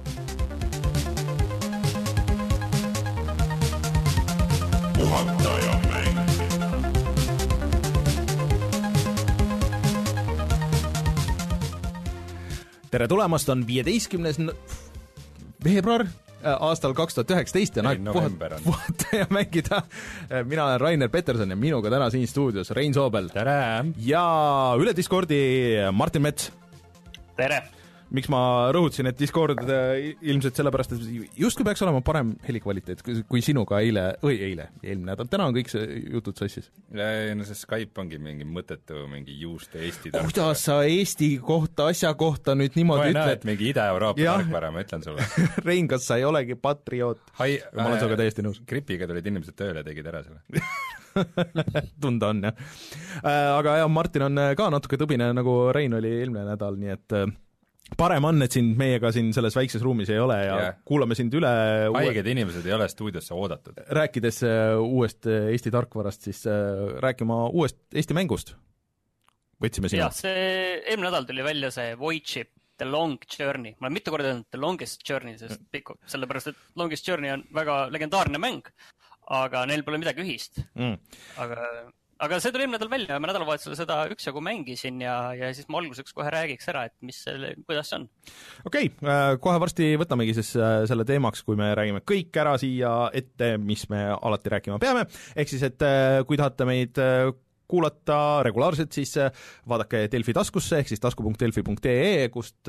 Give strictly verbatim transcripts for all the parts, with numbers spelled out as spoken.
tere tulemast, on viieteistkümnes veebruar aastal kaks tuhat üheksateist ja aeg puhata ja mängida. Mina olen Rainer Peterson ja minuga täna siin stuudios Rein Soobel. Tere! Ja üle Discordi Martin Mets. Tere! Miks ma rõhutasin, et Discord ilmselt sellepärast, et justkui peaks olema parem helikvaliteet kui sinuga eile, või eile, eelmine nädal, täna on kõik see jutud sassis. No see Skype ongi mingi mõttetu, mingi juuste Eesti tarkvara. Kuidas sa Eesti kohta, asja kohta nüüd niimoodi ütled? Ma ei näe, et ütled... mingi Ida-Euroopa tarkvara, ma ütlen sulle. Rein, kas sa ei olegi patrioot? Hai, ma olen suga täiesti nõus. Gripiga tulid inimesed tööle ja tegid ära selle. Tunda on, jah. Aga jah, Martin on ka natuke tõbine, nagu Rein oli eelmine nädal, nii et parem on, et sind meiega siin selles väikses ruumis ei ole ja yeah. Kuulame sind üle haiged uue... inimesed ei ole stuudiosse oodatud. Rääkides uuest Eesti tarkvarast, siis rääkima uuest Eesti mängust. Võtsime sinu. Jah, see eelmine nädal tuli välja see Voidship The Long Journey. Ma olen mitu korda öelnud The Longest Journey, sest pikku, sellepärast, et Longest Journey on väga legendaarne mäng, aga neil pole midagi ühist. Mm. Aga... Aga see tuli eelmine nädal välja ja ma nädalavahetusel seda üksjagu mängisin ja, ja siis ma alguseks kohe räägiks ära, et mis selle, kuidas see on. Okei, okay, kohe varsti võtamegi siis selle teemaks, kui me räägime kõik ära siia ette, mis me alati rääkima peame. Ehk siis, et kui tahate meid kuulata regulaarselt, siis vaadake Delfi taskusse, ehk siis tasku punkt delfi punkt ee, kust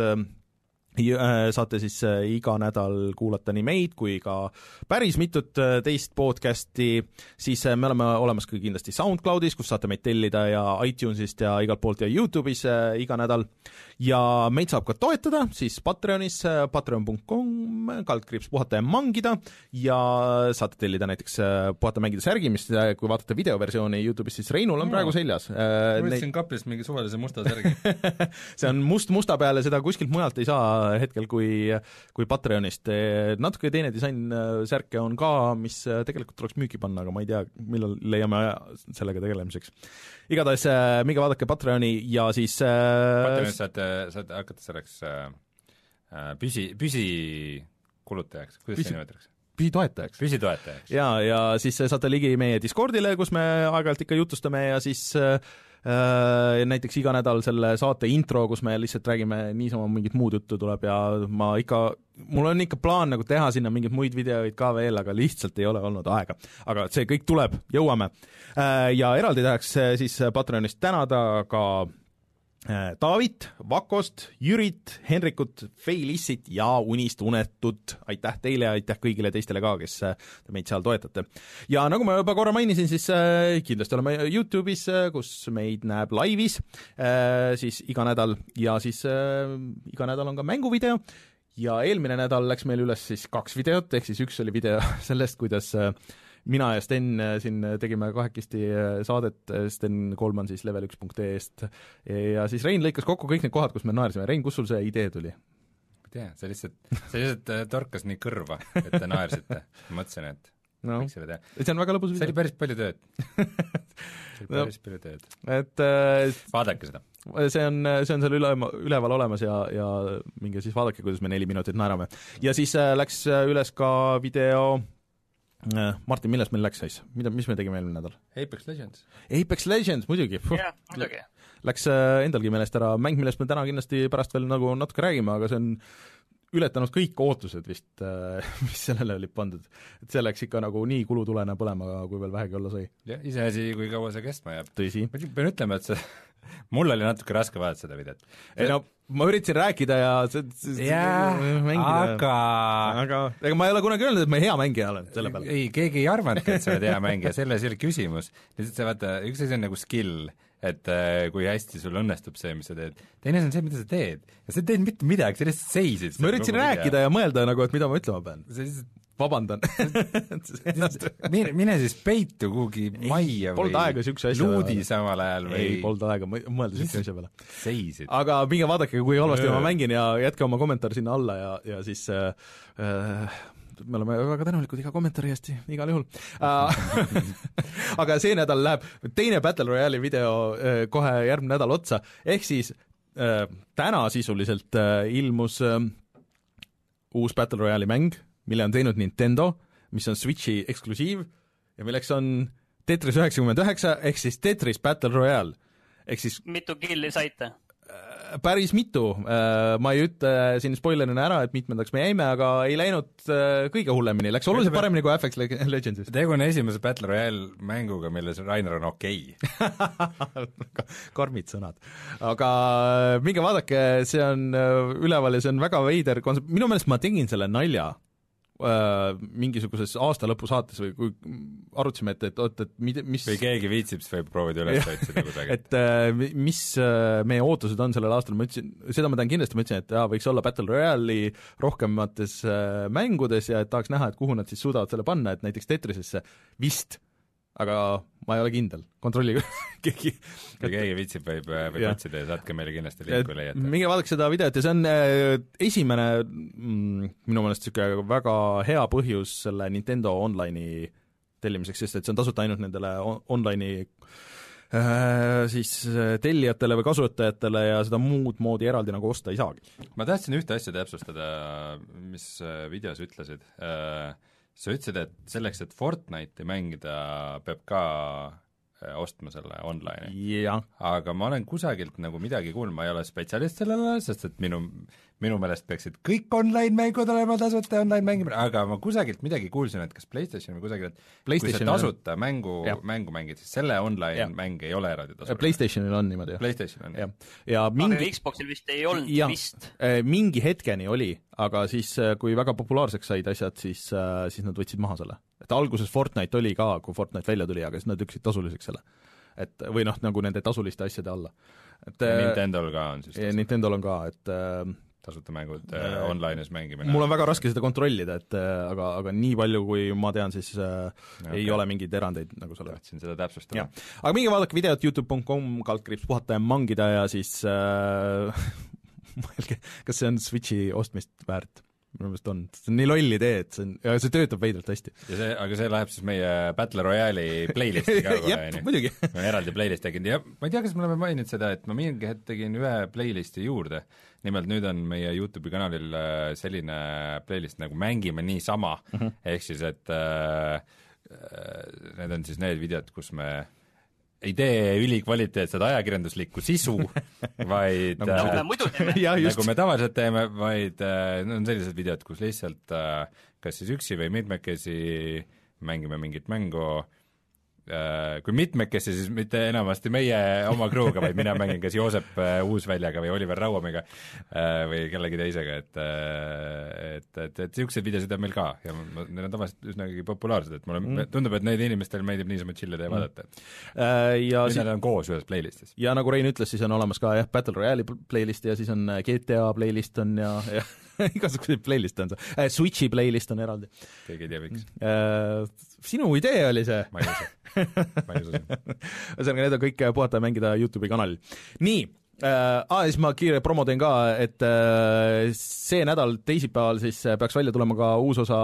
saate siis iga nädal kuulata nii meid kui ka päris mitut teist podcasti, siis me oleme olemas ka kindlasti SoundCloudis, kus saate meid tellida ja iTunesist ja igalt poolt ja YouTube'is iga nädal. Ja meid saab ka toetada siis Patreonis, patreon punkt com, kaldkriips puhata ja mangida ja saate tellida näiteks puhata mängida särgi, mis kui vaatate videoversiooni YouTube'is, siis Reinul on no. praegu seljas. Ma võtsin kaplist mingi suvalise musta särgi. See on must musta peale, seda kuskilt mujalt ei saa hetkel kui, kui Patreonist. Natuke teine disain särke on ka, mis tegelikult tuleks müüki panna, aga ma ei tea, millal leiame sellega tegelemiseks. Igatahes minge vaadake Patreoni ja siis Patreonis saate, saate hakata selleks äh, püsi, püsi kulutajaks, kuidas see nimetatakse? Püsitoetajaks. Püsitoetajaks. Ja, ja siis saate ligi meie Discordile, kus me aeg-ajalt ikka jutustame ja siis äh, näiteks iga nädal selle saate intro, kus me lihtsalt räägime niisama mingit muud juttu tuleb ja ma ikka, mul on ikka plaan nagu teha sinna mingid muid videoid ka veel, aga lihtsalt ei ole olnud aega. Aga see kõik tuleb, jõuame. Ja eraldi tahaks siis Patreonist tänada ka Taavit, Vakost, Jürit, Henrikut, Feilissit ja Unist Unetut. Aitäh teile ja aitäh kõigile teistele ka, kes te meid seal toetate. Ja nagu ma juba korra mainisin, siis kindlasti oleme YouTube'is, kus meid näeb laivis, siis iga nädal ja siis iga nädal on ka mänguvideo ja eelmine nädal läks meil üles siis kaks videot, ehk siis üks oli video sellest, kuidas mina ja Sten siin tegime kahekesti saadet, Sten Kolman siis level üks punkt ee-st ja siis Rein lõikas kokku kõik need kohad, kus me naersime. Rein, kus sul see idee tuli? Ma tea, see lihtsalt, see lihtsalt torkas nii kõrva, et te naersite. Ma mõtlesin, et no, see on väga lõbus video. See oli päris palju tööd. See oli päris no, palju tööd. Et, äh, vaadake seda. See on, see on seal üle, üleval olemas ja, ja minge siis vaadake, kuidas me neli minutit naerame. Ja siis äh, läks üles ka video Martin, millest meil läks siis? Mida, mis me tegime eelmine nädal? Apex Legends. Apex Legends, muidugi. Jah, muidugi. Läks endalgi meelest ära mäng, millest me täna kindlasti pärast veel nagu natuke räägime, aga see on ületanud kõik ootused vist, mis sellele oli pandud. Et see läks ikka nagu nii kulutulena põlema, kui veel vähegi olla sai. Ja, ise asi, kui kaua see kestma jääb. Tõsi. Ma pean ütlema, et see, mul oli natuke raske vaadata seda videot. Ei no, ma üritasin rääkida ja see, see, yeah, mängida. Aga... aga ega ma ei ole kunagi öelnud, et ma hea mängija olen selle peale. Ei, keegi ei arvanud, et sa oled hea mängija, selles ei ole küsimus. Lihtsalt sa vaata, üks asi on nagu skill, et äh, kui hästi sul õnnestub see, mis sa teed. Teine on see, mida sa teed. Ja sa teed mitte midagi, sa lihtsalt seisid. Ma üritasin rääkida video. Ja mõelda nagu, et mida ma ütlema pean. See lihtsalt vabandan. mine, mine siis peitu kuhugi majja või luudi samal ajal või ei, polda aega mõelda siukse asja peale. Seisid. Aga minge vaadake, kui halvasti ma mängin ja jätke oma kommentaar sinna alla ja, ja siis äh, me oleme väga tänulikud iga kommentaari eest, igal juhul. Aga see nädal läheb teine Battle Royale'i video äh, kohe järgmine nädal otsa, ehk siis äh, täna sisuliselt äh, ilmus äh, uus Battle Royale'i mäng, mille on teinud Nintendo, mis on Switchi eksklusiiv ja milleks on Tetris üheksakümmend üheksa ehk siis Tetris Battle Royale. Ehk siis mitu killi saite? Päris mitu. Ma ei ütle siin spoilerina ära, et mitmendaks me jäime, aga ei läinud kõige hullemini. Läks oluliselt paremini kui Apex Legendsis. Tegu on esimese Battle Royale mänguga, milles Rainer on okei. Karmid sõnad. Aga minge vaadake, see on üleval ja see on väga veider konsept. Minu meelest ma tegin selle nalja mingisuguses aasta lõpu saates või kui arutasime, et, et, et, et mis või keegi viitsib, siis võib proovida üles otsida kuidagi. et mis meie ootused on sellel aastal, ma ütlesin, seda ma tean kindlasti, ma ütlesin, et jaa, võiks olla Battle Royale'i rohkemates mängudes ja et tahaks näha, et kuhu nad siis suudavad selle panna, et näiteks Tetrisesse vist, aga ma ei ole kindel, kontrollige keegi. kui keegi viitsib, võib, võib otsida ja saatke meile kindlasti linku leiata. minge vaadake seda videot ja see on äh, esimene mm, minu meelest niisugune väga hea põhjus selle Nintendo online'i tellimiseks, sest et see on tasuta ainult nendele on- online'i äh, siis tellijatele või kasutajatele ja seda muud moodi eraldi nagu osta ei saagi. ma tahtsin ühte asja täpsustada, mis videos ütlesid. Sa ütlesid, et selleks, et Fortnite'i mängida, peab ka ostma selle online'i. Aga ma olen kusagilt nagu midagi kuulnud, ma ei ole spetsialist sellele, sest et minu, minu meelest peaksid kõik online-mängud olema tasuta online-mängimine, aga ma kusagilt midagi kuulsin, et kas PlayStation või kusagil, et kui sa tasuta mängu, mängu mängid, siis selle online-mäng ei ole eraldi tasuta. PlayStationil on niimoodi. PlayStation on, jah. Ja mingi... aga Xboxil vist ei olnud ja, vist. Mingi hetkeni oli, aga siis, kui väga populaarseks said asjad, siis, siis nad võtsid maha selle. Et alguses Fortnite oli ka, kui Fortnite välja tuli, aga siis nad lükkasid tasuliseks selle. Et, või noh, nagu nende tasuliste asjade alla. Et, Nintendol ka on siis tasuta. Nintendol on ka, et tasuta mängud äh, online'is mängimine. Mul on väga raske seda kontrollida, et aga, aga nii palju, kui ma tean, siis äh, okay. ei ole mingeid erandeid nagu selle. Tahtsin seda täpsustada. Aga minge vaadake videot youtube dot com kaldkriips puhata ja mangida ja siis äh, mõelge, kas see on Switchi ostmist väärt? Minu meelest on, see on nii loll idee, et see on, ja see töötab veidralt hästi. Ja see, aga see läheb siis meie Battle Royale'i playlisti ka kohe, jep, muidugi. Ma olen eraldi playlist tegin ja ma ei tea, kas me oleme maininud seda, et ma mingi hetk tegin ühe playlisti juurde. Nimelt nüüd on meie YouTube'i kanalil selline playlist nagu Mängime niisama, mm-hmm. ehk siis, et äh, need on siis need videod, kus me ei tee ülikvaliteetset ajakirjanduslikku sisu, vaid nagu me muidu teeme. nagu me tavaliselt teeme, vaid no, on sellised videod, kus lihtsalt kas siis üksi või mitmekesi mängime mingit mängu, kui mitmekesi, siis mitte enamasti meie oma crew'ga, vaid mina mängin kas Joosep Uusväljaga või Oliver Rauamiga või kellegi teisega, et et, et, et niisugused videosid on meil ka ja need on tavaliselt üsnagi populaarsed, et mulle mm. tundub, et neid inimestel meeldib niisama chillida ja vaadata. Ja nüüd nad on koos ühes playlistis. Ja nagu Rein ütles, siis on olemas ka jah, Battle Royale'i playlist ja siis on G T A playlist on ja, ja igasuguseid playlist on see. Äh, Switchi playlist on eraldi. Keegi ei tea, miks. Äh, sinu idee oli see. Ma ei usu. Ma ei usu see. Ühesõnaga, need on kõik puhata ja mängida YouTube'i kanalil. Nii, äh, ah, siis ma kiire promo teen ka, et äh, see nädal teisipäeval siis peaks välja tulema ka uus osa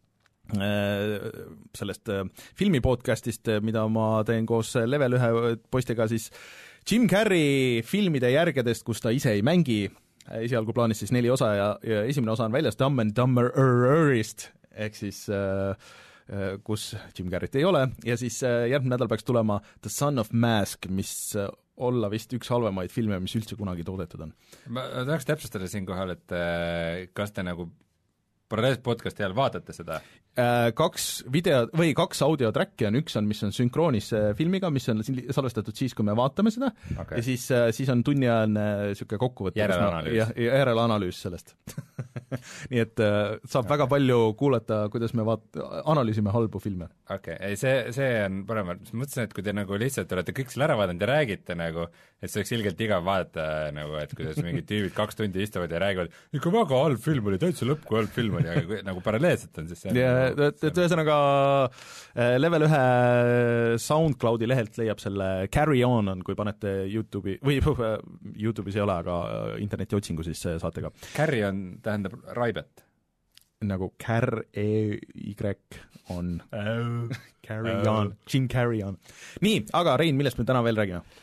äh, sellest äh, filmi podcastist, mida ma teen koos Level ühe poistega siis Jim Carrey filmide järgedest, kus ta ise ei mängi. Esialgu plaanis siis neli osa ja, ja esimene osa on väljas Dumb and Dumberist, ehk siis äh, kus Jim Carrey't ei ole, ja siis äh, järgmine nädal peaks tulema The Son of Mask, mis äh, olla vist üks halvemaid filme, mis üldse kunagi toodetud on. Ma tahaks täpsustada siinkohal, et äh, kas te nagu paralleelselt podcasti ajal vaatate seda? Äh, kaks video, või kaks audiotracki on, üks on, mis on sünkroonis filmiga, mis on salvestatud siis, kui me vaatame seda, okay. Ja siis, siis on tunniajalne niisugune kokkuvõte. Järeleanalüüs. Ja, ja järeleanalüüs sellest. Nii et äh, saab okay. väga palju kuulata, kuidas me vaat-, analüüsime halbu filme. Okei okay., ei see, see on parem, ma mõtlesin, et kui te nagu lihtsalt olete kõik selle ära vaadanud ja räägite nagu, et see oleks ilgelt igav vaadata nagu, et kuidas mingid tüübid kaks tundi istuvad ja räägivad, ikka väga halb film oli, täitsa lõpp, kui halb film oli, aga nagu paralleelselt on siis see ja, et, et ühesõnaga Level ühe SoundCloudi lehelt leiab selle Carry On on, kui panete YouTube'i, või YouTube'is ei ole, aga interneti otsingu siis saate ka. Carry On tähendab raibet. Nagu Car-E-Y on Carry On, Jim Carry On. Nii, aga Rein, millest me täna veel räägime?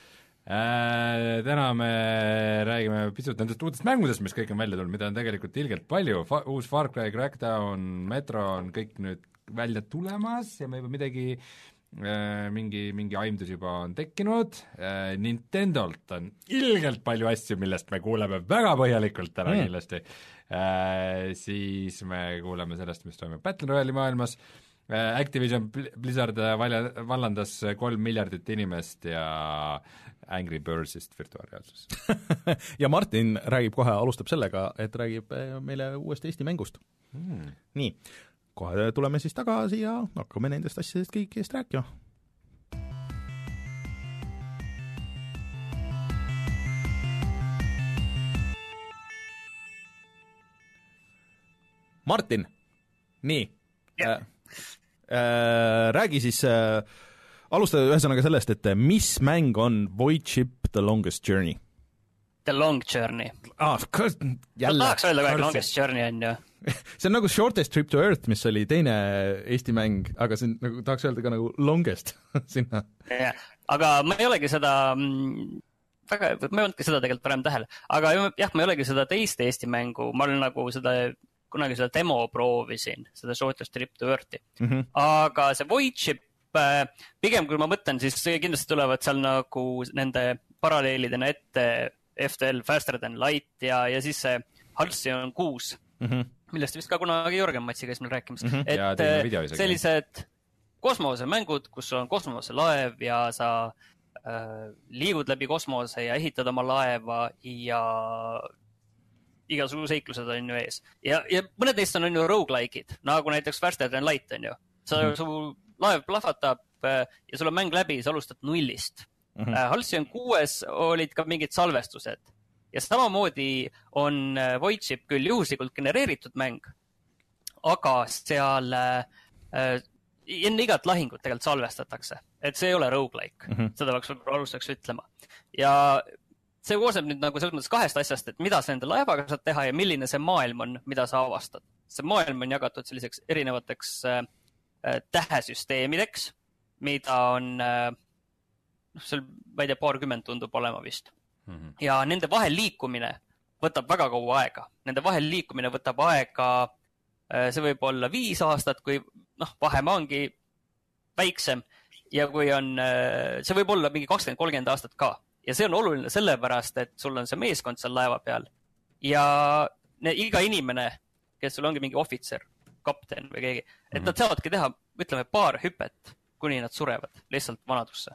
Äh, täna me räägime pisut nendest uutest mängudest, mis kõik on välja tulnud, mida on tegelikult ilgelt palju, Fa- uus Far Cry, Crackdown, Metro on kõik nüüd välja tulemas ja me juba midagi äh, mingi, mingi aimdus juba on tekkinud äh,, Nintendolt on ilgelt palju asju, millest me kuuleme väga põhjalikult täna mm. kindlasti äh,, siis me kuuleme sellest, mis toimub Battle Royale'i maailmas, äh, Activision Blizzard valja, vallandas kolm miljardit inimest ja Angry Birdsist virtuaalreaalsus ja Martin räägib kohe, alustab sellega, et räägib meile uuest Eesti mängust mm.. nii, kohe tuleme siis tagasi ja hakkame nendest asjadest kõigest rääkima. Martin, nii äh, äh, räägi siis äh, alustada ühesõnaga sellest, et mis mäng on Void Ship The Longest Journey? The Long Journey. Ah, jälle. Ma tahaks öelda, kui Longest Journey on ju. see on nagu Shortest Trip to Earth, mis oli teine Eesti mäng, aga see on, nagu, tahaks öelda ka nagu Longest sinna. Yeah. Aga ma ei olegi seda, väga, ma ei olnudki seda tegelikult varem tähele, aga jah, ma ei olegi seda teist Eesti mängu, ma olen nagu seda, kunagi seda demo proovisin, seda Shortest Trip to Earthi. Mm-hmm. Aga see Void Ship pigem kui ma mõtlen, siis kindlasti tulevad seal nagu nende paralleelidena ette F T L Faster Than Light ja, ja siis see Halcyon kuus, mm-hmm. millest vist ka kunagi Jörgen Matsi käis meil rääkimas. Mm-hmm. Et ja, sellised kosmosemängud, kus on kosmoselaev ja sa äh, liigud läbi kosmose ja ehitad oma laeva ja igasugused seiklused on ju ees. Ja, ja mõned neist on, on ju roguelike'id, nagu näiteks Faster Than Light on ju. Sa mm-hmm. su laev plahvatab ja sul on mäng läbi, sa alustad nullist. Mm-hmm. Halcyon kuues olid ka mingid salvestused. Ja samamoodi on Void Ship küll juhuslikult genereeritud mäng, aga seal äh, enne igat lahingut tegelikult salvestatakse. Et see ei ole roguelike. Mm-hmm. Seda oleks alustaks ütlema. Ja see koosneb nüüd nagu selles mõttes kahest asjast, et mida sa nende laevaga saad teha ja milline see maailm on, mida sa avastad. See maailm on jagatud selliseks erinevateks äh, tähesüsteemideks, mida on, noh, seal, ma ei tea, paarkümmend tundub olema vist. Mm-hmm. Ja nende vahel liikumine võtab väga kaua aega. Nende vahel liikumine võtab aega, see võib olla viis aastat, kui, noh, vahemaa ongi väiksem ja kui on, see võib olla mingi kakskümmend kolmkümmend aastat ka. Ja see on oluline sellepärast, et sul on see meeskond seal laeva peal ja ne, iga inimene, kes sul ongi mingi ohvitser, kapten või keegi, et mm-hmm. nad saavadki teha, ütleme, paar hüpet, kuni nad surevad lihtsalt vanadusse.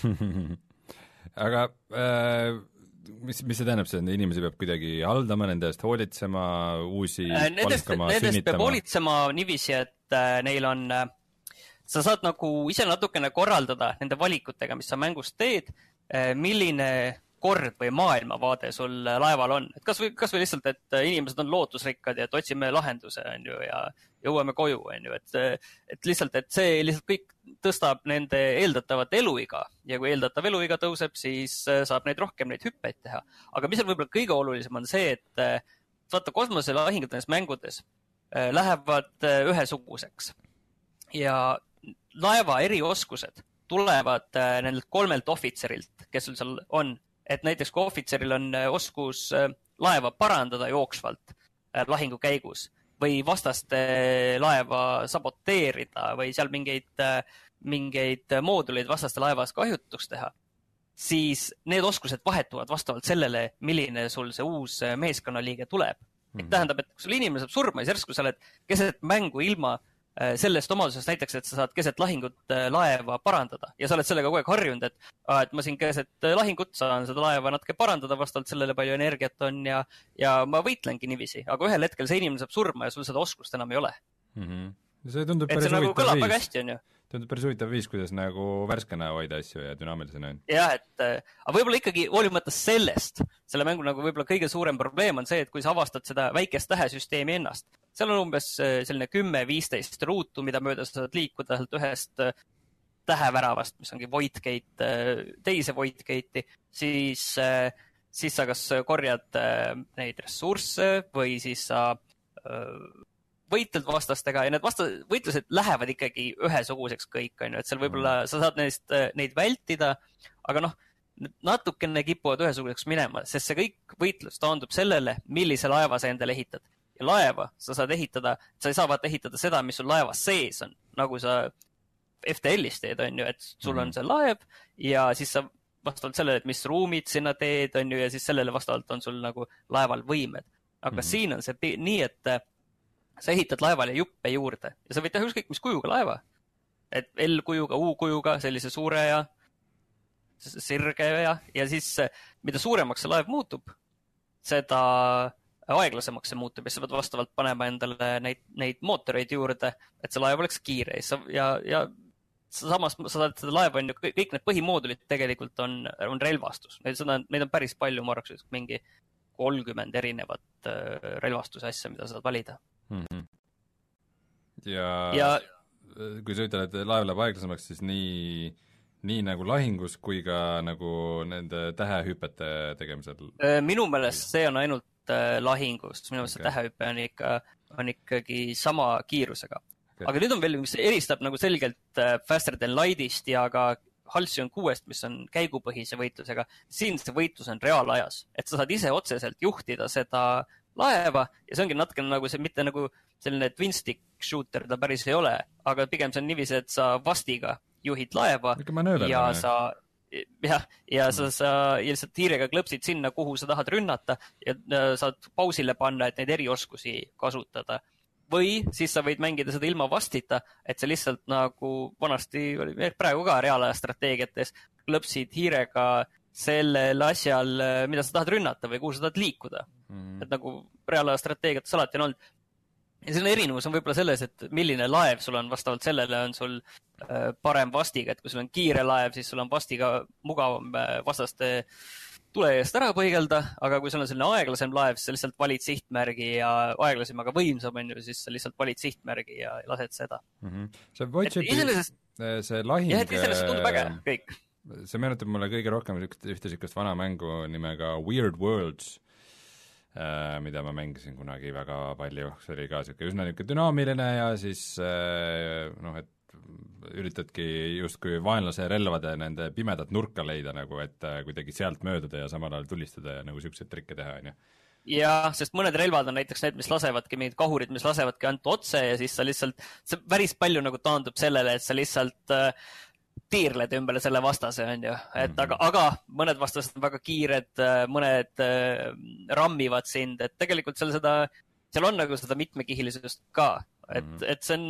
aga äh, mis, mis see tähendab, see inimesi peab kuidagi haldama, nende eest hoolitsema, uusi äh, nendest, palkama, nendest sünnitama? Nendest peab hoolitsema niiviisi, et äh, neil on, äh, sa saad nagu ise natukene korraldada nende valikutega, mis sa mängust teed, äh, milline kord või maailmavaade sul laeval on. Et kas või, kas või lihtsalt, et inimesed on lootusrikkad ja et otsime lahenduse on ju, ja jõuame koju. On ju. Et, et lihtsalt, et see lihtsalt kõik tõstab nende eeldatavat eluiga ja kui eeldatav eluiga tõuseb, siis saab neid rohkem neid hüppeid teha. Aga mis on võib-olla kõige olulisem on see, et vaata kosmoselahingud nendes mängudes lähevad ühesuguseks ja laeva erioskused tulevad nendelt kolmelt ohvitserilt, kes sul seal on. Et näiteks kui ohvitseril on oskus laeva parandada jooksvalt lahingu käigus või vastaste laeva saboteerida või seal mingeid, mingeid mooduleid vastaste laevas kahjutuks teha, siis need oskused vahetuvad vastavalt sellele, milline sul see uus meeskonnaliige tuleb. Mm-hmm. Et tähendab, et kui sul inimene saab surma, siis järsku sa oled keset mängu ilma sellest omadusest näiteks, et sa saad keset lahingut laeva parandada ja sa oled sellega kogu aeg harjunud, et, et ma siin keset lahingut saan seda laeva natuke parandada vastavalt sellele palju energiat on ja, ja ma võitlengi niiviisi, aga ühel hetkel see inimene saab surma ja sul seda oskust enam ei ole. Mm-hmm. See tundub et päris see nagu kõlab väga hästi, on ju. Tundub päris huvitav viis, kuidas nagu värskena hoida asju ja dünaamilisena on. jah, et aga võib-olla ikkagi hoolimata sellest, selle mängu nagu võib-olla kõige suurem probleem on see, et kui sa avastad seda väikest tähesüsteemi ennast, seal on umbes selline kümme viisteist ruutu, mida mööda sa saad liikuda ühest täheväravast, mis ongi Void Gate, teise Void Gate'i, siis, siis sa kas korjad neid ressursse või siis sa võitled vastastega ja need vasta, võitlused lähevad ikkagi ühesuguseks kõik, on ju, et seal võib-olla sa saad neist, neid vältida, aga noh, natukene kipuvad ühesuguseks minema, sest see kõik võitlus taandub sellele, millise laeva sa endale ehitad. Ja laeva sa saad ehitada, sa ei saa vaata ehitada seda, mis sul laevas sees on, nagu sa F T L-is teed, on ju, et sul on see laev ja siis sa vastavalt sellele, et mis ruumid sinna teed, on ju, ja siis sellele vastavalt on sul nagu laeval võimed. Aga mm-hmm. siin on see nii, et sa ehitad laevale juppe juurde ja sa võid teha ükskõik mis kujuga laeva. Et L-kujuga, U-kujuga, sellise suure ja sirge ja, ja siis mida suuremaks see laev muutub, seda aeglasemaks see muutub ja sa pead vastavalt panema endale neid, neid mootoreid juurde, et see laev oleks kiire ja, ja samas sa saad seda laeva on ju, kõik need põhimoodulid tegelikult on, on relvastus. Neid, seda, neid on päris palju, ma arvaks, mingi kolmkümmend erinevat relvastuse asja, mida saad valida. Mm-hmm. Ja, ja kui sa ütled, et laev läheb aeglasemaks, siis nii, nii nagu lahingus kui ka nagu nende tähehüpete tegemisel? Minu meelest see on ainult lahingus, minu meelest okay. see tähehüpe on, ikka, on ikkagi sama kiirusega. Okay. Aga nüüd on veel, mis eristab nagu selgelt Faster Than Lightist ja ka Halcyon kuuest, mis on käigupõhise võitlusega. Siin see võitlus on reaalajas, et sa saad ise otseselt juhtida seda laeva ja see ongi natuke nagu see, mitte nagu selline twin stick shooter, ta päris ei ole, aga pigem see on niiviisi, et sa vastiga juhid laeva ja sa, jah, ja sa, sa lihtsalt hiirega klõpsid sinna, kuhu sa tahad rünnata ja saad pausile panna, et neid erioskusi kasutada. Või siis sa võid mängida seda ilma vastita, et see lihtsalt nagu vanasti, praegu ka reaalaja strateegiates, klõpsid hiirega sellel asjal, mida sa tahad rünnata või kuhu sa tahad liikuda. Mm. Et nagu reaalaja strateegiates alati on olnud. Ja selle erinevus on võib-olla selles, et milline laev sul on, vastavalt sellele on sul parem vastiga, et kui sul on kiire laev, siis sul on vastiga mugavam vastaste tule eest ära põigelda, aga kui sul on selline aeglasem laev, siis sa lihtsalt valid sihtmärgi ja aeglasem, aga võimsam on ju, siis sa lihtsalt valid sihtmärgi ja lased seda. Mm-hmm. See Voidshipi, iselises... see lahing... jah, et iselises tundub äge, kõik. See meenutab mulle kõige rohkem ühte sikust vana mängu nimega Weird Worlds, mida ma mängisin kunagi väga palju. See oli ka siuke üsna niuke dünaamiline ja siis noh, et üritadki justkui vaenlase relvade nende pimedat nurka leida nagu, et kuidagi sealt mööduda ja samal ajal tulistada ja nagu siukseid trikke teha, on ju. Ja, sest mõned relvad on näiteks need, mis lasevadki mingid kahurid, mis lasevadki ainult otse ja siis sa lihtsalt, see päris palju nagu taandub sellele, et sa lihtsalt äh, tiirled ümber selle vastase, on ju. Et mm-hmm. aga, aga mõned vastased on väga kiired, mõned äh, rammivad sind, et tegelikult seal seda, seal on nagu seda mitmekihilisust ka, et, mm-hmm. et see on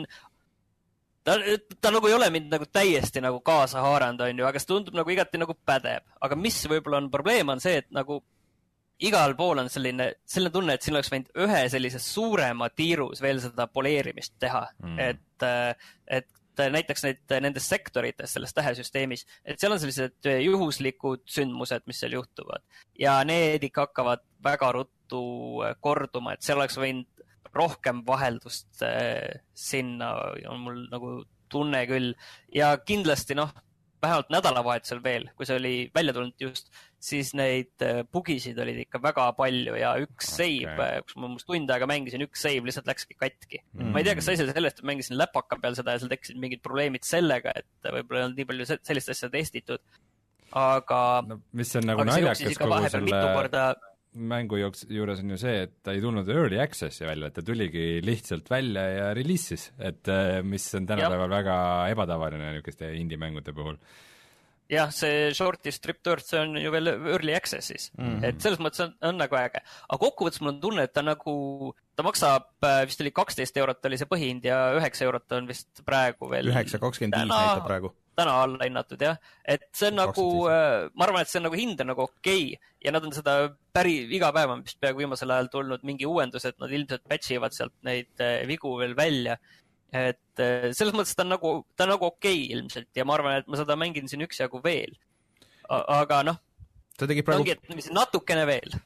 Ta, ta nagu ei ole mind nagu täiesti nagu kaasa haaranud, on ju, aga see tundub nagu igati nagu pädeb. Aga mis võib-olla on probleem, on see, et nagu igal pool on selline, selline tunne, et siin oleks võinud ühe sellise suurema tiirus veel seda poleerimist teha. Mm. Et, et näiteks neid, nendes sektorites selles tähesüsteemis, et seal on sellised juhuslikud sündmused, mis seal juhtuvad. Ja need ikka hakkavad väga ruttu korduma, et seal oleks võinud rohkem vaheldust äh, sinna on mul nagu tunne küll ja kindlasti noh, vähemalt nädalavahetusel veel, kui see oli välja tulnud just, siis neid äh, bugisid olid ikka väga palju ja üks okay. save, kus ma must tund aega mängisin, üks save lihtsalt läkski katki. Mm. Ma ei tea, kas sa ise sellest, et mängisin läpaka peal seda ja seal tekkisid mingid probleemid sellega, et võib-olla ei olnud nii palju sellist asja testitud, aga no, mis on nagu naljakas kogu selle mängu juures on ju see, et ta ei tulnud early access'i välja, et ta tuligi lihtsalt välja ja release'is, et mis on tänapäeval väga ebatavaline niisuguste indie-mängude puhul. Jah, see Shorty Stripped Earth, see on ju veel early access'is, mm-hmm. et selles mõttes on, on nagu äge. Aga kokkuvõttes mul on tunne, et ta nagu, ta maksab, vist oli kaksteist eurot oli see põhind ja üheksa eurot on vist praegu veel. üheksa kakskümmend viis näitab praegu. Täna alla hinnatud, jah. Et see on nagu, ma arvan, et see on nagu hind on nagu okei okay. Ja nad on seda päri, iga päev on vist peaaegu viimasel ajal tulnud mingi uuendus, et nad ilmselt patchivad sealt neid vigu veel välja. Et selles mõttes ta on nagu, ta on nagu okei okay ilmselt ja ma arvan, et ma seda mängin siin üksjagu veel. Aga noh, ta tegi praegu... ongi, natukene veel.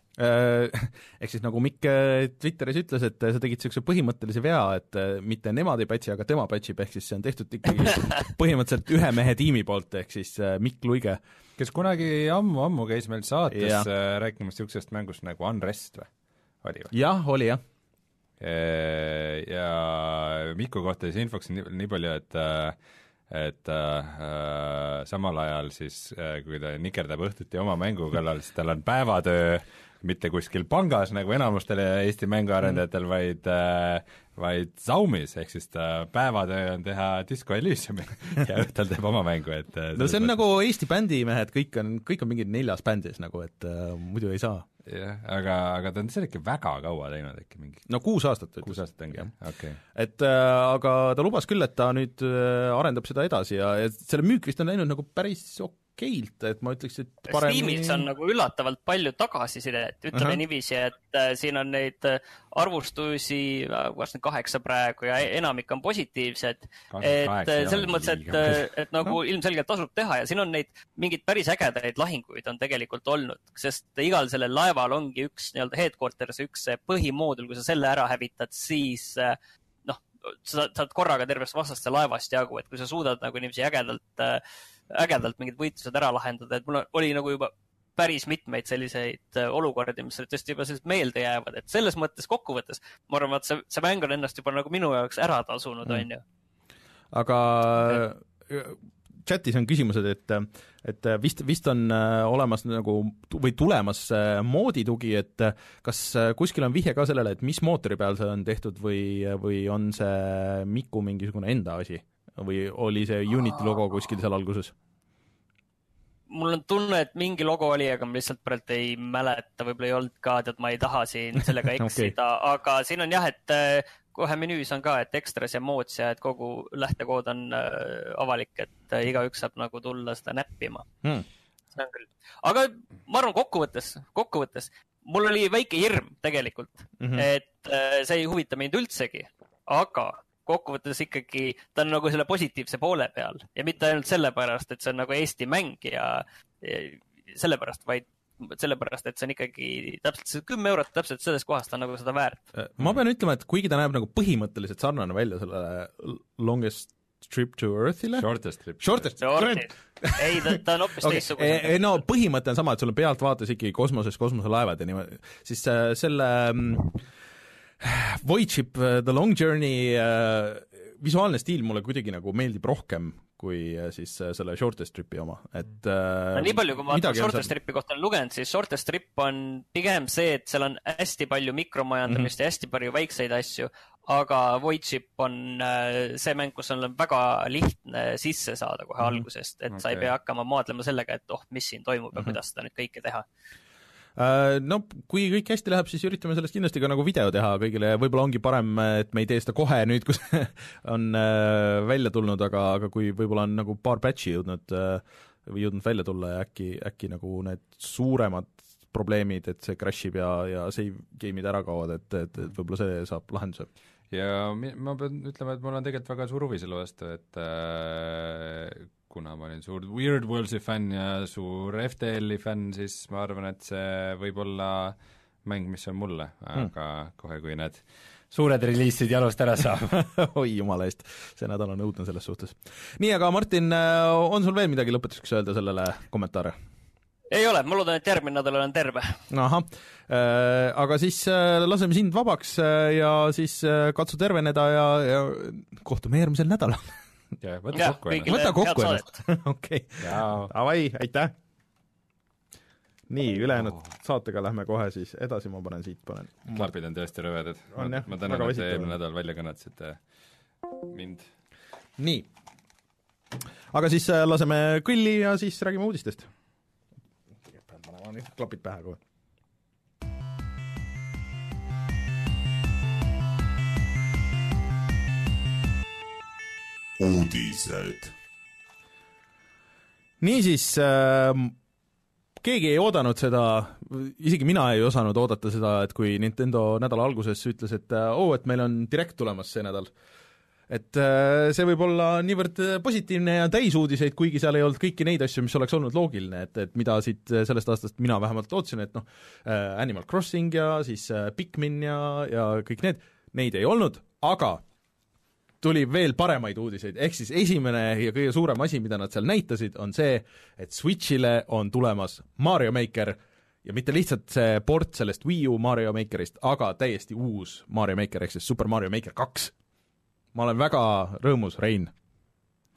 Ehk siis nagu Mikk Twitteris ütles, et sa tegid sellise põhimõttelise vea, et mitte nemad ei patchi, aga tema patchib, ehk siis see on tehtud ikkagi põhimõtteliselt ühe mehe tiimi poolt, ehk siis Mikk Luige. Kes kunagi ammu-ammu käis meil saates ja. Rääkimas niisugusest mängust nagu Unrest või? Oli või? Jah, oli jah. Ja Mikko kohta siis infoks nii, nii palju, et et äh, samal ajal siis äh, kui ta nikerdab õhtuti oma mängu kallal, siis tal on päevatöö mitte kuskil pangas nagu enamustel Eesti mänguarendajatel mm., vaid äh, vaid Zaumis, ehk siis ta päevatöö on teha Disco Elysiumi ja õhtul teeb oma mängu, et no see on mõttes... nagu Eesti bändimehed, kõik on, kõik on mingid neljas bändis nagu, et äh, muidu ei saa. jah, aga, aga ta on seal ikka väga kaua teinud äkki mingi no kuus aastat ütles. kuus aastat ongi, okei okay.. et äh, aga ta lubas küll, et ta nüüd äh, arendab seda edasi ja, ja selle müük vist on läinud nagu päris okeilt, et ma ütleks, et parem... Steamis on nagu üllatavalt palju tagasisidet, ütleme uh-huh. niiviisi, et äh, siin on neid arvustusi kas nüüd kaheksa praegu ja enamik on positiivsed, et selles mõttes, et, et nagu no. ilmselgelt tasub teha ja siin on neid mingeid päris ägedaid lahinguid on tegelikult olnud, sest igal sellel laeval ongi üks nii-öelda headquarters, üks põhimoodul, kui sa selle ära hävitad, siis noh, sa saad korraga tervest vastaste laevast jagu, et kui sa suudad nagu niiviisi ägedalt ägedalt mingid võitlused ära lahendada, et mul oli nagu juba päris mitmeid selliseid olukordi, mis tõesti juba sellised meelde jäävad, et selles mõttes kokkuvõttes ma arvan, et see, see mäng on ennast juba nagu minu jaoks ära tasunud, mm. on ju. Aga chatis on küsimused, et, et vist, vist on olemas nagu või tulemas mooditugi, et kas kuskil on vihje ka sellele, et mis mootori peal see on tehtud või, või on see Miku mingisugune enda asi? Või oli see Unity logo kuskil seal alguses? Mul on tunne, et mingi logo oli, aga ma lihtsalt praegu ei mäleta, võib-olla ei olnud ka, et ma ei taha siin sellega eksida, okay. Aga siin on jah, et kohe menüüs on ka, et ekstras ja moods ja et kogu lähtekood on avalik, et igaüks saab nagu tulla seda näppima. Hmm. See on küll. Aga ma arvan kokkuvõttes, kokkuvõttes, mul oli väike hirm tegelikult, mm-hmm. et see ei huvita mind üldsegi, aga kokkuvõttes ikkagi ta on nagu selle positiivse poole peal ja mitte ainult sellepärast, et see on nagu Eesti mäng ja, ja sellepärast, vaid sellepärast, et see on ikkagi täpselt see kümme eurot täpselt selles kohast on nagu seda väärt. Ma pean ütlema, et kuigi ta näeb nagu põhimõtteliselt sarnane välja selle Longest Trip to Earthile. Shortest Trip. Shortest. ei, ta, ta on hoopis okay. teistsugune. No põhimõte on sama, et sul on pealt vaates ikkagi kosmoses kosmoselaevad ja niimoodi. Siis selle Void Ship, The Long Journey äh, visuaalne stiil mulle kuidagi nagu meeldib rohkem kui äh, siis äh, selle Shortest Tripi oma, et äh, no, nii palju, kui ma Shortest seal... Tripi kohta olen lugenud, siis Shortest Trip on pigem see, et seal on hästi palju mikromajandamist mm-hmm. ja hästi palju väikseid asju, aga Void Ship on äh, see mäng, kus on väga lihtne sisse saada kohe mm-hmm. algusest, et okay. sa ei pea hakkama maadlema sellega, et oh, mis siin toimub ja mm-hmm. kuidas seda nüüd kõike teha. No kui kõik hästi läheb, siis üritame sellest kindlasti ka nagu video teha kõigile ja võib-olla ongi parem, et me ei tee seda kohe nüüd, kus on välja tulnud, aga, aga kui võib-olla on nagu paar patchi jõudnud või jõudnud välja tulla ja äkki, äkki nagu need suuremad probleemid, et see crashib ja, ja save game'id ära kaovad, et, et, et võib-olla see saab lahenduse. Ja ma pean ütlema, et mul on tegelikult väga suur huvi selle vastu, et äh, kuna ma olin suur Weird Worlds'i fänn ja suur F T L-i fänn, siis ma arvan, et see võib olla mäng, mis on mulle, aga hmm. kohe, kui need suured reliisid jalust ära saab oi jumala eest, see nädal on õudne selles suhtes. Nii, aga Martin, on sul veel midagi lõpetuseks öelda sellele kommentaare? Ei ole, ma loodan, et järgmine nädal olen terve. Ahah, äh, aga siis äh, laseme sind vabaks äh, ja siis äh, katsu terveneda ja, ja kohtume järgmisel nädalal ja, võta kokku ennast. Võta kokku ennast. Okei. Avai, aitäh. Nii, ülejäänud oh. saatega lähme kohe siis edasi, ma panen siit, panen. Klapid on tõesti rõvedad. On, ma, ma tänan, et eelmine nädal välja kõnatsite mind. Nii. Aga siis laseme kõlli ja siis räägime uudistest. Pean panema nüüd klapid pähe kohe. Uudised. Niisiis, äh, keegi ei oodanud seda, isegi mina ei osanud oodata seda, et kui Nintendo nädala alguses ütles, et oo, oh, et meil on Direct tulemas see nädal. Et äh, see võib olla niivõrd positiivne ja täisuudiseid, kuigi seal ei olnud kõiki neid asju, mis oleks olnud loogiline, et, et mida siit sellest aastast mina vähemalt lootsin, et noh, äh, Animal Crossing ja siis äh, Pikmin ja, ja kõik need, neid ei olnud, aga tuli veel paremaid uudiseid, ehk siis esimene ja kõige suurem asi, mida nad seal näitasid, on see, et Switchile on tulemas Mario Maker ja mitte lihtsalt see port sellest Wii U Mario Makerist, aga täiesti uus Mario Maker, ehk siis Super Mario Maker kaks. Ma olen väga rõõmus, Rein.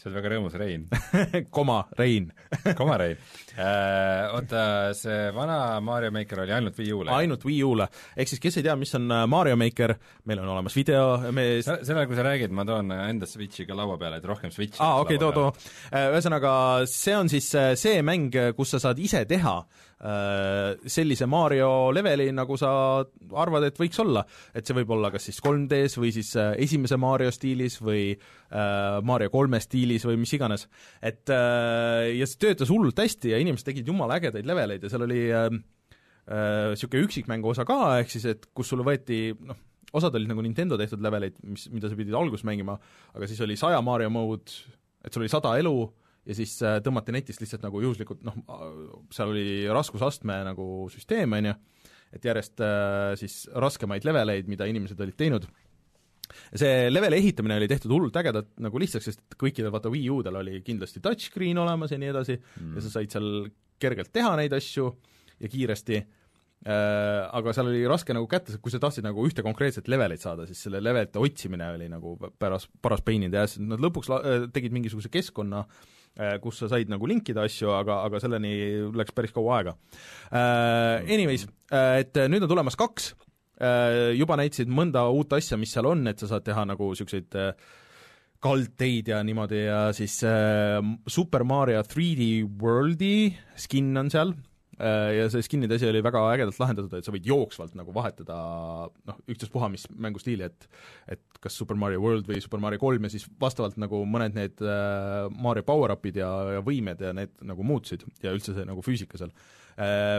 see on väga rõõmus Rein. Koma Rein. Koma Rein. Äh, oota, see vana Mario Maker oli ainult Wii U-le? Ainult Wii U-le. Ehk siis, kes ei tea, mis on Mario Maker, meil on olemas video, me... Sellel, kui sa räägid, ma toon enda Switchi ka laua peale, et rohkem Switchi aa, okei, too, too. Ühesõnaga, see on siis see mäng, kus sa saad ise teha sellise Mario leveli, nagu sa arvad, et võiks olla. Et see võib olla kas siis kolm D-s või siis esimese Mario stiilis või Mario kolme stiilis või mis iganes. Et ja see töötas hullult hästi ja inimesed tegid jumala ägedaid leveleid ja seal oli niisugune äh, üksikmängu osa ka, ehk siis, et kus sulle võeti, noh, osad olid nagu Nintendo tehtud leveleid, mis, mida sa pidid alguses mängima, aga siis oli saja Mario mode, et sul oli sada elu ja siis äh, tõmmati netist lihtsalt nagu juhuslikult, noh, seal oli raskusastme nagu süsteem, on ju, et järjest äh, siis raskemaid leveleid, mida inimesed olid teinud. See leveli ehitamine oli tehtud hullult ägedalt nagu lihtsaks, sest kõikidel vaata Wii U-del oli kindlasti touchscreen olemas ja nii edasi mm. ja sa said seal kergelt teha neid asju ja kiiresti, äh, aga seal oli raske nagu kätte, kui sa tahtsid nagu ühte konkreetset levelit saada, siis selle levelite otsimine oli nagu päras, paras peinid ja nad lõpuks la- tegid mingisuguse keskkonna, äh, kus sa said nagu linkida asju, aga, aga selleni läks päris kaua aega. Äh, anyways, äh, et nüüd on tulemas kaks, juba näitasid mõnda uut asja, mis seal on, et sa saad teha nagu niisuguseid kaldteid ja niimoodi ja siis äh, Super Mario three D Worldi skin on seal äh, ja see skinide asi oli väga ägedalt lahendatud, et sa võid jooksvalt nagu vahetada noh, üksteispuha mis mängustiili, et et kas Super Mario World või Super Mario kolm ja siis vastavalt nagu mõned need äh, Mario power-upid ja, ja võimed ja need nagu muutusid ja üldse see nagu füüsika seal äh,.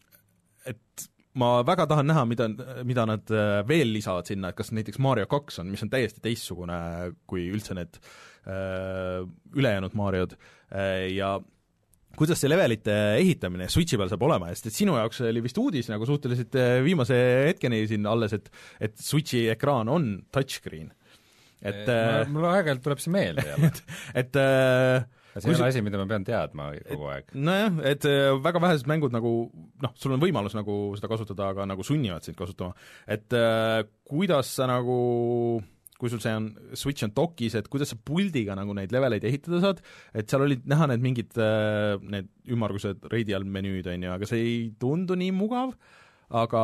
Et ma väga tahan näha, mida, mida nad veel lisavad sinna, et kas näiteks Mario kaks on, mis on täiesti teistsugune kui üldse need äh, ülejäänud Mariod äh, ja kuidas see levelite ehitamine Switchi peal saab olema, sest et sinu jaoks oli vist uudis nagu suhteliselt viimase hetkeni siin alles, et, et Switchi ekraan on touchscreen. Et, äh, mul aeg-ajalt tuleb see meelde jälle. et, et äh, see ei ole asi, mida ma pean teadma kogu aeg. Nojah, et väga vähesed mängud nagu, noh, sul on võimalus nagu seda kasutada, aga nagu sunnivad sind kasutama. Et äh, kuidas sa nagu, kui sul see on, Switch on dokis, et kuidas sa puldiga nagu neid leveleid ehitada saad, et seal olid näha need mingid äh, need ümmargused radial menüüd, on ju, aga see ei tundu nii mugav, aga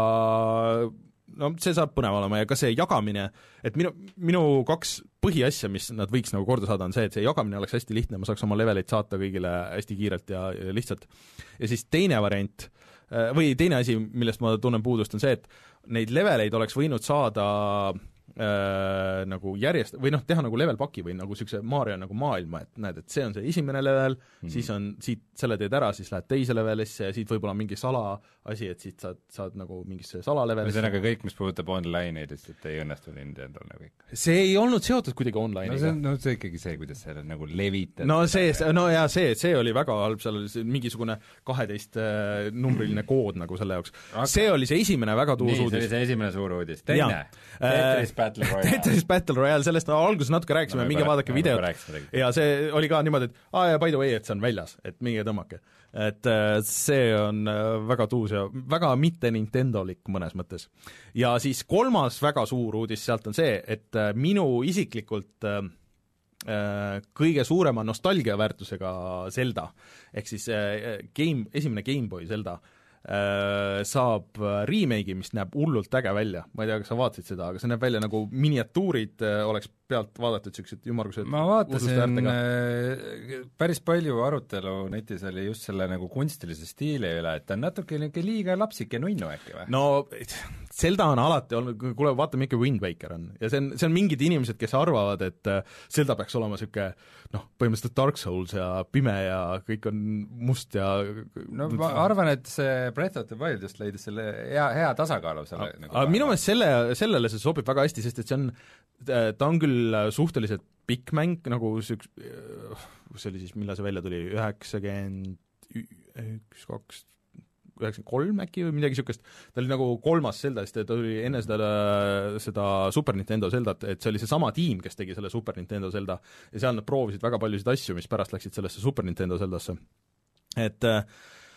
no see saab põnev olema ja ka see jagamine, et minu, minu kaks põhiasja, mis nad võiks nagu korda saada, on see, et see jagamine oleks hästi lihtne, ma saaks oma leveleid saata kõigile hästi kiirelt ja, ja lihtsalt. Ja siis teine variant, või teine asi, millest ma tunnen puudust, on see, et neid leveleid oleks võinud saada äh, nagu järjest, või noh, teha nagu level paki või nagu niisuguse Mario nagu maailma, et näed, et see on see esimene level mm., siis on, siit selle teed ära, siis lähed teise levelisse ja siit võib-olla mingi sala asi, et siit saad, saad nagu mingisse salalevelisse. See on aga kõik, mis puudutab online'i, lihtsalt ei õnnestu Nintendo'l nagu kõik. See ei olnud seotud kuidagi online'iga. No see on no, see ikkagi see, kuidas see nagu levitab. No see, no jaa, see, see oli väga halb, seal oli mingisugune kaheteist numbriline kood nagu selle jaoks okay.. See oli see esimene väga tuus uudis. Nii, see oli see esimene suur uudis. Teine, Tetris Battle Royale. Tetris Battle Royale, sellest no, alguses natuke rääkisime no,, minge vaadake videot. Ja see oli ka niimoodi, et aa ja by the way, et see on väljas, et minge tõmmake. Et see on väga tuus ja väga mitte Nintendolik mõnes mõttes. Ja siis kolmas väga suur uudis sealt on see, et minu isiklikult kõige suurema nostalgiaväärtusega Zelda, ehk siis game, esimene Game Boy Zelda, saab remake'i, mis näeb hullult äge välja. Ma ei tea, kas sa vaatasid seda, aga see näeb välja nagu miniatuurid oleks pealt vaadatud niisugused ümmargused. Ma vaatasin päris palju arutelu netis oli just selle nagu kunstilise stiili üle, et ta on natuke liiga lapsik ja nunnu äkki või? No Zelda on alati olnud, kuule, vaatame ikka Wind Waker on ja see on, see on mingid inimesed, kes arvavad, et Zelda peaks olema niisugune noh, põhimõtteliselt Dark Souls ja pime ja kõik on must ja no ma arvan, et see Breath of the Wild just leidis selle hea, hea tasakaalu selle aga nagu minu meelest selle, sellele see sobib väga hästi, sest et see on, ta on küll suhteliselt pikk mäng, nagu süks, see oli siis, millal see välja tuli, üheksakümmend üks, kaks, üheksakümmend kolm äkki või midagi niisugust, ta oli nagu kolmas Zelda, sest ta tuli enne seda, seda Super Nintendo Zeldat, et see oli see sama tiim, kes tegi selle Super Nintendo Zelda ja seal nad proovisid väga paljusid asju, mis pärast läksid sellesse Super Nintendo Zeldasse. Et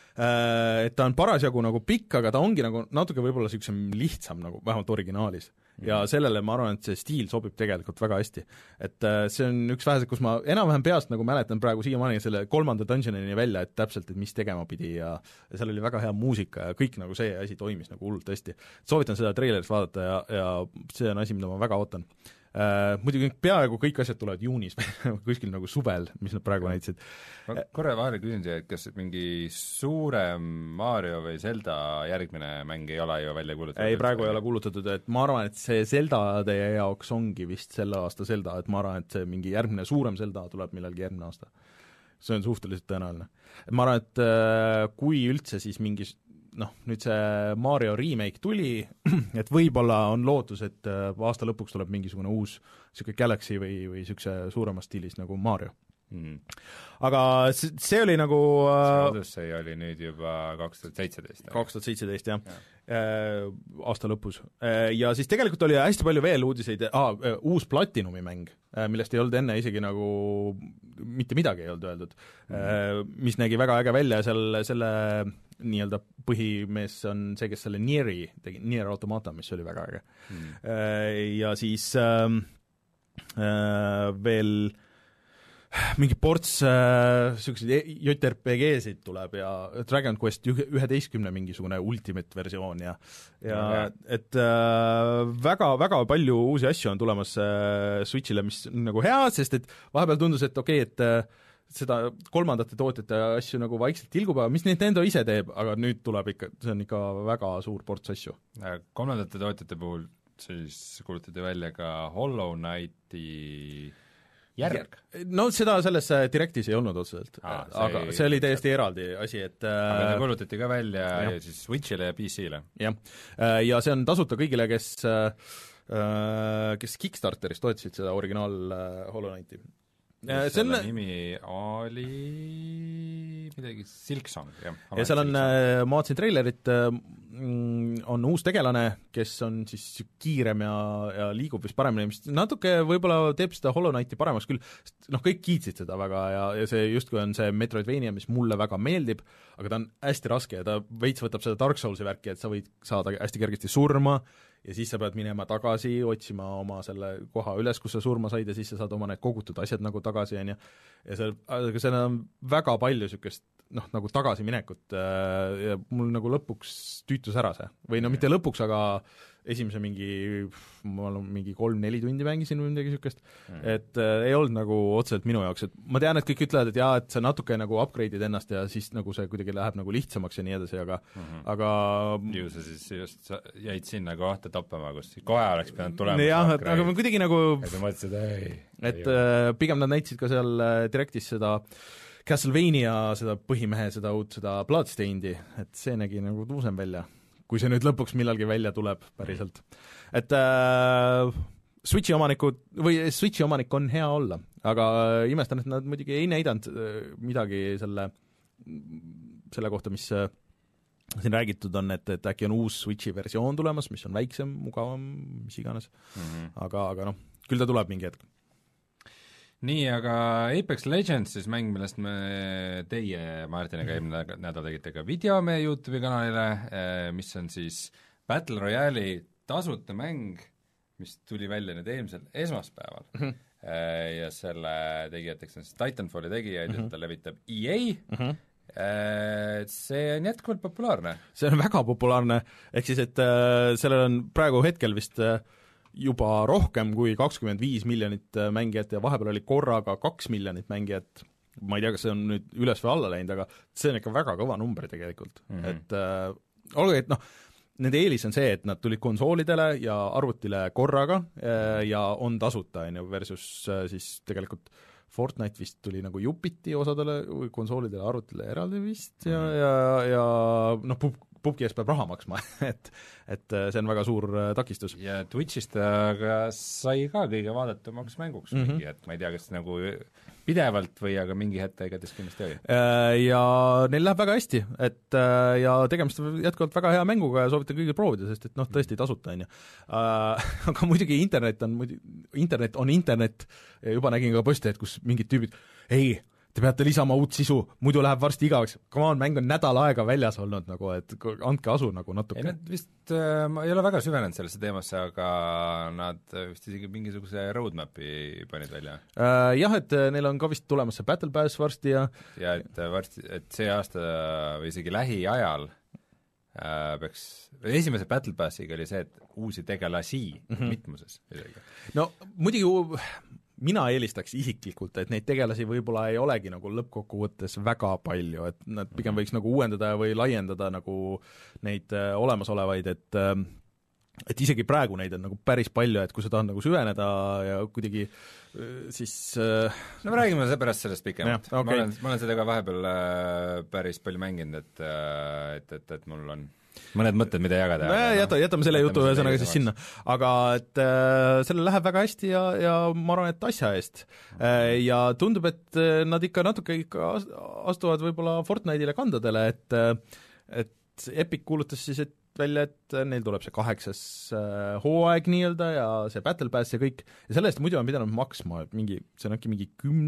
et ta on parasjagu nagu pikk, aga ta ongi nagu natuke võib-olla niisugusem lihtsam nagu vähemalt originaalis. ja sellele ma arvan, et see stiil sobib tegelikult väga hästi. Et see on üks vähesed, kus ma enam-vähem peast nagu mäletan praegu siiamaani selle kolmanda dungeonini välja, et täpselt, et mis tegema pidi ja seal oli väga hea muusika ja kõik nagu see asi toimis nagu hullult hästi. Soovitan seda treileris vaadata ja, ja see on asi, mida ma väga ootan. Uh, muidugi peaaegu kõik asjad tulevad juunis kuskil nagu suvel, mis nad praegu näitasid. Ma korra vahele küsin siia, et kas mingi suurem Mario või Zelda järgmine mäng ei ole ju välja kuulutatud? Ei, praegu ei ole kuulutatud, et ma arvan, et see Zelda teie jaoks ongi vist selle aasta Zelda, et ma arvan, et see mingi järgmine suurem Zelda tuleb millalgi järgmine aasta. See on suhteliselt tõenäoline. Ma arvan, et uh, kui üldse siis mingi noh, nüüd see Mario remake tuli, et võib-olla on lootus, et aasta lõpuks tuleb mingisugune uus siuke Galaxy või, või siukse suuremas stiilis nagu Mario. Mm. Aga see, see oli nagu see Odyssey oli nüüd juba kaks tuhat seitseteist. kaks tuhat seitseteist, jah. Äh, aasta lõpus. Äh, ja siis tegelikult oli hästi palju veel uudiseid, ah, uus Platinumi mäng, millest ei olnud enne isegi nagu mitte midagi ei olnud öeldud, mm. mis nägi väga äge välja, seal selle nii-öelda põhimees on see, kes selle Nieri tegi, Nier Automata, mis oli väga äge. Mm. Ja siis äh, äh, veel mingi ports äh, selliseid J R P G-sid tuleb ja Dragon Quest üheteistkümne mingisugune ultimate versioon ja, ja mm. et äh, väga, väga palju uusi asju on tulemas äh, Switchile, mis on nagu hea, sest et vahepeal tundus, et okei okay,, et äh, seda kolmandate tootjate asju nagu vaikselt tilgub, aga mis Nintendo ise teeb, aga nüüd tuleb ikka, see on ikka väga suur ports asju. Kolmandate tootjate puhul siis kuulutati välja ka Hollow Knighti järg? No seda selles Directis ei olnud otseselt, ah, see aga ei... see oli täiesti eraldi asi, et aga see kuulutati ka välja ja. Ja siis Switchile ja P C-le. Jah, ja see on tasuta kõigile, kes, kes Kickstarteris toetasid seda originaal Hollow Knighti. Selle selle nimi oli midagi Silksong, jah. Ja seal on, ma vaatasin treilerit, on uus tegelane, kes on siis kiirem ja, ja liigub vist paremini, mis natuke võib-olla teeb seda Hollow Knighti paremaks küll, noh, kõik kiitsid seda väga ja, ja see justkui on see Metroidvania, mis mulle väga meeldib, aga ta on hästi raske ja ta veits võtab seda Dark Soulsi värki, et sa võid saada hästi kergesti surma, ja siis sa pead minema tagasi, otsima oma selle koha üles, kus sa surma said ja siis sa saad oma need kogutud asjad nagu tagasi, on ju. Ja seal, aga seal on väga palju niisugust noh, nagu tagasiminekut ja mul nagu lõpuks tüütus ära see. Või no mitte lõpuks, aga esimese mingi, ma olen mingi kolm-neli tundi mängisin või midagi niisugust, mm. et äh, ei olnud nagu otseselt minu jaoks, et ma tean, et kõik ütlevad, et jaa, et sa natuke nagu upgrade'id ennast ja siis nagu see kuidagi läheb nagu lihtsamaks ja nii edasi, aga mm-hmm. aga ju sa siis just jäid sinna kohta toppama, kus kohe oleks pidanud tulema jah, aga ma kuidagi nagu et ma mõtlesin, et ei et ei äh, pigem nad näitasid ka seal Directis seda Castlevania, seda põhimehe, seda uut, seda Bloodstainedi, et see nägi nagu tuusem välja, kui see nüüd lõpuks millalgi välja tuleb päriselt. Et äh, Switchi omanikud, või Switchi omanik on hea olla, aga äh, imestan, et nad muidugi ei näidanud äh, midagi selle, selle kohta, mis äh, siin räägitud on, et, et äkki on uus Switchi versioon tulemas, mis on väiksem, mugavam, mis iganes, mm-hmm. aga, aga noh, küll ta tuleb mingi hetk. Nii, aga Apex Legends, siis mäng, millest me teie, Martiniga eelmine nädal tegite ka video meie YouTube'i kanalile, mis on siis Battle Royale'i tasuta mäng, mis tuli välja nüüd eelmisel esmaspäeval mm. -hmm. Ja selle tegijateks on siis Titanfalli tegijaid mm, -hmm. ta levitab E A mm, -hmm. see on jätkuvalt populaarne. See on väga populaarne, ehk siis, et äh, sellel on praegu hetkel vist äh, juba rohkem kui kakskümmend viis miljonit mängijat ja vahepeal oli korraga kaks miljonit mängijat, ma ei tea, kas see on nüüd üles või alla läinud, aga see on ikka väga kõva number tegelikult mm, -hmm. et äh, olgu, et noh, nende eelis on see, et nad tulid konsoolidele ja arvutile korraga äh, ja on tasuta, on ju, versus äh, siis tegelikult Fortnite vist tuli nagu jupiti osadele konsoolidele, arvutile eraldi vist ja, mm -hmm. ja, ja noh, pub pubgi eest peab raha maksma, et, et see on väga suur takistus. Ja Twitchist aga sai ka kõige vaadatumaks mänguks mm -hmm. mingi, et ma ei tea, kas nagu pidevalt või aga mingi hetk igatahes kindlasti oli. Ja neil läheb väga hästi, et ja tegemist jätkuvalt väga hea mänguga ja soovitan kõigil proovida, sest et noh, tõesti tasuta, on ju. Aga muidugi internet on, internet on internet ja juba nägin ka poste, et kus mingid tüübid, ei, te peate lisama uut sisu, muidu läheb varsti igaveks. Come on, mäng on nädal aega väljas olnud nagu, et andke asu nagu natuke. ei, nad vist äh,, ma ei ole väga süvenenud sellesse teemasse, aga nad vist isegi mingisuguse roadmapi panid välja äh,. Jah, et neil on ka vist tulemas see Battle Pass varsti ja ja et varsti, et see aasta või isegi lähiajal äh, peaks, esimese Battle Passiga oli see, et uusi tegelasi mm -hmm. mitmuses. No muidugi mina eelistaks isiklikult, et neid tegelasi võib-olla ei olegi nagu lõppkokkuvõttes väga palju, et nad pigem võiks nagu uuendada või laiendada nagu neid äh, olemasolevaid, et äh, et isegi praegu neid on nagu päris palju, et kui sa tahad nagu süveneda ja kuidagi äh, siis äh, no me räägime seepärast sellest pikemalt. Okay. ma olen, ma olen seda ka vahepeal äh, päris palju mänginud, et äh, et, et, et mul on mõned mõtted, mida jagada. jäta, jätame selle jutu ühesõnaga siis sinna. Aga et äh, sellel läheb väga hästi ja, ja ma arvan, et asja eest äh,. Ja tundub, et nad ikka natuke ikka astuvad võib-olla Fortnite'ile kandadele, et et Epic kuulutas siis et välja, et neil tuleb see kaheksas äh, hooaeg nii-öelda ja see Battle Pass ja kõik, ja selle eest muidu on pidanud maksma, et mingi, see on äkki mingi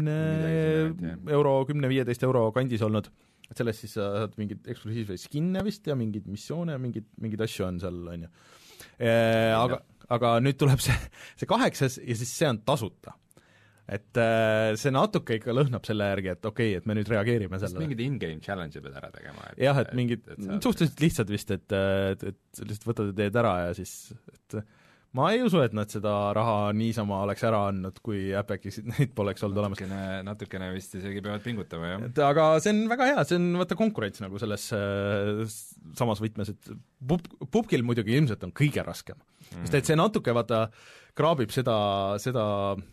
kümne euro, kümne-viieteist euro kandis olnud, et sellest siis saad mingeid eksklusiivseid skinne vist ja mingeid missioone ja mingeid, mingeid asju on seal, on ju. Aga, aga nüüd tuleb see, see kaheksas ja siis see on tasuta. Et äh, see natuke ikka lõhnab selle järgi, et okei okay,, et me nüüd reageerime sellele. Mingid in-game challenge'id pead ära tegema. Et, jah, et mingid, suhteliselt lihtsad vist, et, et, et lihtsalt võtad ja teed ära ja siis, et ma ei usu, et nad seda raha niisama oleks ära andnud, kui Apec'is neid poleks olnud natukene, olemas. Natukene vist isegi peavad pingutama, jah. Et, aga see on väga hea, see on vaata konkurents nagu selles äh, samas võtmes, et pub, pubkil muidugi ilmselt on kõige raskem mm.. sest et see natuke vaata kraabib seda, seda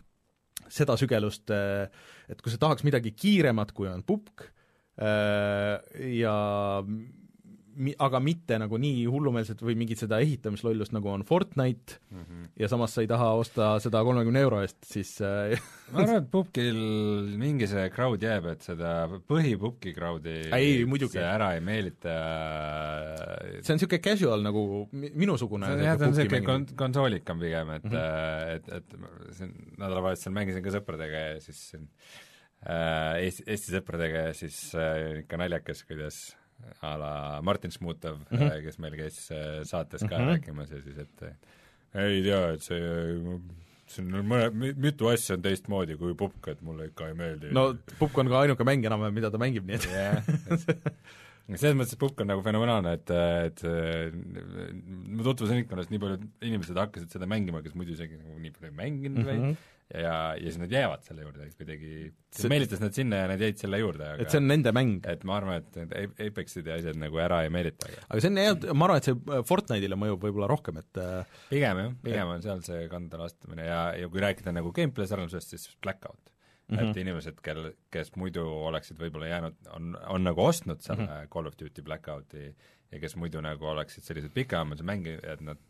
seda sügelust, et kui sa tahaks midagi kiiremat, kui on pubk, ja aga mitte nagu nii hullumeelset või mingit seda ehitamislollust, nagu on Fortnite mm, -hmm. ja samas sa ei taha osta seda kolmekümne euro eest, siis ma arvan, et pubkil mingi see crowd jääb, et seda põhipubki crowdi ei, muidugi. Ära ei meelita. See on niisugune casual nagu minusugune. See on jah, ta on niisugune kon-, konsoolikam pigem, et mm -hmm. et, et, et see nädalavahetusel mängisin ka sõpradega ja siis äh, Eesti, Eesti sõpradega ja siis äh, ikka naljakas, kuidas a la Martin Šmutov mm, -hmm. kes meil käis saates ka mm -hmm. rääkimas ja siis, et ei tea, et see, see on mõne, mitu asja on teistmoodi kui pupk, et mulle ikka ei meeldi. No pupk on ka ainuke mäng enam-vähem, mida ta mängib, nii et jah, selles mõttes, et pupk on nagu fenomenaalne, et, et ma tutvusin ikkonast nii paljud inimesed hakkasid seda mängima, kes muidu isegi nagu nii palju ei mänginud mm -hmm. või ja, ja, ja siis nad jäävad selle juurde, kuidagi see meelitas nad sinna ja nad jäid selle juurde, aga et see on nende mäng. Et ma arvan, et Apexid ja asjad nagu ära ei meelita. Aga see on hea, ma arvan, et see Fortnite'ile mõjub võib-olla rohkem, et pigem jah, pigem on seal see kandale astumine ja, ja kui rääkida nagu gameplay sarnasusest, siis Blackout mm. -hmm. Et inimesed, kel, kes muidu oleksid võib-olla jäänud, on, on nagu ostnud selle mm -hmm. Call of Duty Blackouti ja kes muidu nagu oleksid sellised pikaajalise mängijad, nad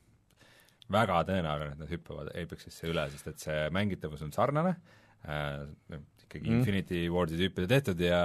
väga tõenäoline, et nad hüppavad Apexisse üle, sest et see mängitavus on sarnane äh,, ikkagi mm. Infinity Ward'i tüüpide tehtud ja,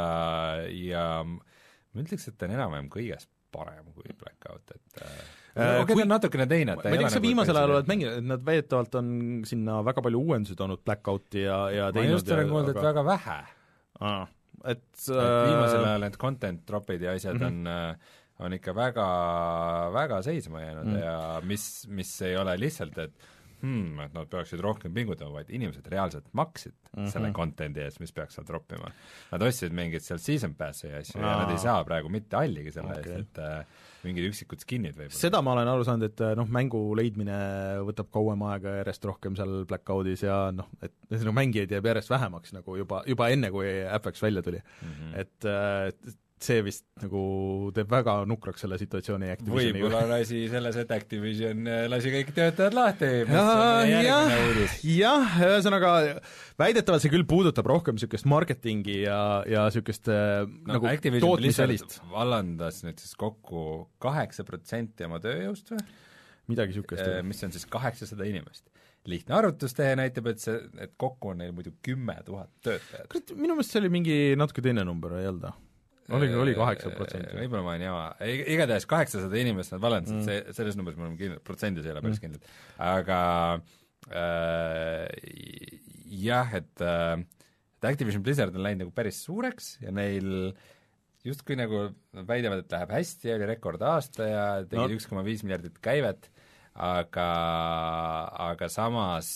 ja ma ütleks, et ta on enam-vähem kõiges parem kui Blackout, et äh, okei okay, kui... ta on natukene teine, et ma ei tea, kas sa viimasel ajal oled mänginud, et nad väidetavalt on sinna väga palju uuendusi toonud Blackouti ja, ja ma just olen kuulnud, et väga vähe ah,. Et, et viimasel ajal need content drop'id ja asjad mm -hmm. on äh, on ikka väga, väga seisma jäänud mm. ja mis, mis ei ole lihtsalt, et hmm, et nad peaksid rohkem pingutama, vaid inimesed reaalselt maksid mm -hmm. selle content'i eest, mis peaks seal droppima. Nad ostsid mingid seal season pass'i ja asju Aa. ja nad ei saa praegu mitte alligi selle okay. eest, et äh, mingid üksikud skinnid võib-olla. Seda ma olen aru saanud, et noh, mängu leidmine võtab kauem aega järjest rohkem seal Blackoutis ja noh, et no, mängijaid jääb järjest vähemaks nagu juba, juba enne, kui Apex välja tuli mm. -hmm. et, et see vist nagu teeb väga nukraks selle situatsiooni Activisioni võib-olla lasi selles, et Activision lasi kõik töötajad lahti, mis ja, on järgmine uudis. Jah, ühesõnaga väidetavalt see küll puudutab rohkem niisugust marketingi ja, ja niisugust no, nagu tootmisvälist. vallandas nüüd siis kokku kaheksa protsenti oma tööjõust või? Midagi niisugust. Mis on siis kaheksasada inimest. Lihtne arvutustehe näitab, et see, et kokku on neil muidu kümme tuhat töötajat. Minu meelest see oli mingi natuke teine number, ei olnud? oli, oli kaheksa protsenti. Võib-olla ma olen jama. Igatahes kaheksasada inimest nad valendasid mm., see, selles numbris me oleme kindlad, protsendis ei ole päris kindlad. Aga äh, jah, et äh, et Activision Blizzard on läinud nagu päris suureks ja neil justkui nagu väidavad, et läheb hästi, oli rekordaasta ja tegid no. üks koma viis miljardit käivet, aga, aga samas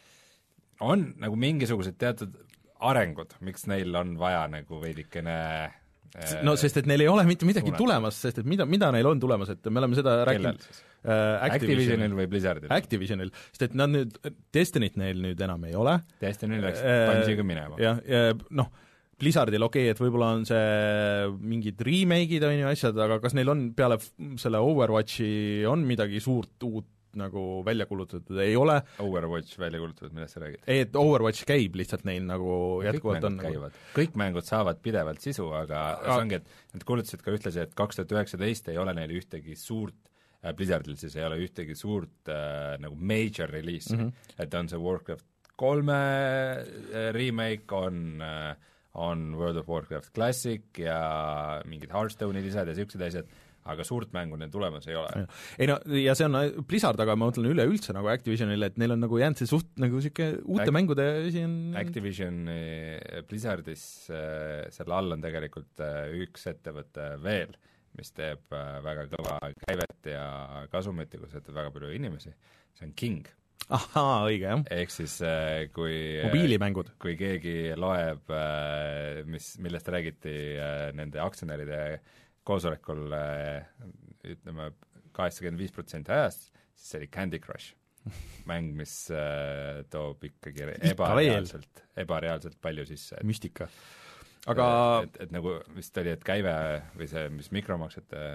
on nagu mingisugused teatud arengud, miks neil on vaja nagu veidikene no sest, et neil ei ole mitte midagi suunata. Tulemas, sest et mida, mida neil on tulemas, et me oleme seda rääkinud äh, Activisionil või Blizzardil? Activisionil, sest et nad nüüd, Destinyt neil nüüd enam ei ole. Destiny läks äh, Bungie'ga minema. jah, ja noh, Blizzardil okei okay,, et võib-olla on see mingid remake'id on ju asjad, aga kas neil on peale selle Overwatchi on midagi suurt uut nagu välja kulutatud, ei ole. Overwatch välja kulutatud, millest sa räägid? ei, et Overwatch käib lihtsalt neil nagu jätkuvalt on nagu... kõik mängud saavad pidevalt sisu, aga see ongi, et nad kulutasid ka ühtlasi, et kaks tuhat üheksateist ei ole neil ühtegi suurt äh, Blizzardil siis ei ole ühtegi suurt äh, nagu major release'i mm, -hmm. et on see Warcraft kolme äh, remake, on äh, on World of Warcraft Classic ja mingid Hearthstone'i lisad ja niisugused asjad, aga suurt mängu neil tulemas ei ole. ei no, ja see on Blizzard, aga ma mõtlen üleüldse nagu Activisionile, et neil on nagu jäänud see suht nagu niisugune uute Act- mängude asi on Activision Blizzardis äh, selle all on tegelikult äh, üks ettevõte veel, mis teeb äh, väga kõva käivet ja kasumit ja kus võtab väga palju inimesi, see on King. Ahaa, õige, jah. ehk siis äh, kui mobiilimängud. Kui keegi loeb, äh, mis, millest räägiti äh, nende aktsionäride koosolekul äh, ütleme kaheksakümmend viis protsenti ajast, siis see oli Candy Crush. Mäng, mis äh, toob ikkagi ebareaalselt, ebareaalselt palju sisse. Müstika. Aga et, et nagu vist oli, et käive või see, mis mikromaksete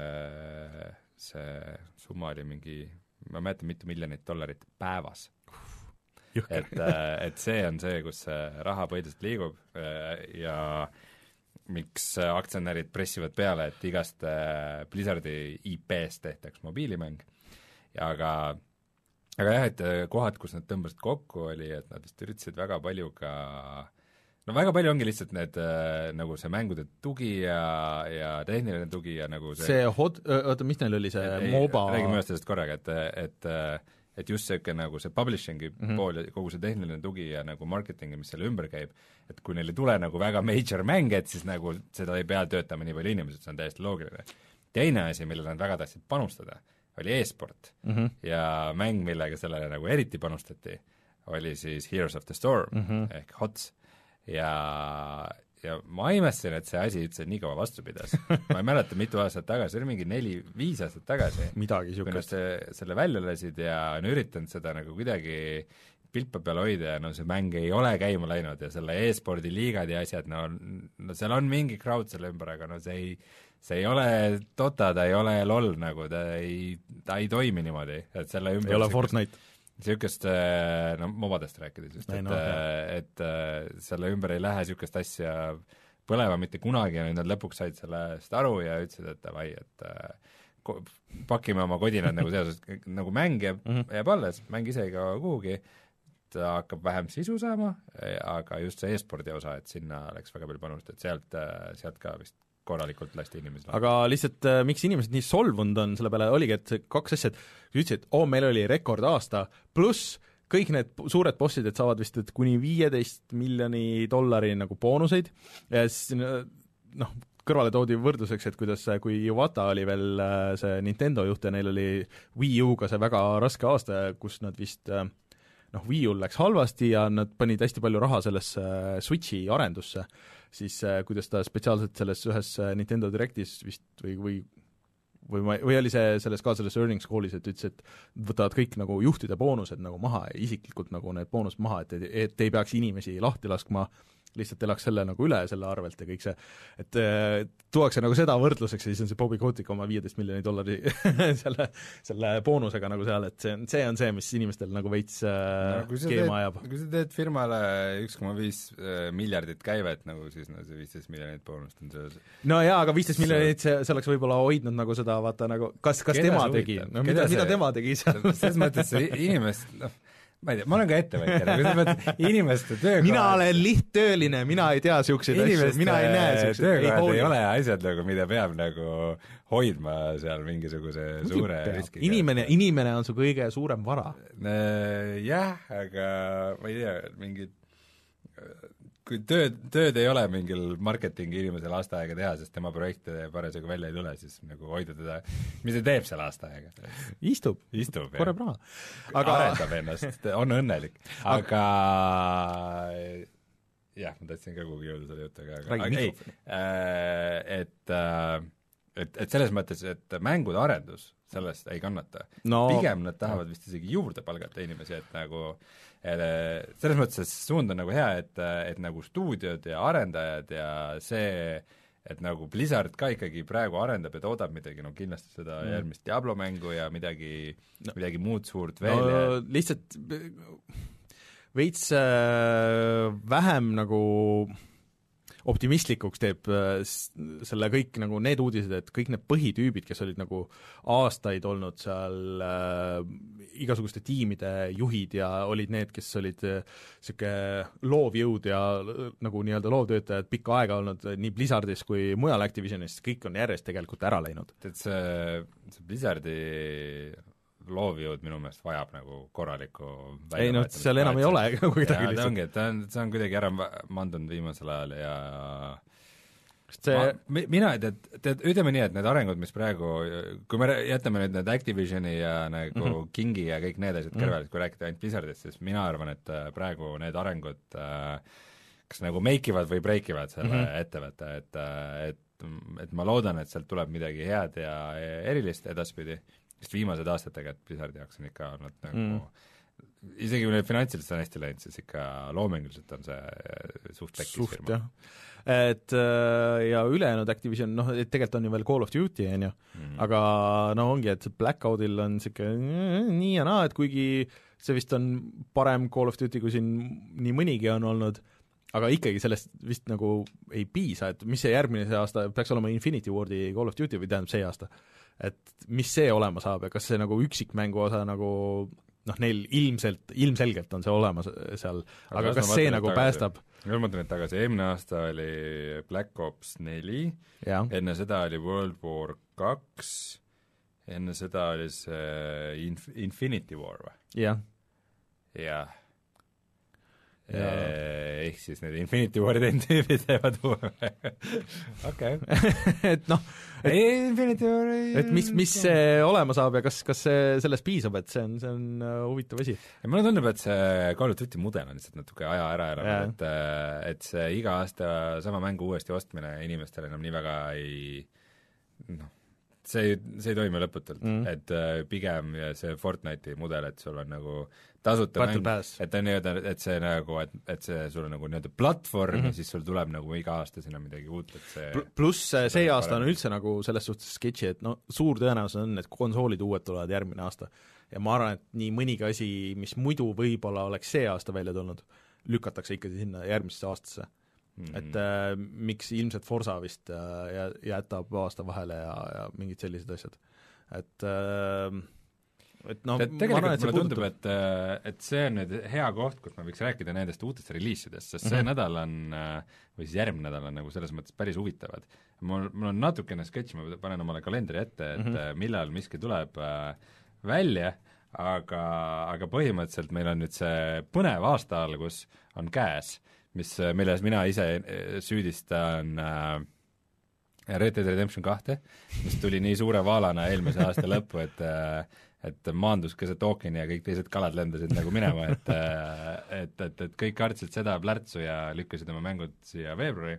see summa oli mingi ma mäletan, mitu miljonit dollarit päevas. et, et see on see, kus raha põhiliselt liigub ja miks aktsionärid pressivad peale, et igast Blizzardi I P-st tehtaks mobiilimäng. Ja aga, aga jah, et kohad, kus nad tõmbasid kokku, oli, et nad vist üritasid väga palju ka no väga palju ongi lihtsalt need nagu see mängude tugi ja, ja tehniline tugi ja nagu see see hot, oota, mis neil oli see ei, MOBA? Räägime ühest sellest korraga, et, et, et just see nagu see publishing'i mm -hmm. pool ja kogu see tehniline tugi ja nagu marketingi, mis selle ümber käib, et kui neil ei tule nagu väga major mänge, et siis nagu seda ei pea töötama nii palju inimesed, see on täiesti loogiline. Teine asi, millele nad väga tahtsid panustada, oli e-sport mm -hmm. ja mäng, millega sellele nagu eriti panustati, oli siis Heroes of the Storm mm -hmm. ehk H O T S ja, ja ma imestasin, et see asi üldse nii kaua vastu pidas. ma ei mäleta, mitu aastat tagasi, see oli mingi neli, viis aastat tagasi, midagi kui nad selle välja lasid ja on üritanud seda nagu kuidagi pilpa peal hoida ja no see mäng ei ole käima läinud ja selle e-spordi liigad ja asjad, no, no seal on mingi crowd selle ümber, aga no see ei, see ei ole Dota, ta ei ole LOL nagu, ta ei, ta ei toimi niimoodi, et selle ümber ei ole Fortnite niisugust, no mobadest rääkides just, et, no, et, et selle ümber ei lähe niisugust asja põlema mitte kunagi ja nüüd nad lõpuks said sellest aru ja ütlesid, et davai, et ko, pakime oma kodinad nagu seoses, nagu mäng jääb, mm -hmm. jääb alles, mäng ise ei kao kuhugi, ta hakkab vähem sisu saama, aga just see e-spordi osa, et sinna läks väga palju panust, et sealt, sealt ka vist korralikult lasti inimesed. aga lihtsalt äh, miks inimesed nii solvunud on, selle peale oligi, et kaks asja, et ütlesid, et oo, meil oli rekordaasta, pluss kõik need suured bossid, et saavad vist et kuni viieteist miljoni dollari nagu boonuseid ja siis noh, kõrvale toodi võrdluseks, et kuidas, kui Iwata oli veel see Nintendo juht ja neil oli Wii U-ga see väga raske aasta, kus nad vist noh, Wii U läks halvasti ja nad panid hästi palju raha sellesse Switchi arendusse, siis kuidas ta spetsiaalselt selles ühes Nintendo Directis vist või, või või ma, või oli see selles ka selles earnings call'is, et ütles, et võtavad kõik nagu juhtide boonused nagu maha ja isiklikult nagu need boonused maha, et, et ei peaks inimesi lahti laskma, lihtsalt elaks selle nagu üle selle arvelt ja kõik see, et äh, tuuakse nagu seda võrdluseks ja siis on see Bobby Kotick oma viieteist miljoni dollari selle, selle boonusega nagu seal, et see on, see on see, mis inimestel nagu veits äh, no, keema ajab. kui sa teed firmale üks koma viis miljardit käivet nagu, siis no see viisteist miljonit boonust on see no jaa, aga viisteist miljonit, see, see oleks võib-olla hoidnud nagu seda, vaata nagu, kas, kas Keda tema tegi, no mida, mida tema tegi seal? selles mõttes inimest, noh, ma ei tea, ma olen ka ettevõtja, nagu sa mõtled inimeste töökohad. mina olen lihttööline, mina ei tea niisuguseid asju, mina ei näe niisuguseid. töökohad ei, ei ole asjad nagu, mida peab nagu hoidma seal mingisuguse Mugi suure riski. inimene, inimene on su kõige suurem vara. Jah, aga ma ei tea, mingid kui tööd, tööd ei ole mingil marketingi inimesel aasta aega teha, sest tema projekte parasjagu välja ei tule, siis nagu hoida teda, mis ta teeb seal aasta aega? Istub, istub, korjab raha. Aga... arendab ennast, on õnnelik, aga jah, ma tahtsin ka kuhugi jõuda selle jutuga, aga, aga ei, et, et, et selles mõttes, et mängude arendus sellest ei kannata no.. pigem nad tahavad vist isegi juurde palgata inimesi, et nagu selles mõttes, et suund on nagu hea, et, et nagu stuudiod ja arendajad ja see, et nagu Blizzard ka ikkagi praegu arendab ja toodab midagi, no kindlasti seda mm. järgmist Diablo mängu ja midagi no., midagi muud suurt veel no, ja lihtsalt veits äh, vähem nagu optimistlikuks teeb selle kõik nagu need uudised, et kõik need põhitüübid, kes olid nagu aastaid olnud seal äh, igasuguste tiimide juhid ja olid need, kes olid niisugune äh, loovjõud ja äh, nagu nii-öelda loovtöötajad pikka aega olnud nii Blizzardis kui mujal Activisionis, kõik on järjest tegelikult ära läinud. et see, see Blizzardi loovjõud minu meelest vajab nagu korralikku ei no seal enam ei ole nagu kuidagi lihtsalt. ta ongi, et ta on, see on kuidagi ära mandunud viimasel ajal ja see ma, mina, tead, tead, ütleme nii, et need arengud, mis praegu, kui me jätame nüüd need Activisioni ja nagu mm -hmm. Kingi ja kõik need asjad kõrvale, mm -hmm. kui rääkida ainult Blizzardist, siis mina arvan, et praegu need arengud kas nagu make ivad või break ivad selle mm -hmm. ettevõtte, et, et, et ma loodan, et sealt tuleb midagi head ja erilist edaspidi, sest viimased aastad tegelikult Blizzardi jaoks on ikka olnud nagu mm. isegi kui neil finantsiliselt on hästi läinud, siis ikka loominguliselt on see suht tekkis firma. Et ja ülejäänud Activision, noh, et tegelikult on ju veel Call of Duty, on ju mm., aga no ongi, et Blackout'il on niisugune nii ja naa, et kuigi see vist on parem Call of Duty, kui siin nii mõnigi on olnud, aga ikkagi sellest vist nagu ei piisa, et mis see järgmine see aasta peaks olema Infinity Wardi Call of Duty või tähendab see aasta, et mis see olema saab ja kas see nagu üksikmängu osa nagu noh, neil ilmselt, ilmselgelt on see olemas seal, aga, aga kas see nagu tagasi, päästab? ma mõtlen, et tagasi, eelmine aasta oli Black Ops neli, enne seda oli World War kaks, enne seda oli see Inf- Infinity War või? jah. jah. ehk siis need Infinity War'i tüübid teevad uue okei. et noh, Infinity War'i et mis, mis see olema saab ja kas, kas see sellest piisab, et see on, see on huvitav asi. mulle tundub, et see Call of Duty mudel on lihtsalt natuke aja ära elanud, et, et see iga aasta sama mängu uuesti ostmine inimestele enam nii väga ei noh, see ei, see ei toimi lõputult mm., et uh, pigem see Fortnite'i mudel, et sul on nagu tasuta Battle mäng, et ta nii-öelda, et see nagu, et, et see sul on nagu nii-öelda platvorm mm -hmm. ja siis sul tuleb nagu iga aasta sinna midagi uut, et see pluss see, see aasta on üldse nagu selles suhtes sketši, et no suur tõenäosus on, et konsoolid uued tulevad järgmine aasta. Ja ma arvan, et nii mõnigi asi, mis muidu võib-olla oleks see aasta välja tulnud, lükatakse ikkagi sinna järgmisesse aastasse. Mm-hmm. et äh, miks ilmselt Forza vist äh, jätab aasta vahele ja, ja mingid sellised asjad. Et äh, et noh, tegelikult arvan, et mulle tundub, et, et see on nüüd hea koht, kus me võiks rääkida nendest uutest reliisidest, sest see mm-hmm. nädal on, või siis järgmine nädal on nagu selles mõttes päris huvitavad. mul, mul on natukene sketš, ma panen omale kalendri ette, et mm-hmm. millal miski tuleb äh, välja, aga, aga põhimõtteliselt meil on nüüd see põnev aasta algus on käes, mis, milles mina ise süüdistan äh, Red Dead Redemption kahte, mis tuli nii suure vaalana eelmise aasta lõppu, et äh, et maandus ka see token ja kõik teised kalad lendasid nagu minema, et et, et, et kõik kartsid seda plärtsu ja lükkasid oma mängud siia veebruari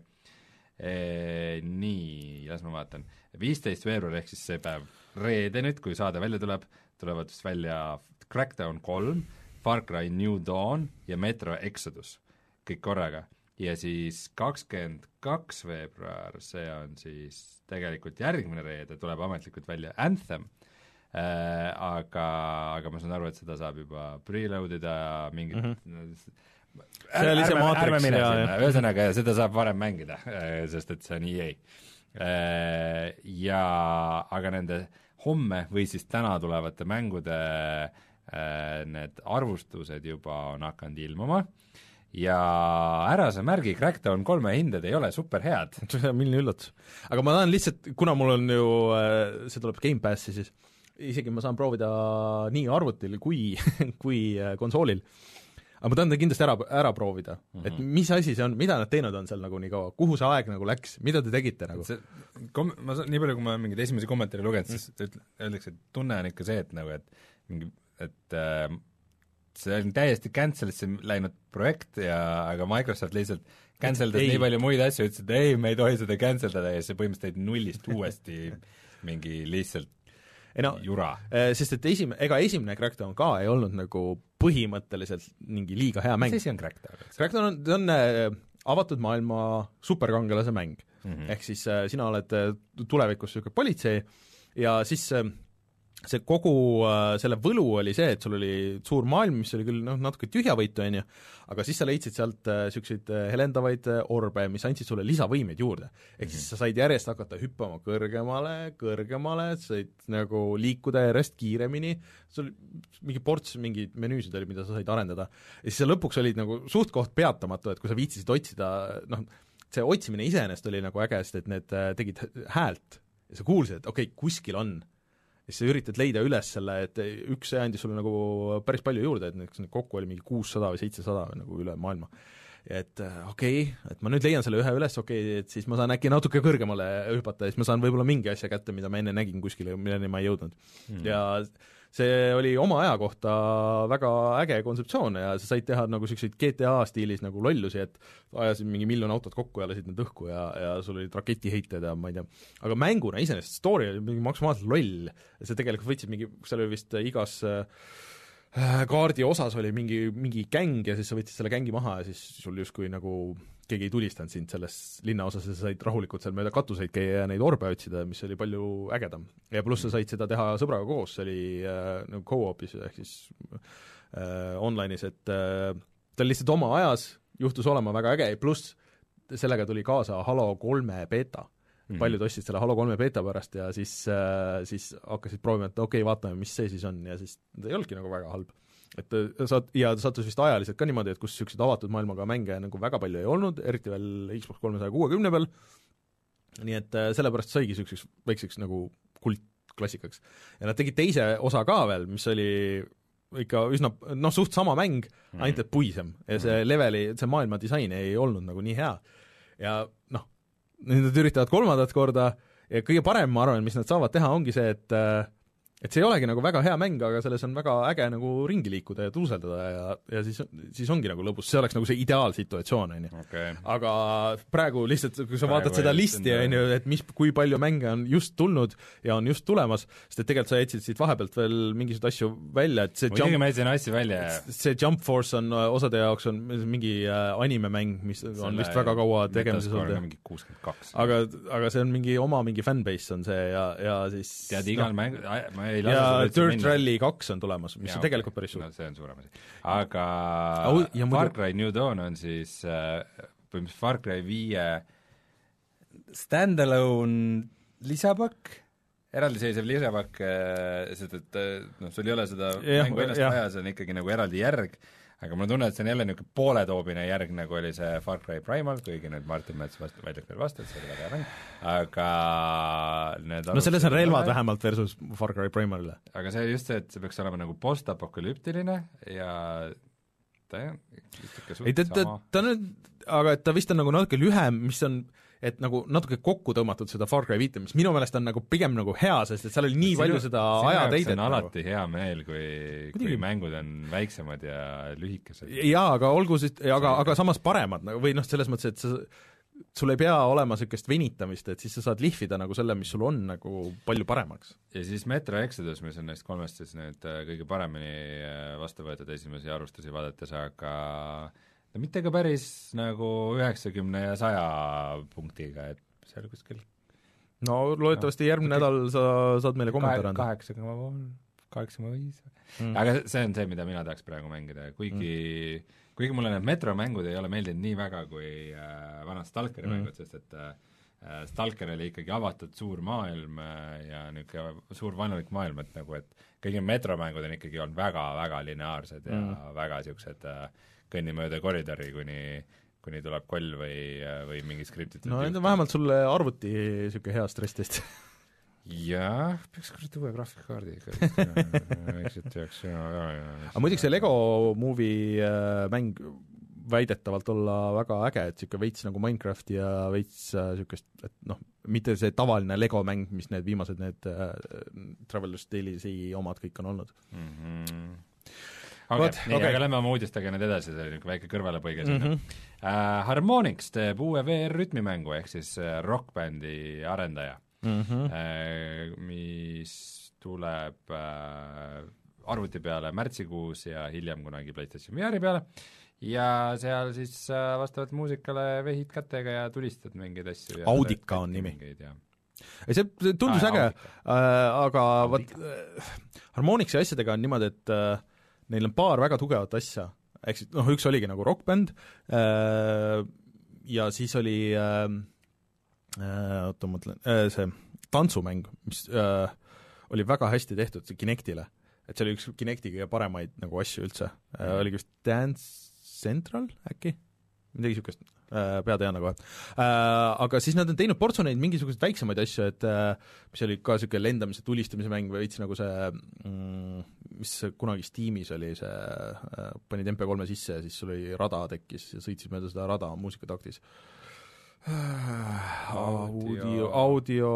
e,. Nii, las ma vaatan. viisteist veebruar ehk siis see päev reede nüüd, kui saade välja tuleb, tulevad vist välja Crackdown kolm, Far Cry New Dawn ja Metro Exodus, kõik korraga. Ja siis kakskümmend kaks veebruar, see on siis tegelikult järgmine reede, tuleb ametlikult välja Anthem, Äh, aga, aga ma saan aru, et seda saab juba preload ida ja mingid mm -hmm. ärme, ärme, ärme mine sinna, ühesõnaga seda saab varem mängida, sest et see on E A. Äh, ja aga nende homme või siis täna tulevate mängude äh, need arvustused juba on hakanud ilmuma ja ära sa märgi, Crackdown kolme hinded ei ole super head. milline üllatus. Aga ma tahan lihtsalt, kuna mul on ju, see tuleb Game Passi, siis isegi ma saan proovida nii arvutil kui, kui konsoolil. aga ma tahan kindlasti ära, ära proovida mm, -hmm. et mis asi see on, mida nad teinud on seal nagu nii kaua, kuhu see aeg nagu läks, mida te tegite nagu? see, kom-, ma saan, nii palju, kui ma mingeid esimesi kommentaare lugenud mm., siis ütle, öeldakse, et tunne on ikka see, et nagu, et mingi, et äh, see on täiesti cancel'isse läinud projekt ja aga Microsoft lihtsalt canceldas nii palju muid asju, ütles, et ei, me ei tohi seda canceldada ja see põhimõtteliselt nullist uuesti mingi lihtsalt ei no, jura. Sest et esim-, ega esimene Crackdown ka ei olnud nagu põhimõtteliselt mingi liiga hea mäng. Mis asi on Crackdown? Crackdown on, on äh, avatud maailma superkangelase mäng mm. -hmm. ehk siis äh, sina oled äh, tulevikus niisugune politsei ja siis äh, see kogu äh, selle võlu oli see, et sul oli suur maailm, mis oli küll noh, natuke tühjavõitu, on ju, aga siis sa leidsid sealt niisuguseid äh, helendavaid äh, orbe, mis andsid sulle lisavõimeid juurde. ehk siis sa said järjest hakata hüppama kõrgemale, kõrgemale, said nagu liikuda järjest kiiremini, sul mingi ports mingeid menüüsid oli, mida sa said arendada, ja siis sa lõpuks olid nagu suht koht peatamatu, et kui sa viitsisid otsida, noh, see otsimine iseenesest oli nagu äge, sest et need äh, tegid häält ja sa kuulsid, et okei okay,, kuskil on ja siis sa üritad leida üles selle, et üks see andis sulle nagu päris palju juurde, et näiteks kokku oli mingi kuussada või seitsesada või nagu üle maailma. Et okei okay,, et ma nüüd leian selle ühe üles, okei okay,, et siis ma saan äkki natuke kõrgemale hüpata ja siis ma saan võib-olla mingi asja kätte, mida ma enne nägin kuskile, milleni ma ei jõudnud mm.. ja see oli oma aja kohta väga äge kontseptsioon ja sa said teha nagu selliseid G T A stiilis nagu lollusi, et ajasid mingi miljon autot kokku ja lasid need õhku ja, ja sul olid raketiheited ja ma ei tea, aga mänguna iseenesest story oli mingi maksimaalselt loll, see tegelikult võtsid mingi, seal oli vist igas äh, kaardi osas oli mingi, mingi gäng ja siis sa võtsid selle gängi maha ja siis sul justkui nagu keegi ei tulistanud sind selles linnaosas ja sa said rahulikult seal mööda katuseid käia ja neid orbe otsida, mis oli palju ägedam. ja pluss sa said seda teha sõbraga koos, see oli äh, nagu co-op'is ehk siis äh, online'is, et äh, ta oli lihtsalt oma ajas, juhtus olema väga äge, pluss sellega tuli kaasa Halo kolme beeta. Mm-hmm. paljud ostsid selle Halo kolme beeta pärast ja siis, äh, siis hakkasid proovima, et okei okay,, vaatame, mis see siis on ja siis ta ei olnudki nagu väga halb. et saad, ja ta sattus vist ajaliselt ka niimoodi, et kus niisuguseid avatud maailmaga mänge nagu väga palju ei olnud, eriti veel Xbox kolmesaja kuuekümne peal, nii et sellepärast saigi niisuguseks väikseks nagu kultklassikaks. ja nad tegid teise osa ka veel, mis oli ikka üsna, noh, suht sama mäng, mm-hmm. ainult et puisem ja see leveli, see maailma disain ei olnud nagu nii hea. ja noh, nüüd nad üritavad kolmandat korda ja kõige parem, ma arvan, mis nad saavad teha, ongi see, et et see ei olegi nagu väga hea mäng, aga selles on väga äge nagu ringi liikuda ja tuuseldada ja, ja siis, siis ongi nagu lõbus, see oleks nagu see ideaalsituatsioon, on ju. Okay. aga praegu lihtsalt, kui sa praegu vaatad seda listi, on ju, et mis, kui palju mänge on just tulnud ja on just tulemas, sest et tegelikult sa jätsid siit vahepealt veel mingisuguseid asju välja, et see jump, ma jätsin asju välja ja see Jump Force on osade jaoks on mingi äh, animemäng, mis selle on vist väga kaua tegemises olnud. mingi kuuskümmend kaks. aga, aga see on mingi oma mingi fanbase on see ja, ja siis tead, igal no, mäng, ma ja Dirt minna. Rally kaks on tulemas, mis ja, on tegelikult päris suur. No, see on suurem asi. Aga oh, Far Cry New Dawn on siis äh, põhimõtteliselt Far Cry viie stand-alone lisapakk, eraldiseisev lisapakk, äh, sest et noh, sul ei ole seda ja, mängu ennast vaja, see on ikkagi nagu eraldi järg, aga mul tunnen, et see on jälle niisugune pooletoobine järg, nagu oli see Far Cry Primal, kuigi nüüd Martin Mets vastu, väljaks veel vastu, et see oli väga hea mäng, aga need no selles on relvad ole. Vähemalt versus Far Cry Primalile. Aga see just see, et see peaks olema nagu postapokalüptiline ja ta on ikka suht ei, ta, ta, sama. Ta nüüd, aga ta vist on nagu natuke lühem, mis on et nagu natuke kokku tõmmatud seda Far Cry viite, mis minu meelest on nagu pigem nagu hea, sest et seal oli nii sinu, palju seda ajateidet. See on nagu. Alati hea meel, kui, kui mängud on väiksemad ja lühikesed. Jaa, aga olgu siis, aga, aga samas paremad, või noh, selles mõttes, et sa, sul ei pea olema niisugust venitamist, et siis sa saad lihvida nagu selle, mis sul on nagu palju paremaks. Ja siis Metro Exodus, mis on neist kolmest siis nüüd kõige paremini vastu võetud esimesi arvustusi vaadates, aga no mitte ka päris nagu üheksakümne ja saja punktiga, et seal kuskil no loodetavasti no, järgmine nädal sa saad meile kommentaare anda. kaheksa koma kolm, kaheksa koma viis. Aga see on see, mida mina tahaks praegu mängida, kuigi mm. kuigi mulle need Metro-mängud ei ole meeldinud nii väga kui äh, vanad Stalkeri mm. mängud, sest et äh, Stalker oli ikkagi avatud suur maailm äh, ja niisugune suur vaenulik maailm, et nagu, et kõigi Metro-mängud on ikkagi olnud väga-väga lineaarsed ja mm. väga niisugused äh, kõnni mööda koridori, kuni, kuni tuleb koll või, või mingi skriptitud no need on vähemalt sulle arvuti niisugune hea stress-test. jah, peaks kurat uue graafikakaardi ikka teaks, ja, ja, ja. aga muidugi see Lego Movie äh, mäng väidetavalt olla väga äge, et niisugune veits nagu Minecrafti ja veits niisugust äh,, et noh, mitte see tavaline Lego mäng, mis need viimased need äh, Traveler's Daily'si omad kõik on olnud mm-hmm. okei okay, okay., nii, aga lähme oma uudistega nüüd edasi, see oli niisugune väike kõrvalepõige sinna mm-hmm. uh, Harmonix teeb uue V R-rütmimängu, ehk siis rokkbändi arendaja Mm-hmm. Äh, mis tuleb äh, arvuti peale märtsikuus ja hiljem kunagi PlayStation V R-i peale ja seal siis äh, vastavalt muusikale vehid kätega ja tulistad mingeid asju. Audika on nimi. Ja... see tundus ah, äge, äh, aga vaat äh, Harmonixi asjadega on niimoodi, et äh, neil on paar väga tugevat asja, ehk siis noh, üks oligi nagu rockbänd äh, ja siis oli äh, oota, ma mõtlen, see tantsumäng, mis äh, oli väga hästi tehtud see Kinectile, et see oli üks Kinecti kõige paremaid nagu asju üldse äh,, oligi vist Dance Central äkki, midagi niisugust äh,, pead ei anna kohe äh,, aga siis nad on teinud portsu neid mingisuguseid väiksemaid asju, et äh, mis oli ka niisugune lendamise, tulistamise mäng või veits nagu see mm, mis kunagi Steamis oli see äh,, panid M P kolme sisse ja siis sul oli rada tekkis ja sõitsid mööda seda rada muusikataktis audio, audio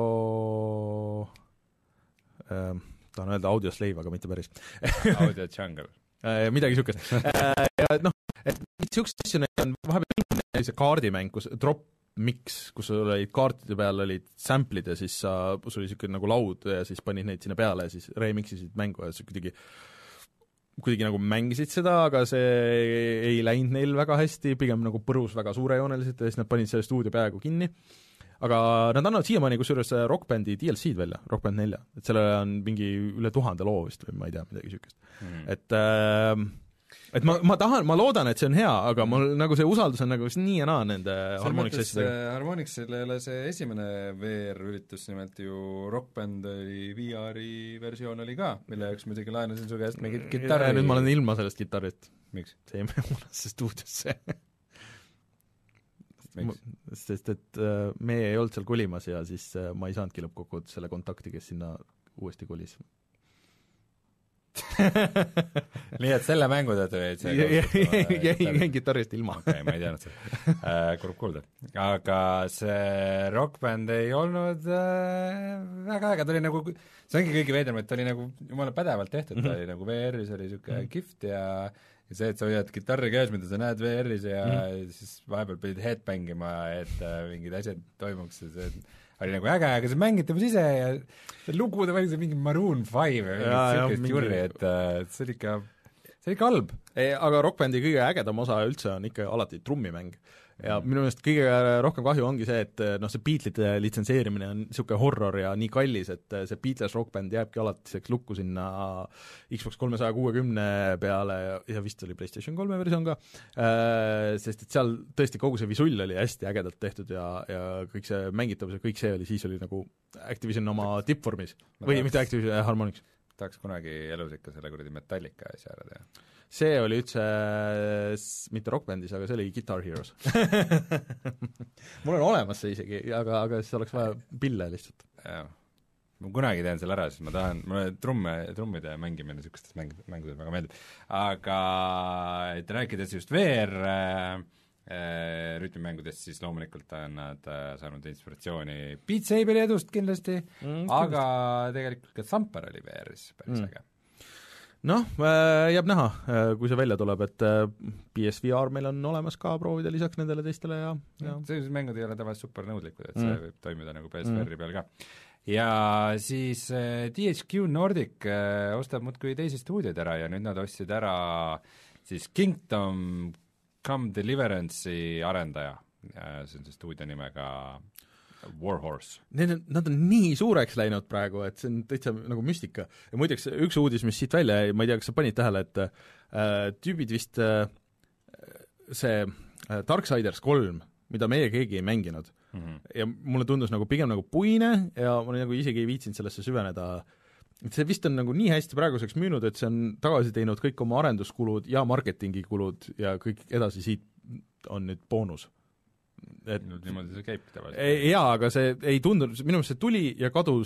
äh, tahan öelda audio slave, aga mitte päris audio jungle äh, midagi niisugust äh, ja noh, et niisugust asju on vahepeal see kaardimäng, kus drop mix, kus sul olid kaartide peal olid sample'id ja siis sa, sul oli niisugune nagu laud ja siis panid neid sinna peale ja siis remixisid mängu ja see kuidagi kuidagi nagu mängisid seda, aga see ei läinud neil väga hästi, pigem nagu põrus väga suurejooneliselt ja siis nad panid selle stuudio peaaegu kinni. Aga nad annavad siiamaani kusjuures rockbändi D L C-d välja, Rock Band nelja, et sellele on mingi üle tuhande loo vist või ma ei tea, midagi niisugust mm.. Et, äh, et ma, ma tahan, ma loodan, et see on hea, aga mul nagu see usaldus on nagu nii ja naa nende Harmonix asjadega. Harmonixil ei ole see esimene V R-üritus, nimelt ju Rock Band oli V R-i versioon oli ka, mille jaoks muidugi laenasin su käest mingit kitarri. Nüüd ma olen ilma sellest kitarrist. Miks? See ei mõnesse stuudiosse. Miks? Sest et äh, meie ei olnud seal kolimas ja siis äh, ma ei saanudki lõppkokkuvõt selle kontakti, kes sinna uuesti kolis. Nii et selle mängu tõttu jäin kitarrist ilma. Okei, ma ei teadnud seda äh, kurb kuulda. Aga see Rock Band ei olnud äh, väga äge, ta oli nagu, see ongi kõigi veidram, et ta oli nagu jumala pädevalt tehtud, ta oli nagu V R-is oli niisugune mm -hmm. kihvt ja ja see, et sa hoiad kitarri käes, mida sa näed V R-is ja mm. siis vahepeal pidid headbangima, et äh, mingid asjad toimuks ja see oli nagu äge, aga see mängitavus ise ja see lugu, ta mängis mingi Maroon five ja mingit siukest jurri, et äh, see oli ikka, see oli ikka halb. Aga rockbändi kõige ägedam osa üldse on ikka alati trummimäng. Ja minu meelest kõige rohkem kahju ongi see, et noh, see Beatles'ide litsenseerimine on niisugune horror ja nii kallis, et see Beatles rockbänd jääbki alatiseks lukku sinna Xbox kolmesaja kuuekümne peale ja vist oli PlayStation kolme versioon ka, sest et seal tõesti kogu see visull oli hästi ägedalt tehtud ja, ja kõik see mängitavus ja kõik see oli, siis oli nagu Activision oma tippvormis või tahaks, mitte Activision, Harmonix. Tahaks kunagi elus ikka selle kuradi Metallica asja ära teha. See oli üldse mitte rockbändis, aga see oli Guitar Heroes mul on olemas see isegi, aga, aga siis oleks vaja pille lihtsalt. Jah, ma kunagi teen selle ära, siis ma tahan, mulle trumme, trummide mängimine niisugustes mäng, mängudes väga meeldib. Aga et rääkides just V R äh, rütmimängudest, siis loomulikult on nad äh, saanud inspiratsiooni Beat Saberi edust kindlasti mm,, aga kindlasti. Tegelikult ka Thumper oli V R-is päris mm. äge. Noh, jääb näha, kui see välja tuleb, et P S V R meil on olemas ka proovida lisaks nendele teistele ja, ja. sellised mängud ei ole tavaliselt super nõudlikud, et see mm. võib toimida nagu P S V R-i peal ka. Ja siis D H Q Nordic ostab muudkui teisi stuudioid ära ja nüüd nad ostsid ära siis Kingdom Come Deliverance'i arendaja, see on see stuudio nimega Warhorse. Need on, nad on nii suureks läinud praegu, et see on täitsa nagu müstika. Ja muideks üks uudis, mis siit välja jäi, ma ei tea, kas sa panid tähele, et äh, tüübid vist äh, see äh, Darksiders kolm, mida meie keegi ei mänginud mm, -hmm. ja mulle tundus nagu pigem nagu puine ja ma nagu isegi ei viitsinud sellesse süveneda, et see vist on nagu nii hästi praeguseks müünud, et see on tagasi teinud kõik oma arenduskulud ja marketingikulud ja kõik edasi siit on nüüd boonus. Et no, niimoodi see käib tavaliselt. Jaa, aga see ei tundunud, minu meelest see tuli ja kadus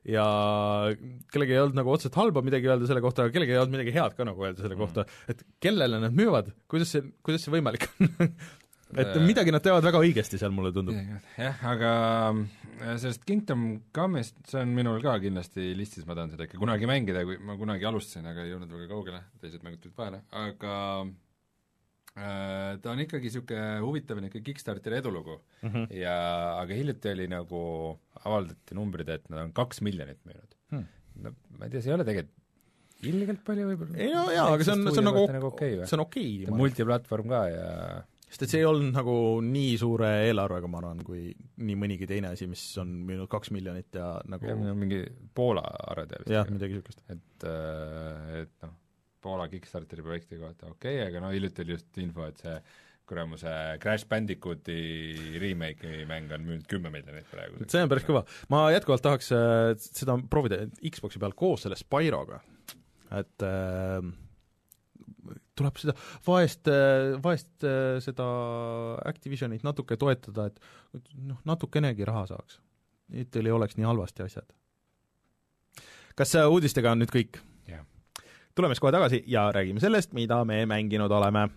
ja kellegi ei olnud nagu otseselt halba midagi öelda selle kohta, aga kellegi ei olnud midagi head ka nagu öelda selle mm. kohta, et kellele nad müüvad, kuidas see, kuidas see võimalik on et midagi nad teevad väga õigesti seal, mulle tundub. jah, aga sellest Kingdom Come'ist, see on minul ka kindlasti listis, ma tahan seda ikka kunagi mängida, kui ma kunagi alustasin, aga ei jõudnud väga kaugele, teised mängud tulid vahele, aga äh, ta on ikkagi niisugune huvitav niisugune Kickstarteri edulugu mm -hmm. ja aga hiljuti oli nagu, avaldati numbrid, et nad on kaks miljonit müünud hmm.. no ma ei tea, see ei ole tegelikult ilgelt palju võib-olla. ei no jaa, aga see on, see on nagu, nagu okay, see on okei okay,. ta on multiplatvorm ka ja sest et see ei olnud nagu nii suure eelarvega, ma arvan, kui nii mõnigi teine asi, mis on müünud kaks miljonit ja nagu ja, mingi Poola arvede vist. jah, midagi niisugust. et, et noh, Poola Kickstarteri projekti kohta okei okay,, aga no hiljuti oli just info, et see kuramuse Crash Bandicooti remake'i mäng on müünud kümme miljonit praegu. see on päris kõva. ma jätkuvalt tahaks seda proovida Xboxi peal koos selle Spyroga, et äh, tuleb seda vaest, vaest seda Activisionit natuke toetada, et noh, natukenegi raha saaks. et teil ei oleks nii halvasti asjad. Kas uudistega on nüüd kõik? jah. Tuleme siis kohe tagasi ja räägime sellest, mida me mänginud oleme.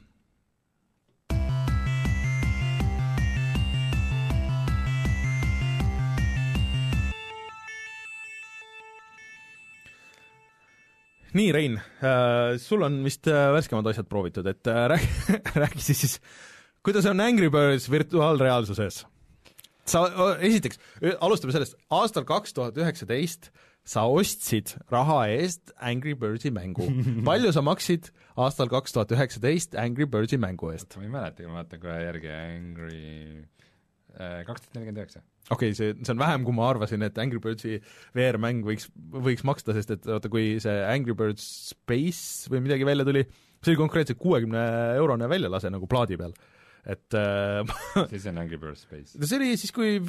nii, Rein, äh, sul on vist äh, värskemad asjad proovitud, et äh, räägi, räägi siis, kuidas on Angry Birds virtuaalreaalsuses? Sa, esiteks, alustame sellest, aastal kaks tuhat üheksateist sa ostsid raha eest Angry Birdsi mängu. Palju sa maksid aastal kaks tuhat üheksateist Angry Birdsi mängu eest? ma ei mäleta, ma vaatan kohe järgi Angry äh, kaks tuhat nelikümmend üheksa. okei okay,, see, see on vähem, kui ma arvasin, et Angry Birdsi V R-mäng võiks, võiks maksta, sest et vaata, kui see Angry Birds Space või midagi välja tuli, see oli konkreetselt kuuekümne eurone väljalase nagu plaadi peal, et äh, siis on Angry Birds Space. see oli siis, kui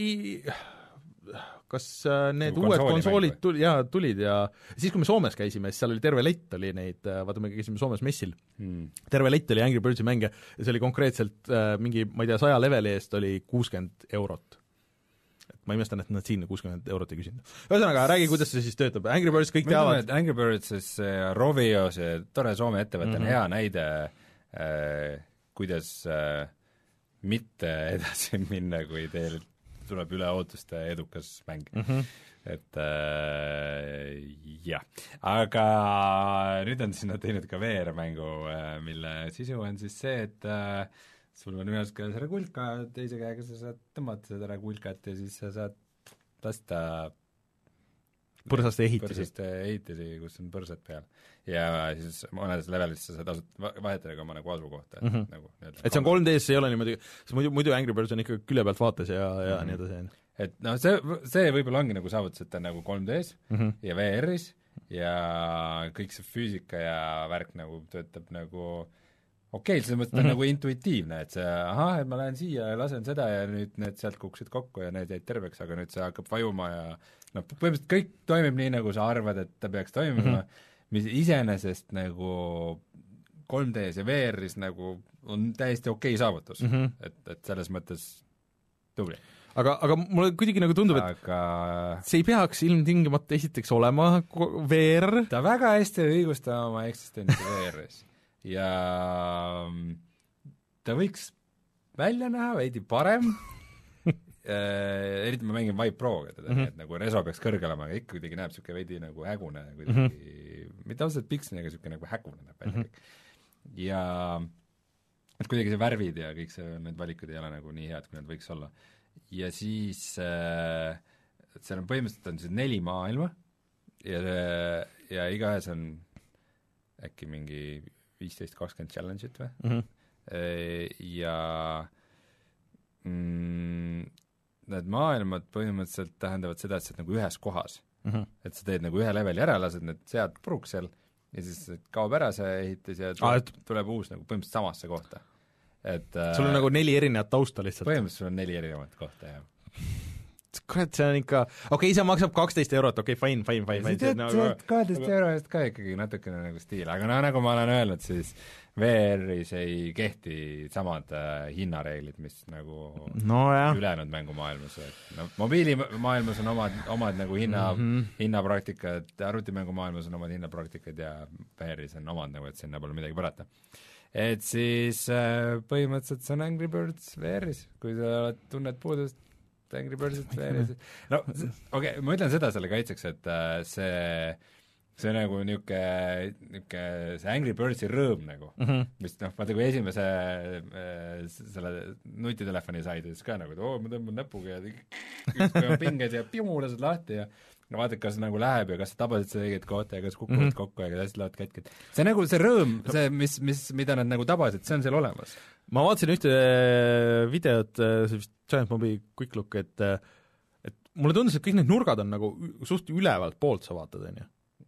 kas need nagu uued konsoolid tuli, jaa, tulid ja siis, kui me Soomes käisime, siis seal oli terve lett oli neid, vaata, me käisime Soomes messil hmm., terve lett oli Angry Birdsi mänge ja see oli konkreetselt äh, mingi, ma ei tea, saja leveli eest oli kuuskümmend eurot. Ma imestan, et nad siin kuuskümmend eurot ei küsinud. Ühesõnaga, räägi, kuidas see siis töötab. Angry Birds kõik teavad. Angry Birds, see Rovio, see tore Soome ettevõte on mm -hmm. hea näide äh,, kuidas äh, mitte edasi minna, kui teil tuleb üle ootuste edukas mäng mm. -hmm. et äh, jah, aga nüüd on sinna teinud ka V R-mängu äh,, mille sisu on siis see, et äh, sul on ühes käes regulka, teise käega sa saad tõmmata seda regulkat ja siis sa saad lasta põrsaste ehitisi. põrsaste ehitisi, kus on põrsad peal. Ja siis mõnedes levelis sa saad asut-, vahetada ka oma nagu asukohta, et mm -hmm. nagu et see on kolm D-s, see ei ole niimoodi, see muidu, muidu Angry Birds on ikka külje pealt vaates ja, ja mm -hmm. nii edasi. et noh, see, see võib-olla ongi nagu saavutus, et ta on nagu kolm D-s mm -hmm. ja V R-is ja kõik see füüsika ja värk nagu töötab nagu okei okay,, selles mõttes ta on mm -hmm. nagu intuitiivne, et see ahah, et ma lähen siia ja lasen seda ja nüüd need sealt kukkusid kokku ja need jäid terveks, aga nüüd see hakkab vajuma ja noh, põhimõtteliselt kõik toimib nii, nagu sa arvad, et ta peaks toimima mm, -hmm. mis iseenesest nagu kolm D-s ja V R-is nagu on täiesti okei saavutus mm, -hmm. et, et selles mõttes tubli. aga, aga mulle kuidagi nagu tundub, et aga... see ei peaks ilmtingimata esiteks olema V R. ta väga hästi õigustab oma eksistentsi V R-is ja ta võiks välja näha veidi parem eriti ma mängin Vive Proga teda mm, -hmm. et nagu reso peaks kõrgel olema, aga ikka kuidagi näeb niisugune veidi nagu hägune kuidagi mm, -hmm. mitte ausalt piksline, aga niisugune nagu hägune näeb välja mm -hmm. ja et kuidagi see värvid ja kõik see, need valikud ei ole nagu nii head, kui nad võiks olla. Ja siis äh, seal on põhimõtteliselt on siis neli maailma ja, ja igaühes on äkki mingi viisteist kakskümmend challenge'it või mm? -hmm. Ja mm, need maailmad põhimõtteliselt tähendavad seda, et sa oled nagu ühes kohas mm. -hmm. et sa teed nagu ühe leveli ära, lased need sead puruks seal ja siis kaob ära see ehitus ja tuleb, ah, et... tuleb uus nagu põhimõtteliselt samasse kohta. Et sul on äh, nagu neli erinevat tausta lihtsalt? põhimõtteliselt sul on neli erinevat kohta, jah. kurat, see on ikka, okei okay,, see maksab kaksteist eurot, okei okay,, fine, fine, fine, fine. Nagu... kaheteist euro eest ka ikkagi natukene nagu stiil, aga no nagu ma olen öelnud, siis V R-is ei kehti samad äh, hinnareeglid, mis nagu no, ülejäänud mängumaailmas. No, mobiilimaailmas on omad, omad nagu hinna mm, -hmm. hinnapraktikad, arvutimängumaailmas on omad hinnapraktikad ja V R-is on omad nagu, et sinna pole midagi parata. Et siis äh, põhimõtteliselt see on Angry Birds V R-is, kui sa tunned puudust Angry Birdsit V R-is. No okei okay,, ma ütlen seda selle kaitseks, et äh, see see nagu niisugune, niisugune see Angry Birdsi rõõm nagu mm, -hmm. mis noh, vaata kui esimese äh, selle nutitelefoni said, siis ka nagu, et oo, ma tõmban näpuga ja ükskõi on pinged ja pimu, lased lahti ja no vaata, kas nagu läheb ja kas sa tabasid seda õiget kohta ja kas kukuvad mm -hmm. kokku ja kas asjad lähevad katki. See nagu see rõõm, see, mis, mis, mida nad nagu tabasid, see on seal olemas. Ma vaatasin ühte videot, see vist Giant Mobi Quick Look, et et mulle tundus, et kõik need nurgad on nagu suht ülevalt poolt sa vaatad, on ju.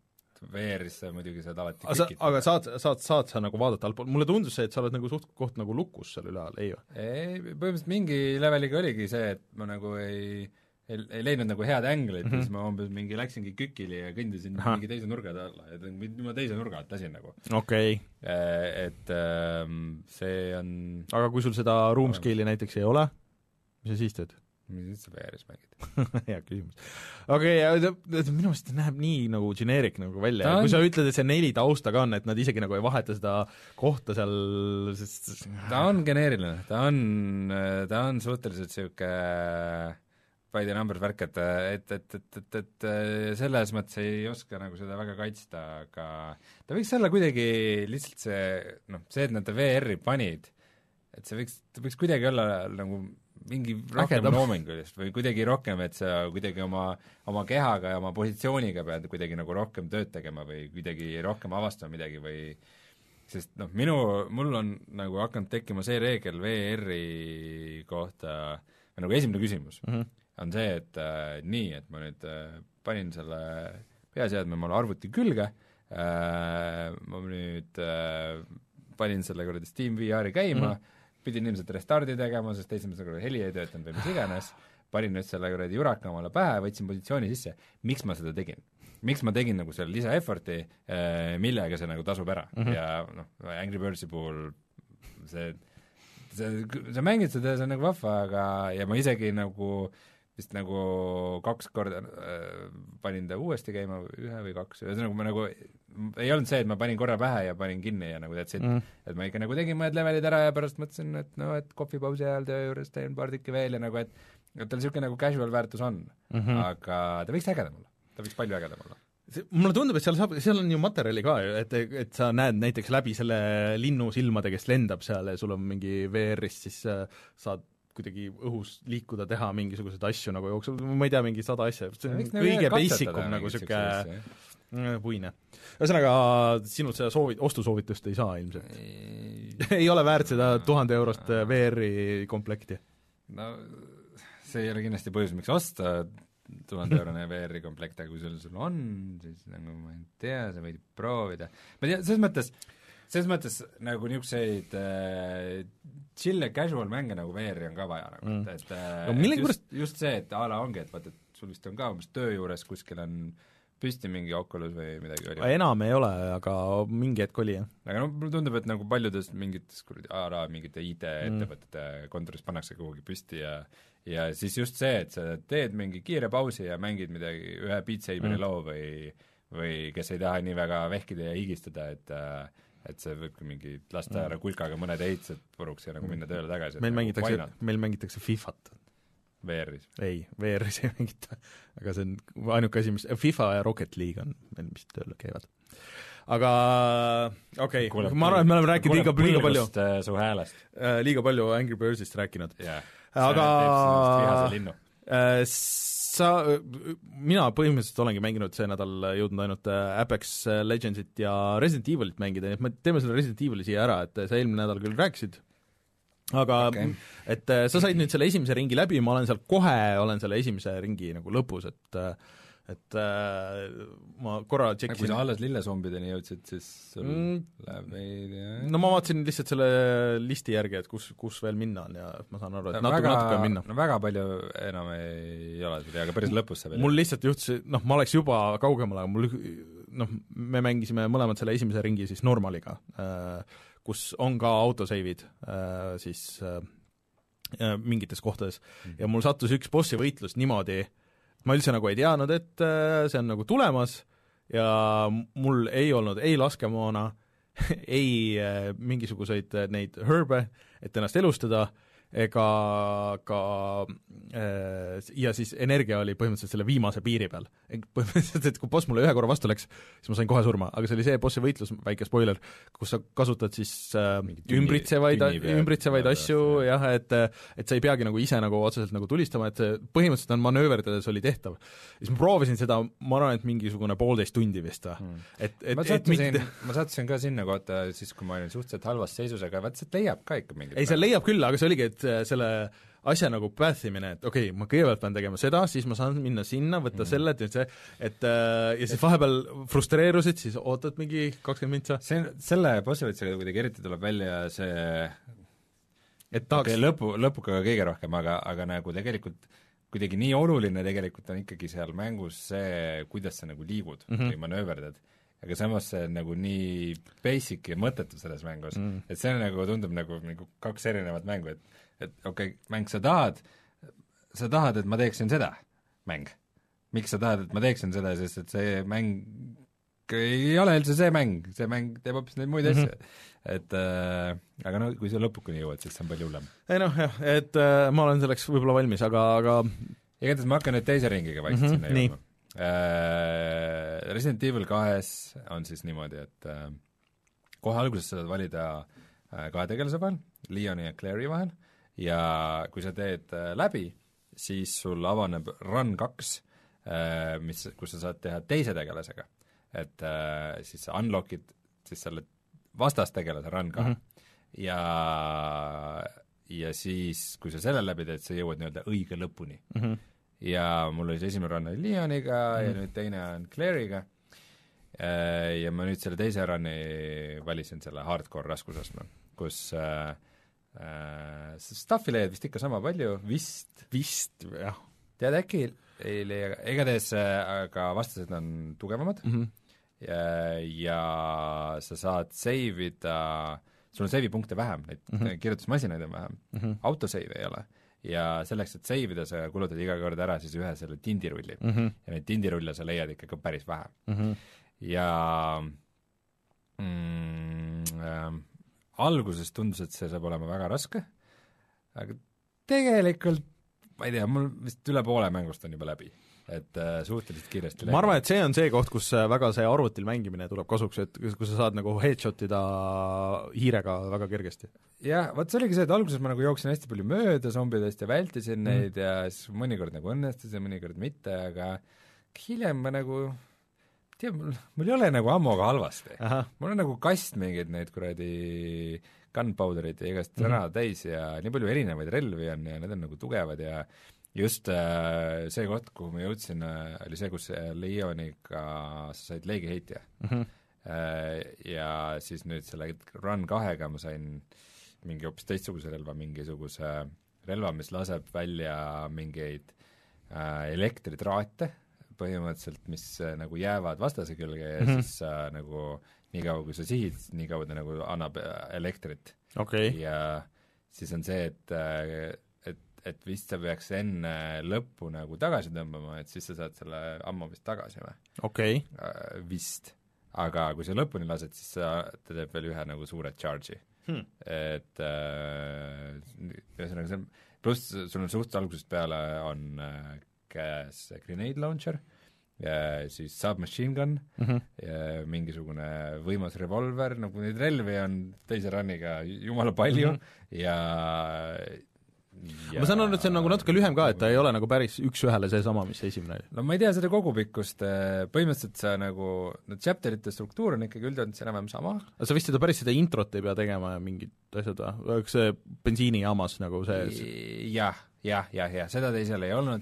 V R-is sa muidugi saad alati aga, sa, aga saad, saad, saad sa nagu vaadata altpoolt, mulle tundus see, et sa oled nagu suht koht nagu lukus seal üleval, ei või? Ei, põhimõtteliselt mingi leveliga oligi see, et ma nagu ei ei, ei leidnud nagu head änglit mm, -hmm. siis ma umbes mingi läksingi kükili ja kõndisin Aha. mingi teise nurga alla, et ma teise nurga alt lasin nagu. Okei. Okay. Et ähm, see on aga kui sul seda room scale'i näiteks ei ole, mis sa siis teed? mis sa V R-is mängid? hea küsimus. okei okay,, minu meelest näeb nii nagu generic nagu välja ja kui sa ütled, et see neli taustaga on, et nad isegi nagu ei vaheta seda kohta seal, sest ta on geneeriline, ta on, ta on suhteliselt niisugune by the numbers värk, et, et, et, et, et, et selles mõttes ei oska nagu seda väga kaitsta, aga ta võiks olla kuidagi lihtsalt see, noh, see, et nad V R-i panid, et see võiks, ta võiks kuidagi olla nagu mingi rohkem loomingulist või kuidagi rohkem, et sa kuidagi oma, oma kehaga ja oma positsiooniga pead kuidagi nagu rohkem tööd tegema või kuidagi rohkem avastama midagi või sest noh, minu, mul on nagu hakanud tekkima see reegel V R-i kohta, nagu esimene küsimus mm -hmm. on see, et äh, nii, et ma nüüd äh, panin selle peaseadme mulle arvuti külge äh,, ma nüüd äh, panin selle kuradi Steam V R-i käima mm, -hmm. pidin ilmselt restardi tegema, sest esimesel korral heli ei töötanud või mis iganes, panin nüüd selle kuradi juraka omale pähe, võtsin positsiooni sisse, miks ma seda tegin? Miks ma tegin nagu selle lisa effort'i, millega see nagu tasub ära mm -hmm. ja noh, Angry Birdsi puhul see, see, sa mängid seda, see on nagu vahva, aga ja ma isegi nagu vist nagu kaks korda äh, panin ta uuesti käima, ühe või kaks, ühesõnaga ma nagu ei olnud see, et ma panin korra pähe ja panin kinni ja nagu that's it mm., et ma ikka nagu tegin mõned levelid ära ja pärast mõtlesin, et no, et kohvipausi ajal töö juures teen paar tükki veel ja nagu, et et tal niisugune nagu casual väärtus on mm, -hmm. aga ta võiks ägedam olla, ta võiks palju ägedam olla. Mulle tundub, et seal saab, seal on ju materjali ka ju, et, et sa näed näiteks läbi selle linnu silmade, kes lendab seal ja sul on mingi V R-ist, siis äh, saad kuidagi õhus liikuda, teha mingisuguseid asju nagu jooksul, ma ei tea, mingi sada asja, see on kõige basicum nagu niisugune puine. ühesõnaga, sinult seda soovi-, ostusoovitust ei saa ilmselt? ei ole väärt seda tuhande eurost V R-i komplekti? No see ei ole kindlasti põhjus, miks osta tuhande eurone V R-i komplekt, aga kui sul, sul on, siis nagu ma ei tea, sa võid proovida. ma tea, selles mõttes selles mõttes nagu niisuguseid äh, chill ja casual mänge nagu V R-i on ka vaja nagu mm., et, äh, no, et just, just see, et a la ongi, et vaata, et sul vist on ka umbes töö juures kuskil on püsti mingi Oculus või midagi oli. enam ei ole, aga mingi hetk oli, jah. aga no mulle tundub, et nagu paljudes mingites kuradi a la mingite I T-ettevõtete mm. kontoris pannakse kuhugi püsti ja ja siis just see, et sa teed mingi kiire pausi ja mängid midagi, ühe Beat Saberi mm. loo või või kes ei taha nii väga vehkida ja higistada, et et see võibki mingi lasta ära kulkaga mõned ehitused puruks ja nagu minna tööle tagasi. meil mängitakse, meil mängitakse Fifat. V R-is? ei, V R-is ei mängita, aga see on ainuke asi, mis FIFA ja Rocket League on meil, mis tööle käivad. aga okei okay., ma arvan, et me oleme rääkinud liiga, liiga palju su häälest. liiga palju Angry Birdsist rääkinud yeah.. aga sa, mina põhimõtteliselt olengi mänginud see nädal, jõudnud ainult Apex Legendsit ja Resident Evilit mängida, nii et me teeme selle Resident Evili siia ära, et sa eelmine nädal küll rääkisid, aga okay. et sa said nüüd selle esimese ringi läbi, ma olen seal kohe, olen selle esimese ringi nagu lõpus, et et äh, ma korra tšekkisin. Kui sa alles lillezombideni jõudsid, siis sul mm. läheb veidi... No ma vaatasin lihtsalt selle listi järgi, et kus, kus veel minna on ja ma saan aru, et no, natuke, väga, natuke on minna. No väga palju enam ei ole seda, aga päris lõpus see veel. Mul lihtsalt juhtus, noh, ma oleks juba kaugemale, aga mul, noh, me mängisime mõlemad selle esimese ringi siis normaliga, äh, kus on ka autoseivid äh, siis äh, mingites kohtades mm. ja mul sattus üks bossi võitlus niimoodi, ma üldse nagu ei teadnud, et see on nagu tulemas ja mul ei olnud ei laskemoona, ei mingisuguseid neid herbe, et ennast elustada, ega ka ja siis energia oli põhimõtteliselt selle viimase piiri peal. Põhimõtteliselt, et kui boss mulle ühe korra vastu läks, siis ma sain kohe surma, aga see oli see bossi võitlus, väike spoiler, kus sa kasutad siis äh, tünni, ümbritsevaid, ümbritsevaid asju, jah, et, et sa ei peagi nagu ise nagu otseselt nagu tulistama, et põhimõtteliselt on manööverdades oli tehtav. Siis ma proovisin seda, ma arvan, et mingisugune poolteist tundi vist. Hmm. Et, et, ma sattusin, mitte... ma sattusin ka sinna kohta, siis kui ma olin suhteliselt halvas seisus, aga vaat see leiab ka ikka mingit. Ei, see leiab küll, aga see oligi, et selle asja nagu pathimine, et okei okay,, ma kõigepealt pean tegema seda, siis ma saan minna sinna, võtta mm. selle, et see, et äh, ja siis vahepeal frustreerusid, siis ootad mingi kakskümmend mintsa. See, selle bossivõitsega kuidagi eriti tuleb välja see, et tahaks okay, lõpu, lõpuga kõige rohkem, aga, aga nagu tegelikult kuidagi nii oluline tegelikult on ikkagi seal mängus see, kuidas sa nagu liigud mm -hmm. või manööverdad. Aga samas see on nagu nii basic ja mõttetu selles mängus mm., et see nagu tundub nagu, nagu kaks erinevat mängu, et et okei okay,, mäng, sa tahad, sa tahad, et ma teeksin seda, mäng. Miks sa tahad, et ma teeksin seda, sest et see mäng ei ole üldse see mäng, see mäng teeb hoopis neid muid mm -hmm. asju. Et äh, aga no kui sa lõpukuni jõuad, siis see on palju hullem. Ei noh, jah, et äh, ma olen selleks võib-olla valmis, aga, aga igatahes ma hakkan nüüd teise ringiga vaikselt mm -hmm, sinna jõudma. Äh, Resident Evil kahes on siis niimoodi, et äh, kohe alguses saad valida äh, kahe tegelase vahel, Leoni ja Claire'i vahel, ja kui sa teed äh, läbi, siis sul avaneb run kaks, äh, mis, kus sa saad teha teise tegelasega. Et äh, siis sa unlockid siis selle vastastegelase run kahe mm -hmm. ja, ja siis, kui sa selle läbi teed, sa jõuad nii-öelda õige lõpuni mm. -hmm. ja mul oli see esimene run oli Leoniga mm. ja nüüd teine on Claire'iga ja ma nüüd selle teise run'i valisin selle hardcore raskusastme, kus äh, äh, staffi leiad vist ikka sama palju, vist, vist, jah. Tead äkki ei leia, igatahes aga vastased on tugevamad mm -hmm. ja, ja sa saad save ida, sul on save punkte vähem, neid mm -hmm. kirjutusmasinaid on vähem mm, -hmm. autosave ei ole. Ja selleks, et save ida, sa kulutad iga kord ära siis ühe selle tindirulli mm. -hmm. Ja neid tindirulle sa leiad ikka päris vähe mm. -hmm. Ja mm, äh, alguses tundus, et see saab olema väga raske, aga tegelikult ma ei tea, mul vist üle poole mängust on juba läbi, et äh, suhteliselt kiiresti ma arvan, et see on see koht, kus väga see arvutil mängimine tuleb kasuks, et kus sa saad nagu headshotida hiirega väga kergesti. Jah, vaat see oligi see, et alguses ma nagu jooksin hästi palju mööda zombidest ja vältisin mm. neid ja siis mõnikord nagu õnnestus ja mõnikord mitte, aga hiljem ma nagu tea, mul, mul ei ole nagu ammoga halvasti. Mul on nagu kast mingeid neid kuradi gunpowderid ja igast sõna mm -hmm. täis ja nii palju erinevaid relvi on ja need on nagu tugevad ja just äh, see koht, kuhu ma jõudsin, äh, oli see, kus Leoniga sa said leegiheitja mm. -hmm. äh, ja siis nüüd selle run kahega ma sain mingi hoopis teistsuguse relva, mingisuguse relva, mis laseb välja mingeid äh, elektritraate põhimõtteliselt, mis äh, nagu jäävad vastase külge ja mm -hmm. siis äh, nagu nii kaua, kui sa sihid, nii kaua ta nagu annab elektrit okay. Ja siis on see, et et, et vist sa peaks enne lõppu nagu tagasi tõmbama, et siis sa saad selle ammu vist tagasi või okay. Vist, aga kui sa lõpuni lased, siis sa, ta teeb veel ühe nagu suure charge'i hmm. Et ühesõnaga see on, pluss sul on suht algusest peale on käes grenade launcher ja siis submachine gun mm -hmm. ja mingisugune võimas revolver, nagu neid relvi on teise runniga jumala palju mm -hmm. ja, ja ma saan aru, et see on nagu natuke lühem ka, et ta ei ole nagu päris üks-ühele seesama, mis see esimene oli. No ma ei tea seda kogupikkust, põhimõtteliselt sa nagu, no chapterite struktuur on ikkagi üldjoontes enam-vähem sama. aga sa vist seda päris seda introt ei pea tegema ja mingid asjad või, üks see bensiinijaamas nagu see jah, jah, jah, jah, seda teisel ei olnud.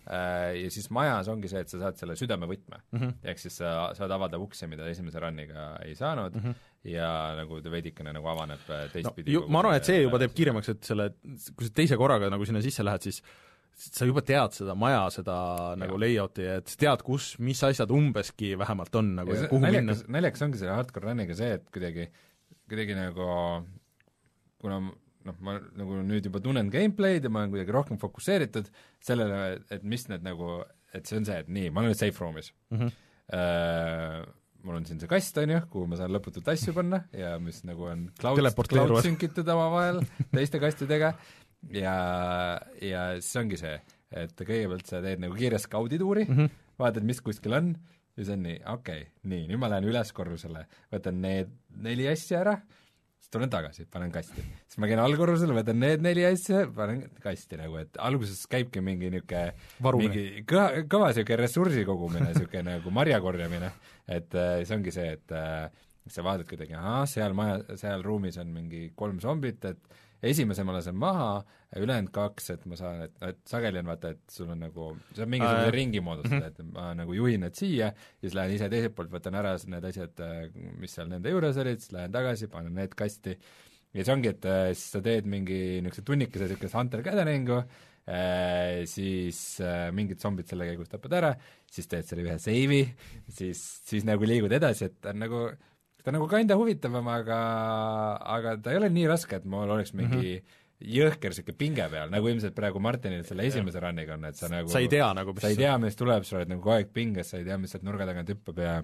ja siis majas ongi see, et sa saad selle südamevõtme mm. -hmm. ehk siis sa saad avada ukse, mida esimese run'iga ei saanud mm, -hmm. ja nagu ta veidikene nagu avaneb teistpidi no, ma arvan, et see juba teeb kiiremaks, et selle, kui sa teise korraga nagu sinna sisse lähed, siis sa juba tead seda maja, seda ja. nagu layout'i, et sa tead, kus, mis asjad umbeski vähemalt on nagu ja, ja kuhu naljakas, minna. Naljakas ongi selle hardcore run'iga see, et kuidagi, kuidagi nagu kuna noh, ma nagu nüüd juba tunnen gameplay'd ja ma olen kuidagi rohkem fokusseeritud sellele, et mis need nagu, et see on see, et nii, ma olen nüüd safe room'is mm. -hmm. Uh, mul on siin see kast, on ju, kuhu ma saan lõputult asju panna ja mis nagu on cloud, cloud synkitud omavahel teiste kastidega ja, ja siis ongi see, et kõigepealt sa teed nagu kiire skaudituuri mm, -hmm. vaatad, mis kuskil on ja see on nii, okei okay,, nii, nüüd ma lähen üles korrusele, võtan need neli asja ära, siis tulen tagasi, panen kasti. siis ma käin allkorrusele, võtan need neli asja, panen kasti nagu, et alguses käibki mingi niisugune mingi kõva, kõva niisugune ressursi kogumine, niisugune nagu marja korjamine, et see ongi see, et sa vaatad kuidagi, ahah, seal maja, seal ruumis on mingi kolm zombit, et esimese ma lasen maha, ülejäänud kaks, et ma saan, et, et sageli on vaata, et sul on nagu, see on mingisuguse ringi moodustada, et ma nagu juhin need siia ja siis lähen ise teiselt poolt, võtan ära need asjad, mis seal nende juures olid, siis lähen tagasi, panen need kasti ja see ongi, et siis sa teed mingi niisuguse tunnikese niisugust hunter gatheringu, siis mingid zombid selle käigus tapad ära, siis teed selle ühe save'i, siis, siis nagu liigud edasi, et ta on nagu ta on nagu kinda huvitavam, aga, aga ta ei ole nii raske, et mul oleks mingi mm -hmm. jõhker siuke pinge peal, nagu ilmselt praegu Martinil selle esimese run'iga on, et sa nagu sa ei tea nagu, mis sa ei tea, mis tuleb, sa oled nagu kogu aeg pinges, sa ei tea, mis sealt nurga tagant hüppab ja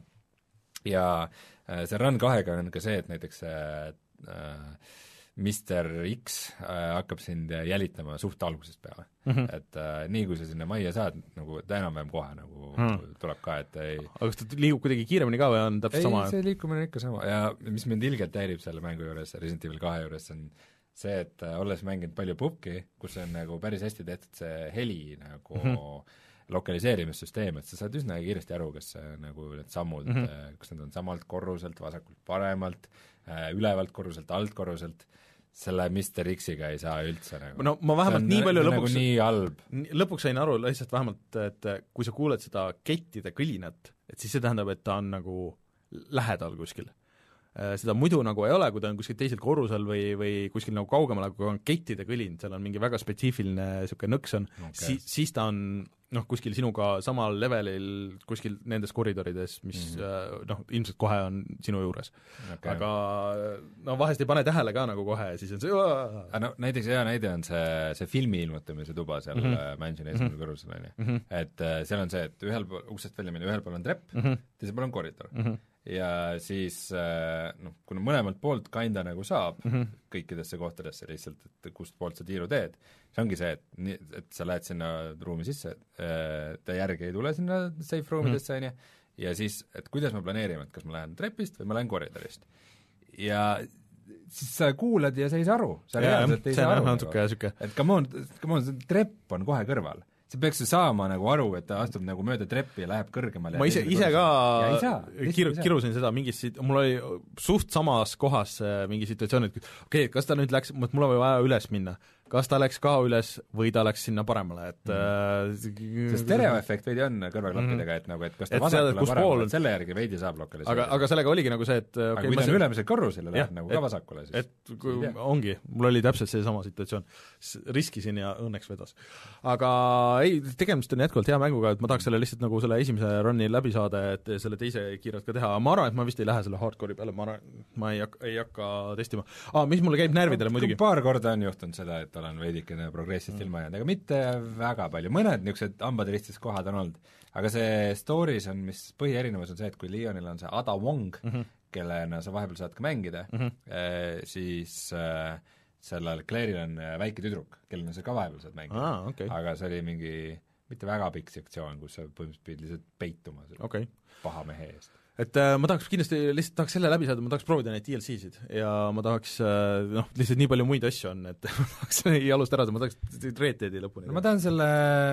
ja see run kahega on ka see, et näiteks see äh, mister X äh, hakkab sind jälitama suht algusest peale mm. -hmm. et äh, nii, kui sa sinna majja saad, nagu ta enam-vähem kohe nagu mm. tuleb ka, et ei aga kas ta liigub kuidagi kiiremini ka või on täpselt ei, sama? ei, see liikumine on ikka sama ja mis mind ilgelt häirib selle mängu juures, Resident Evil kahe juures, on see, et äh, olles mänginud palju pubki, kus on nagu päris hästi tehtud see heli nagu mm -hmm. lokaliseerimissüsteem, et sa saad üsna kiiresti aru, kas nagu need sammud mm, -hmm. kas need on samalt korruselt, vasakult paremalt, ülevalt korruselt, alt korruselt, selle mister X-iga ei saa üldse nagu no ma vähemalt nii palju lõpuks nagu nii halb. Lõpuks sain aru lihtsalt vähemalt, et kui sa kuuled seda kettide kõlinat, et siis see tähendab, et ta on nagu lähedal kuskil. Seda muidu nagu ei ole, kui ta on kuskil teisel korrusel või, või kuskil nagu kaugemal, aga kui on kettide kõlin, seal on mingi väga spetsiifiline niisugune nõks on okay., si-, siis ta on noh, kuskil sinuga samal levelil kuskil nendes koridorides, mis mm -hmm. noh, ilmselt kohe on sinu juures okay.. aga no vahest ei pane tähele ka nagu kohe ja siis on see aga no näiteks hea näide on see, see filmi ilmutamise tuba seal mm -hmm. Mansioni esimesel kõrgusel, on ju. et uh, seal on see, et ühel pool, uksest välja minna, ühel pool on trepp mm, -hmm. teisel pool on koridor mm. -hmm. ja siis noh, kuna mõlemalt poolt kinda nagu saab mm -hmm. kõikidesse kohtadesse lihtsalt, et kust poolt sa tiiru teed, see ongi see, et nii, et sa lähed sinna ruumi sisse, ta järgi ei tule sinna safe roomidesse, on ju, ja siis, et kuidas me planeerime, et kas ma lähen trepist või ma lähen koridorist. ja siis sa kuulad ja sa ei saa aru, sa reaalselt ei saa aru, nagu, et come on, come on, see trepp on kohe kõrval. sa peaks ju saama nagu aru, et ta astub nagu mööda treppi ja läheb kõrgemale. ma ise, ise ka kiru, kirusin seda mingis, mul oli suht samas kohas mingi situatsioon, et okei okay,, kas ta nüüd läks, mul on vaja üles minna, kas ta läks ka üles või ta läks sinna paremale, et mm. see stereoefekt veidi on kõrvaklappidega, et nagu, et kas ta et vasakule paremale, et selle järgi veidi saab lokaliseerida. aga, aga sellega oligi nagu see, et okay, aga kui ta on ülemisel korrusele, läheb nagu ka vasakule, siis et kui, ongi, mul oli täpselt seesama situatsioon. riskisin ja õnneks vedas. aga ei, tegemist on jätkuvalt hea mänguga, et ma tahaks selle lihtsalt nagu selle esimese run'i läbi saada, et selle teise kiirelt ka teha, ma arvan, et ma vist ei lähe selle hardcore'i peale, ma arvan, ma ei hakka, ei hakka testima. Aa, mis mulle käib närvidele no, muidugi? paar korda on juhtunud seda, et olen veidikene progressist mm. ilma jäänud, aga mitte väga palju, mõned niisugused hambad ristis kohad on olnud, aga see stories on, mis põhierinevus on see, et kui Leonil on see Ada Wong mm, -hmm. kellena sa vahepeal saad ka mängida mm, -hmm. eh, siis eh, sellel Claire'il on väike tüdruk, kellena sa ka vahepeal saad mängida ah,, okay. aga see oli mingi mitte väga pikk sektsioon, kus sa põhimõtteliselt pidid lihtsalt peituma selle okay. paha mehe eest. et äh, ma tahaks kindlasti, lihtsalt tahaks selle läbi saada, ma tahaks proovida neid D L C-sid ja ma tahaks äh, noh, lihtsalt nii palju muid asju on, et ma tahaks ei alusta ära, ma tahaks Red Deadi lõpuni no,. ma tahan selle,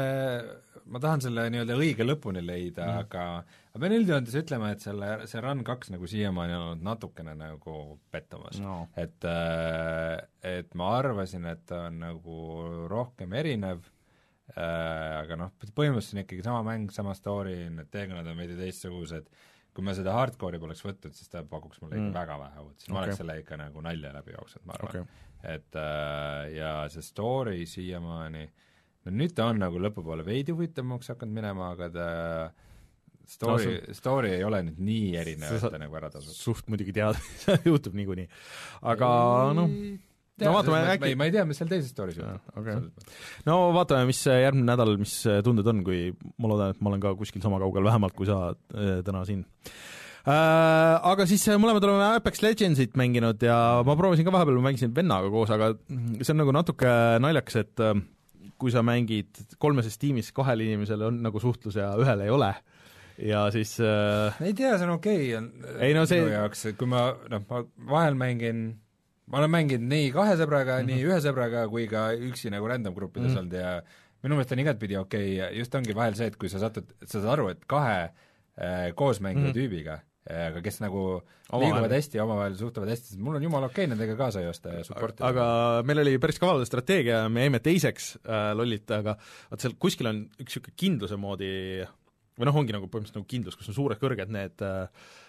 ma tahan selle nii-öelda õige lõpuni leida mm., aga ma pean üldjoontes ütlema, et selle, see Run kaks nagu siiamaani on olnud natukene nagu pettumas no.. et, et ma arvasin, et ta on nagu rohkem erinev, äh, aga noh, põhimõtteliselt on ikkagi sama mäng, sama story, need teekonnad on veidi teistsugused, kui ma seda hardcore'i poleks võtnud, siis ta pakuks mulle ikka mm. väga vähe uut, siis ma okay. oleks selle ikka nagu nalja läbi jooksnud, ma arvan okay.. et äh, ja see story siiamaani, no nüüd ta on nagu lõpupoole veidi huvitavamaks hakanud minema, aga ta story no,, story ei ole nüüd nii erinev, et ta nagu ära tasub. Suht muidugi tead, see juhtub niikuinii. Aga noh, no vaatame ma, äkki... ma ei tea, mis seal teises story's juhtub. Okay. No vaatame, mis järgmine nädal, mis tunded on, kui ma loodan, et ma olen ka kuskil sama kaugel vähemalt kui sa täna siin. Äh, aga siis mõlemad oleme Apex Legendsit mänginud ja ma proovisin ka vahepeal, ma mängisin vennaga koos, aga see on nagu natuke naljakas, et kui sa mängid kolmeses tiimis kahel inimesel on nagu suhtlus ja ühel ei ole, ja siis äh... ei tea, see on okei okay. ei no see minu jaoks, kui ma, noh, ma vahel mängin, ma olen mänginud nii kahe sõbraga mm, -hmm. nii ühe sõbraga kui ka üksi nagu random gruppides mm -hmm. olnud ja minu meelest on igatpidi okei okay., just ongi vahel see, et kui sa satud, sa saad aru, et kahe äh, koosmängiva mm -hmm. tüübiga, aga kes nagu oma liiguvad vahel. hästi ja omavahel suhtuvad hästi, sest mul on jumala okei okay nendega kaasa joosta ja supportida. Aga meil oli päris kaval strateegia, me jäime teiseks äh, lollita, aga vaat seal kuskil on üks niisugune kindluse moodi või noh, ongi nagu põhimõtteliselt nagu kindlus, kus on suured kõrged need äh,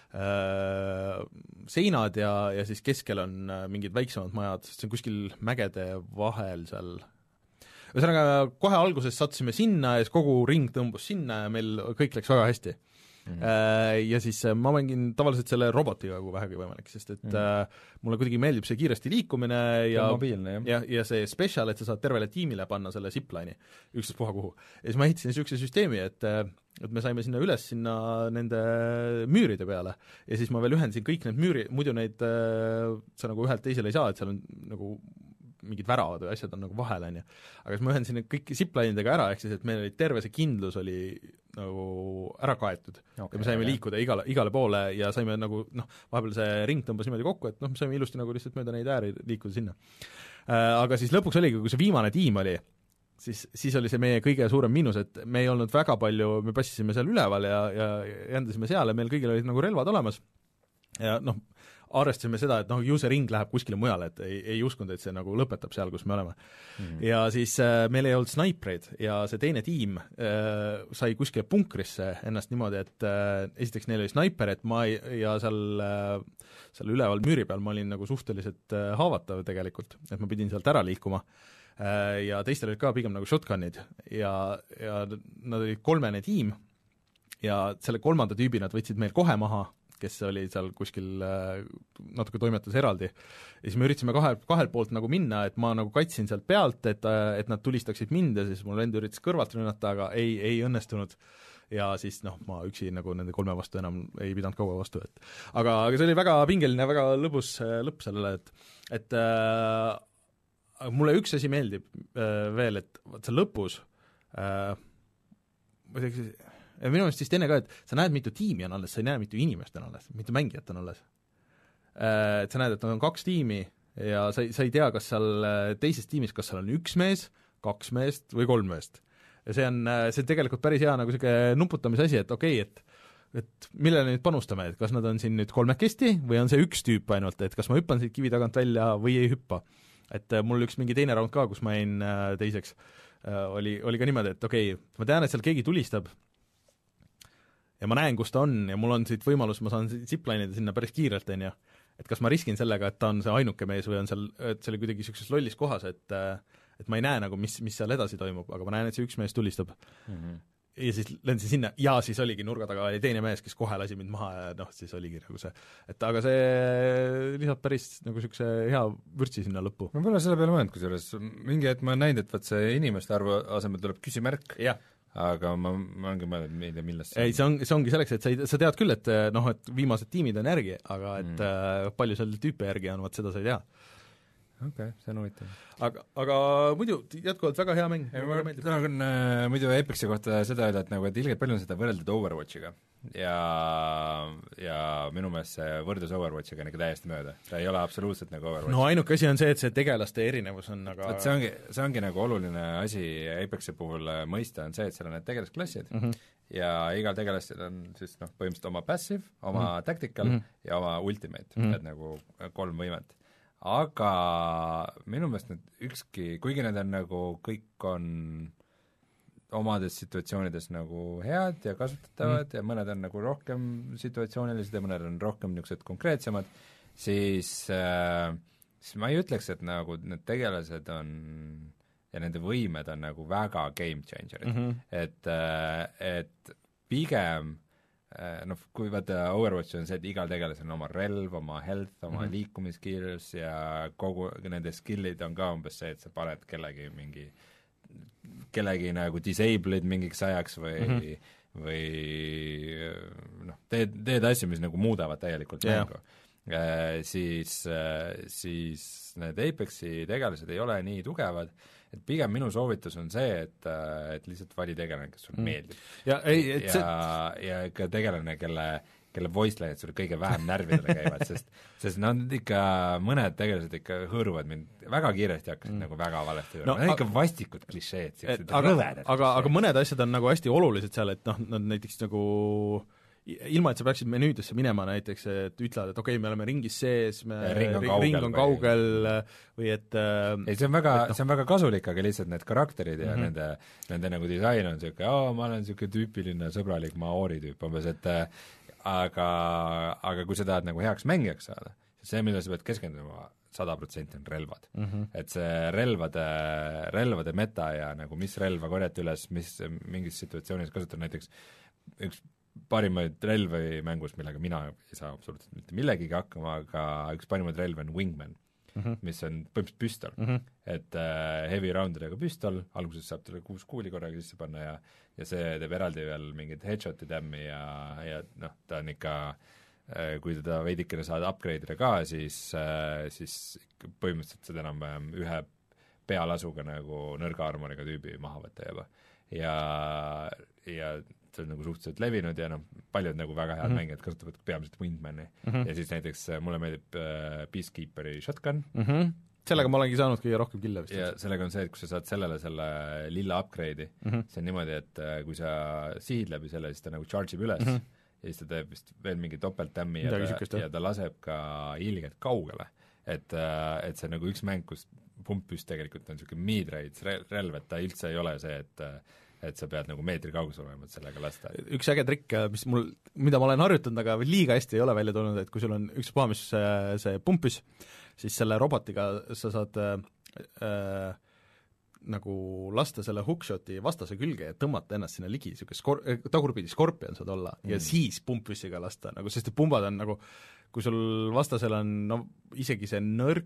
seinad ja, ja siis keskel on äh, mingid väiksemad majad, see on kuskil mägede vahel seal. Ühesõnaga, kohe alguses sattusime sinna ja siis kogu ring tõmbus sinna ja meil kõik läks väga hästi. Mm-hmm. Äh, ja siis äh, ma mängin tavaliselt selle robotiga, kui vähegi võimalik, sest et mm-hmm. äh, mulle kuidagi meeldib see kiiresti liikumine ja, mobiilne, ja, ja see special, et sa saad tervele tiimile panna selle zipline'i ükstaspuha kuhu. Ja siis ma ehitasin niisuguse süsteemi, et et me saime sinna üles sinna nende müüride peale ja siis ma veel ühendasin kõik need müüri, muidu neid sa nagu ühelt teisele ei saa, et seal on nagu mingid väravad või asjad on nagu vahel, on ju. Aga siis ma ühendasin need kõik ziplinidega ära, ehk siis, et meil oli terve see kindlus oli nagu ära kaetud okay, ja me saime okay. liikuda igale, igale poole ja saime nagu noh, vahepeal see ring tõmbas niimoodi kokku, et noh, me saime ilusti nagu lihtsalt mööda neid ääri liikuda sinna. Aga siis lõpuks oligi, kui see viimane tiim oli, siis, siis oli see meie kõige suurem miinus, et me ei olnud väga palju, me passisime seal üleval ja, ja jändasime seal ja meil kõigil olid nagu relvad olemas ja noh, arvestasime seda, et noh, ju see ring läheb kuskile mujale, et ei, ei uskunud, et see nagu lõpetab seal, kus me oleme mm.. ja siis äh, meil ei olnud snaipreid ja see teine tiim äh, sai kuskile punkrisse ennast niimoodi, et äh, esiteks neil oli snaiper, et ma ei, ja seal äh, seal üleval müüri peal ma olin nagu suhteliselt äh, haavatav tegelikult, et ma pidin sealt ära liikuma äh, ja teistel olid ka pigem nagu shotgunid ja, ja nad olid kolmene tiim ja selle kolmanda tüübi nad võtsid meil kohe maha, kes oli seal kuskil äh, natuke toimetas eraldi. Ja siis me üritasime kahel, kahelt poolt nagu minna, et ma nagu kaitsin sealt pealt, et, et nad tulistaksid mind ja siis mul vend üritas kõrvalt rünnata, aga ei, ei õnnestunud. Ja siis noh, ma üksi nagu nende kolme vastu enam ei pidanud kaua vastu, et aga, aga see oli väga pingeline, väga lõbus lõpp sellele, et et äh, mulle üks asi meeldib äh, veel, et vaat see lõpus äh, ma teeks ja minu meelest siis enne ka, et sa näed, mitu tiimi on alles, sa ei näe, mitu inimest on alles, mitu mängijat on alles. Et sa näed, et nad on kaks tiimi ja sa, sa ei tea, kas seal teises tiimis, kas seal on üks mees, kaks meest või kolm meest. Ja see on, see on tegelikult päris hea nagu selline nuputamise asi, et okei, okay, et et millele nüüd panustame, et kas nad on siin nüüd kolmekesti või on see üks tüüp ainult, et kas ma hüppan siit kivi tagant välja või ei hüppa. Et mul üks mingi teine round ka, kus ma jäin teiseks, oli, oli ka niimoodi, et okei okay,, ma tean, et seal keegi tulistab, ja ma näen, kus ta on ja mul on siit võimalus, ma saan ziplinida sinna päris kiirelt, on ju. Et kas ma riskin sellega, et ta on see ainuke mees või on seal, et see oli kuidagi niisuguses lollis kohas, et et ma ei näe nagu, mis, mis seal edasi toimub, aga ma näen, et see üks mees tulistab. Mm-hmm. Ja siis lendasin sinna ja siis oligi nurga taga oli teine mees, kes kohe lasi mind maha ja noh, siis oligi nagu see, et aga see lisab päris nagu niisuguse hea vürtsi sinna lõppu. Ma pole selle peale mõelnud, kusjuures mingi hetk ma olen näinud, et vaat see inimeste arvu asemel tuleb küsimärk. Jah. Aga ma, ma ongi mõelnud, ei tea, millest ei, see, on, see ongi selleks, et sa, ei, sa tead küll, et noh, et viimased tiimid on järgi, aga et mm. äh, palju seal tüüpe järgi on, vaat seda sa ei tea. Okei okay,, see on huvitav. Aga, aga muidu jätkuvalt väga hea mäng. Ma tahan äh, muidu Epixi kohta seda öelda, et nagu, et ilgelt palju on seda võrreldud Overwatchiga ja, ja minu meelest see võrdlus Overwatchiga on ikka täiesti mööda. Ta ei ole absoluutselt nagu Overwatch. No ainuke asi on see, et see tegelaste erinevus on aga et see ongi, see ongi nagu oluline asi Apexi puhul mõista on see, et seal on need tegelasklassid mm -hmm. ja igal tegelastel on siis noh, põhimõtteliselt oma passive, oma mm -hmm. tactical mm -hmm. ja oma ultimate mm, -hmm. et nagu kolm võimet. Aga minu meelest need ükski, kuigi need on nagu kõik on omades situatsioonides nagu head ja kasutatavad mm. ja mõned on nagu rohkem situatsioonilised ja mõned on rohkem niisugused konkreetsemad, siis äh, siis ma ei ütleks, et nagu need tegelased on ja nende võimed on nagu väga game changer'id mm, -hmm. et, et pigem noh, kui vaata Overwatch on see, et igal tegelasel on oma relv, oma health, oma mm -hmm. liikumiskiirus ja kogu nende skill'id on ka umbes see, et sa paned kellegi mingi, kellegi nagu disable'id mingiks ajaks või mm -hmm. või noh, teed, teed asju, mis nagu muudavad täielikult yeah. mängu. Äh, siis, äh, siis need Apexi tegelased ei ole nii tugevad, et pigem minu soovitus on see, et, et lihtsalt vali tegelane, kes sulle mm. meeldib. ja, ei, et ja, see... ja ka tegelane, kelle, kelle voice line'id sulle kõige vähem närvidele käivad, sest sest nad ikka, mõned tegelased ikka hõõruvad mind väga kiiresti, hakkasid mm. nagu väga valesti hõõruma no,, need on ikka vastikud klišeed, sellised rõvedad. aga, aga mõned asjad on nagu hästi olulised seal, et noh, nad näiteks nagu ilma, et sa peaksid menüüdesse minema näiteks, et ütlevad, et okei okay,, me oleme ringis sees, me ring on kaugel, ring on kaugel või et ei, see on väga, no. see on väga kasulik, aga lihtsalt need karakterid ja mm -hmm. nende, nende nagu disain on niisugune, aa, ma olen niisugune tüüpiline sõbralik maori tüüp, umbes, et aga, aga kui sa tahad nagu heaks mängijaks saada, siis see, millele sa pead keskenduma sada protsenti on relvad mm. -hmm. et see relvade, relvade meta ja nagu mis relva korjata üles, mis mingis situatsioonis kasutada, näiteks üks parimaid relvi mängus, millega mina ei saa absoluutselt mitte millegagi hakkama, aga üks parimaid relve on Wingman mm, -hmm. mis on põhimõtteliselt püstol mm. -hmm. et äh, heavy roundidega püstol, alguses saab talle kuus kuuli korraga sisse panna ja ja see teeb eraldi veel mingit headshot'i tämmi ja, ja noh, ta on ikka äh, kui teda veidikene saad upgrade ida ka, siis äh, siis põhimõtteliselt saad enam-vähem ühe pealasuga nagu nõrga armoriga tüübi maha võtta juba. ja, ja see on nagu suhteliselt levinud ja noh, paljud nagu väga head mm -hmm. mängijad kasutavad peamiselt Wingmani mm -hmm. ja siis näiteks mulle meeldib äh, Peacekeeperi shotgun mm. -hmm. sellega ma olengi saanud kõige rohkem kille vist. ja sellega on see, et kui sa saad sellele selle lilla upgrade'i mm, -hmm. see on niimoodi, et äh, kui sa sihid läbi selle, siis ta nagu charge ib üles mm -hmm. ja siis ta teeb vist veel mingi topelttämmi ja, ja ta laseb ka ilgelt kaugele. Et, äh, et see on nagu üks mäng, kus pumppüst tegelikult on niisugune mid-range relv, et ta üldse ei ole see, et et sa pead nagu meetri kaugusel olema, et sellega lasta. Üks äge trikk, mis mul, mida ma olen harjutanud, aga liiga hästi ei ole välja tulnud, et kui sul on ükspuha, mis see, see pumppüs, siis selle robotiga sa saad äh, äh, nagu lasta selle hookshoti vastase külge ja tõmmata ennast sinna ligi, niisugune skor-, tagurpidi skorpion saad olla mm. ja siis pumppüssiga lasta, nagu sest et pumbad on nagu, kui sul vastasel on no isegi see nõrk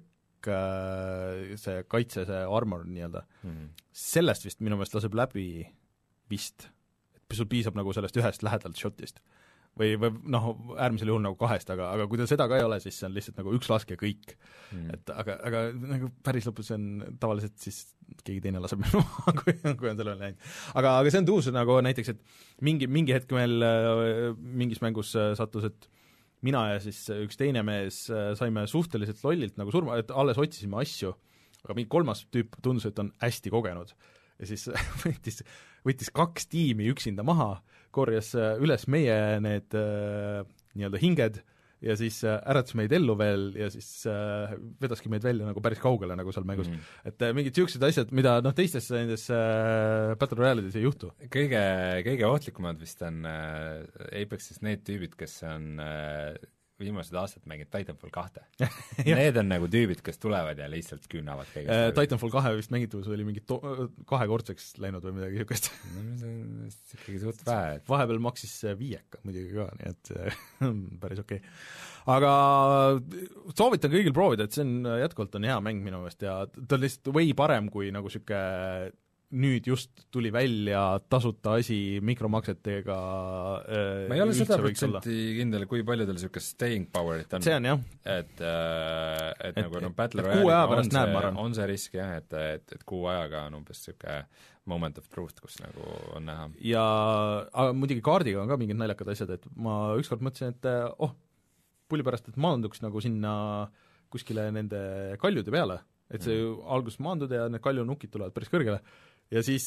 see kaitse, see armor nii-öelda mm., sellest vist minu meelest laseb läbi vist, et sul piisab nagu sellest ühest lähedalt shotist. Või, või noh, äärmisel juhul nagu kahest, aga, aga kui ta seda ka ei ole, siis see on lihtsalt nagu üks laske kõik mm.. et aga, aga nagu päris lõpus on tavaliselt siis keegi teine laseb minu maha, kui, kui on sellele läinud. aga, aga see on tuus nagu näiteks, et mingi, mingi hetk meil mingis mängus sattus, et mina ja siis üks teine mees saime suhteliselt lollilt nagu surma, et alles otsisime asju, aga mingi kolmas tüüp tundus, et on hästi kogenud. Ja siis võttis, võttis kaks tiimi üksinda maha, korjas üles meie need nii-öelda hinged ja siis äratas meid ellu veel ja siis vedaski meid välja nagu päris kaugele nagu seal mängus mm.. et mingid niisugused asjad, mida noh, teistes nendes Battle Royale'ides ei juhtu. Kõige, kõige ohtlikumad vist on Apexis need tüübid, kes on viimased aastad mängid Titanfall kahte. Need on nagu tüübid, kes tulevad ja lihtsalt küünavad kõigest. Titanfall kahe vist mängitavus oli mingi to-, kahekordseks läinud või midagi niisugust. No see on ikkagi suht vähe. Et... vahepeal maksis viieka muidugi ka, nii et päris okei okay. Aga soovitan kõigil proovida, et see on, jätkuvalt on hea mäng minu meelest ja ta on lihtsalt way parem kui nagu niisugune nüüd just tuli välja tasuta asi mikromaksetega äh, ma ei ole sada protsenti kindel, kui paljudel niisugust staying power'it on. See on jah. Et, äh, et, et nagu no Battle Royale'iga on, see, on see risk jah, et, et, et kuu ajaga on umbes niisugune moment of truth, kus nagu on näha. Ja aga muidugi kaardiga on ka mingid naljakad asjad, et ma ükskord mõtlesin, et oh, pulli pärast, et maanduks nagu sinna kuskile nende kaljude peale, et see mm. alguses maandud ja need kaljunukid tulevad päris kõrgele ja siis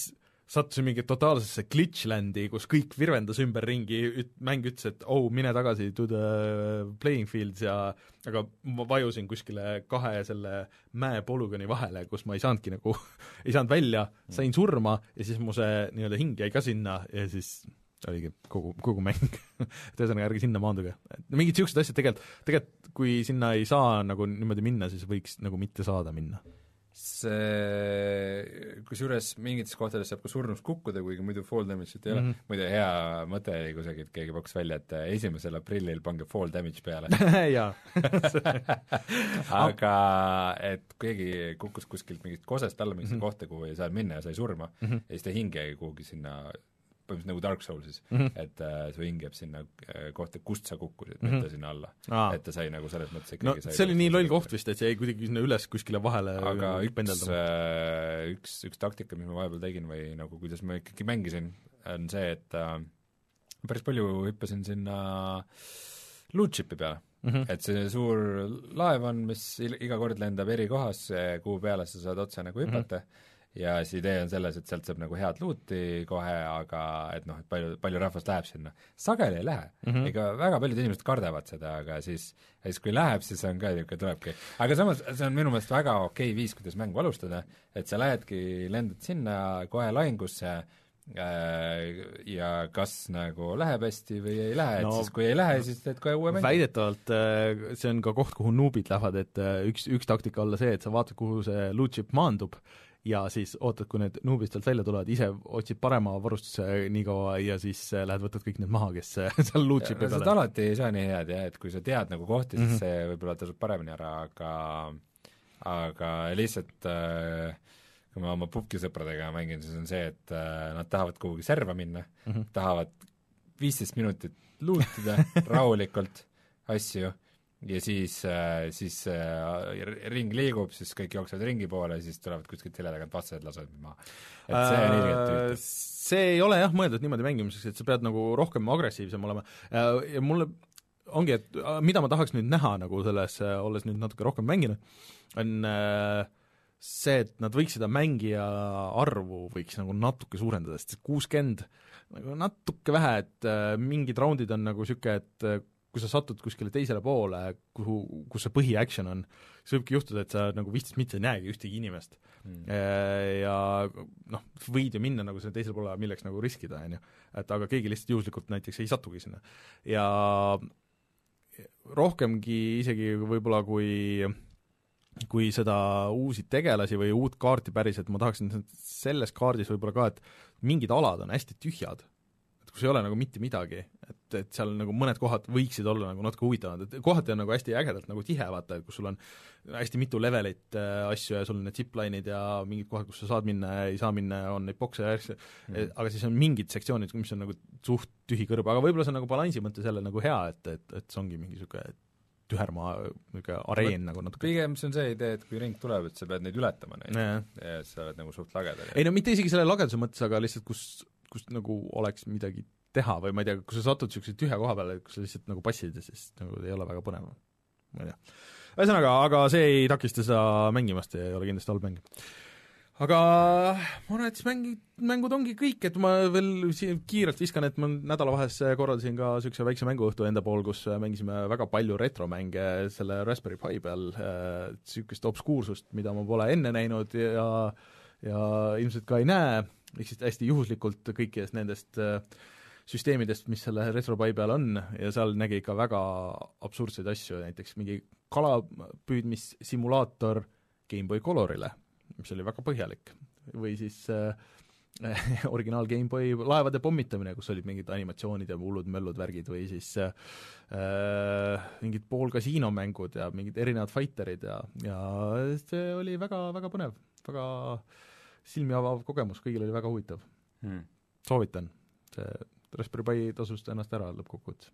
sattusin mingi totaalsesse glitchlandi, kus kõik virvendas ümberringi, mäng ütles, et oh, mine tagasi to the playing fields ja aga ma vajusin kuskile kahe selle mäepolügooni vahele, kus ma ei saanudki nagu, ei saanud välja, sain surma ja siis mu see nii-öelda hing jäi ka sinna ja siis oligi kogu, kogu mäng et ühesõnaga ärge sinna maanduge. Mingid niisugused asjad tegelikult, tegelikult kui sinna ei saa nagu niimoodi minna, siis võiks nagu mitte saada minna. See, kusjuures mingites kohtades saab ka surnuks kukkuda, kuigi muidu fall damage'it ei ole mm-hmm. muidu hea mõte oli kusagilt, keegi pakkus välja, et esimesel aprillil pange fall damage peale jaa aga et keegi kukkus kuskilt mingit kosest alla mingisse mm-hmm. kohta, kuhu ei saa minna ja sai surma mm-hmm. ja siis ta hing jäi kuhugi sinna põhimõtteliselt nagu Dark Soulsis mm-hmm. et äh, su hing jääb sinna äh, kohta, kust sa kukkusid mm-hmm. mitte sinna alla Aa. et ta sai nagu selles mõttes no sai see oli nii loll koht vist, et see jäi kuidagi sinna üles kuskile vahele aga üks, äh, üks, üks taktika, mis ma vahepeal tegin või nagu kuidas ma ikkagi mängisin, on see, et äh, päris palju hüppasin sinna loot shipi peale mm-hmm. et see suur laev on, mis iga kord lendab eri kohas, kuhu peale sa saad otse nagu hüpata mm-hmm. ja siis idee on selles, et sealt saab nagu head looti kohe, aga et noh, et palju, palju rahvast läheb sinna. Sageli ei lähe mm-hmm. ega väga paljud inimesed kardavad seda, aga siis, siis kui läheb, siis on ka niisugune tulebki. Aga samas see on minu meelest väga okei viis, kuidas mängu alustada, et sa lähedki, lendad sinna kohe lahingusse ja kas nagu läheb hästi või ei lähe, no, et siis kui ei lähe, siis teed kohe uue mängu. Väidetavalt see on ka koht, kuhu noobid lähevad, et üks, üks taktika olla see, et sa vaatad, kuhu see loot ship maandub ja siis ootad, kui need noobid sealt välja tulevad, ise otsid parema varustuse nii kaua ja siis lähed võtad kõik need maha, kes seal loot shipi peale. Seda alati ei saa nii head, jah, et kui sa tead nagu kohti, siis mm-hmm. see võib-olla tasub paremini ära, aga aga lihtsalt äh, kui ma oma pubkisõpradega mängin, siis on see, et äh, nad tahavad kuhugi serva minna mm-hmm. tahavad viisteist minutit luutida rahulikult asju ja siis, siis ring liigub, siis kõik jooksevad ringi poole ja siis tulevad kuskilt selja tagant vastased, lasevad maha. Et see on ilgelt tüütud. See ei ole jah mõeldud niimoodi mängimiseks, et sa pead nagu rohkem agressiivsem olema ja mulle ongi, et mida ma tahaks nüüd näha nagu selles, olles nüüd natuke rohkem mänginud, on see, et nad võiks seda mängija arvu võiks nagu natuke suurendada, sest kuuskümmend nagu natuke vähe, et mingid raundid on nagu niisugune, et kui sa satud kuskile teisele poole, kuhu, kus see põhi-action on, siis võibki juhtuda, et sa nagu viisteist mitte ei näegi ühtegi inimest mm. ja noh, võid ju minna nagu selle teisele poole, milleks nagu riskida, on ju, et aga keegi lihtsalt juhuslikult näiteks ei satugi sinna. Ja rohkemgi isegi võib-olla kui kui seda uusi tegelasi või uut kaarti päriselt, ma tahaksin selles kaardis võib-olla ka, et mingid alad on hästi tühjad, et kus ei ole nagu mitte midagi, et, et seal nagu mõned kohad võiksid olla nagu natuke huvitavad, et kohati on nagu hästi ägedalt nagu tihe, vaata, et kus sul on hästi mitu levelit äh, asju ja sul on need zipline'id ja mingid kohad, kus sa saad minna ja ei saa minna, on neid bokse ja asju mm., aga siis on mingid sektsioonid, mis on nagu suht tühi kõrb, aga võib-olla see on nagu balansi mõttes jälle nagu hea, et, et, et see ongi mingi niisugune tühermaa niisugune areen nagu natuke. Pigem see on see idee, et kui ring tuleb, et sa pead neid ületama neid ja, ja sa oled nagu suht lagedal. Ei no mitte isegi selle lageduse mõttes, aga lihtsalt kus, kus nagu oleks midagi teha või ma ei tea, kui sa satud niisuguse tühja koha peale, kus sa lihtsalt nagu passid ja siis nagu ei ole väga põnev. Ma ei tea. Ühesõnaga, aga see ei takista seda mängimast ja ei ole kindlasti halb mäng. Aga ma arvan, et siis mängi, mängud ongi kõik, et ma veel kiirelt viskan, et ma nädalavahes korraldasin ka niisuguse väikse mänguõhtu enda pool, kus mängisime väga palju retromänge selle Raspberry Pi peal, niisugust obskuursust, mida ma pole enne näinud ja, ja ilmselt ka ei näe, lihtsalt hästi juhuslikult kõikidest nendest süsteemidest, mis selle Retro Pi peal on ja seal nägi ikka väga absurdseid asju, näiteks mingi kalapüüdmissimulaator Game Boy Colorile, mis oli väga põhjalik, või siis äh, originaal Game Boy laevade pommitamine, kus olid mingid animatsioonid ja hullud möllud värgid, või siis äh, mingid poolkasiinomängud ja mingid erinevad fighterid ja, ja see oli väga, väga põnev, väga silmi avav kogemus, kõigil oli väga huvitav hmm.. Soovitan, see Raspberry Pi tasus ennast ära lõppkokkuvõttes.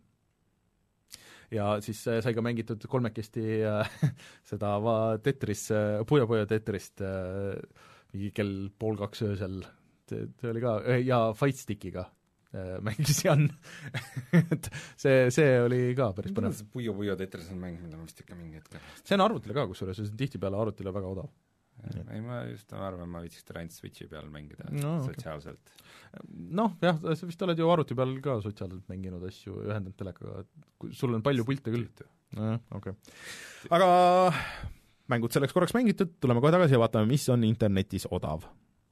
Ja siis sai ka mängitud kolmekesti äh, seda va- Tetris, Puyo Puyo Tetrist äh, mingi kell pool kaks öösel, see, see oli ka, ja Fight Stickiga äh, mängis Jan et see, see oli ka päris põnev. Puyo Puyo Tetris on mäng, mida ma vist ikka mingi hetkel. See on arvutile ka, kusjuures see on tihtipeale arvutile väga odav. ei, ma just arvan, ma võiks seda ainult Switchi peal mängida no, sotsiaalselt okay.. Noh, jah, sa vist oled ju arvuti peal ka sotsiaalselt mänginud asju, ühendanud telekaga, sul on palju pilte küll. nojah, okei okay.. aga mängud selleks korraks mängitud, tuleme kohe tagasi ja vaatame, mis on internetis odav.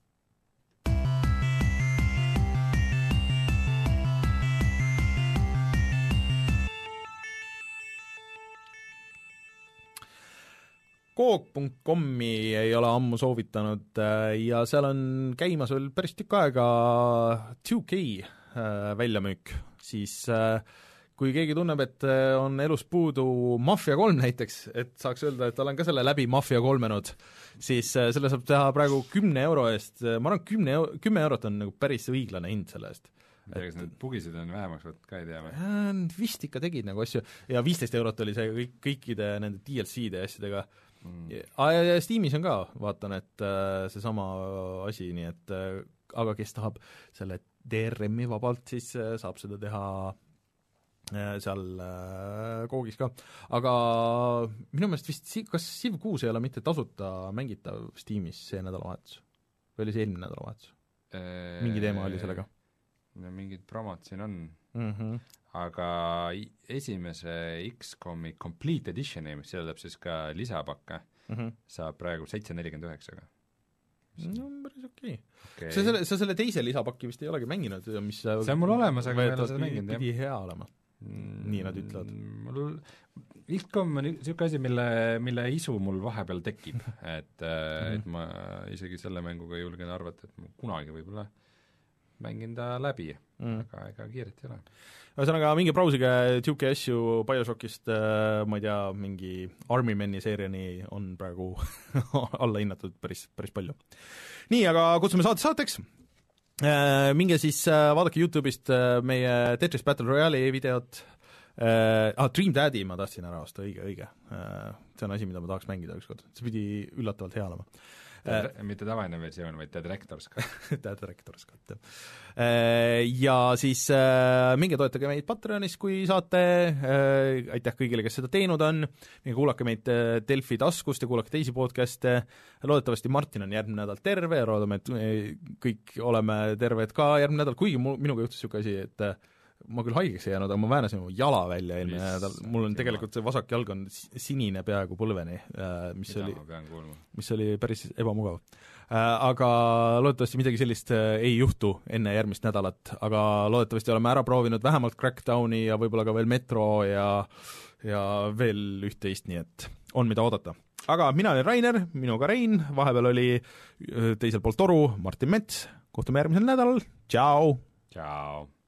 Coop punkt comi ei ole ammu soovitanud ja seal on käimas veel päris tükk aega two K väljamüük, siis kui keegi tunneb, et on elus puudu Mafia kolm näiteks, et saaks öelda, et olen ka selle läbi Mafia kolmenud, siis selle saab teha praegu kümne euro eest, ma arvan, kümne, kümme eurot on nagu päris õiglane hind selle eest. Kas need bugisid on vähemaks võtnud ka, ei tea või? Vist ikka tegid nagu asju ja viisteist eurot oli see kõik, kõikide nende D L C-de asjadega. Mm. Ja Steamis on ka, vaatan, et äh, see sama asi, nii et äh, aga kes tahab selle D R M-i vabalt, siis äh, saab seda teha äh, seal äh, koogis ka. Aga minu meelest vist, kas Civ kuus ei ole mitte tasuta mängitav Steamis see nädalavahetus? Või oli see eelmine nädalavahetus? Mingi teema oli sellega? No mingid promod siin on, mm-hmm. aga esimese X-komi Complete Editioni, mis sisaldab siis ka lisapakke, mm-hmm. saab praegu seitse nelikümmend üheksaga. No päris okei okay. sa, selle, sa selle teise lisapakki vist ei olegi mänginud, mis see on mul olemas, aga ma ei ole seda mänginud, jah. Pidi hea olema, mm, nii nad ütlevad. Mul X-kom on niisugune asi, mille, mille isu mul vahepeal tekib, et mm-hmm. et ma isegi selle mänguga julgen arvata, et ma kunagi võib-olla mängin ta läbi mm., aga ega kiirelt ei ole. Ühesõnaga, mingi brausige two K asju BioShockist, ma ei tea, mingi Army Mani seeriani on praegu alla hinnatud päris, päris palju. Nii, aga kutsume saate saateks. Minge siis vaadake YouTube'ist meie Tetris Battle Royale'i videot. Ah, Dream Daddy ma tahtsin ära osta, õige, õige. See on asi, mida ma tahaks mängida ükskord. See pidi üllatavalt hea olema. Äh, mitte tavaine versioon, vaid The Director's Cut. The Director's Cut, jah. Ja siis äh, minge toetage meid Patreonis, kui saate, äh, aitäh kõigile, kes seda teinud on, minge kuulake meid Delfi taskust ja kuulake teisi podcast'e, loodetavasti Martin on järgmine nädal terve ja loodame, et kõik oleme terved ka järgmine nädal, kuigi mul, minuga juhtus niisugune asi, et ma küll haigeks ei jäänud, aga ma väänasin mu jala välja eelmine nädal, mul on tegelikult see vasak jalg on sinine peaaegu põlveni, mis oli, mis oli päris ebamugav. Aga loodetavasti midagi sellist ei juhtu enne järgmist nädalat, aga loodetavasti oleme ära proovinud vähemalt Crackdowni ja võib-olla ka veel Metro ja, ja veel üht-teist, nii et on mida oodata. Aga mina olen Rainer, minuga Rein, vahepeal oli teisel pool toru Martin Mets, kohtume järgmisel nädalal, tšau! Tšau!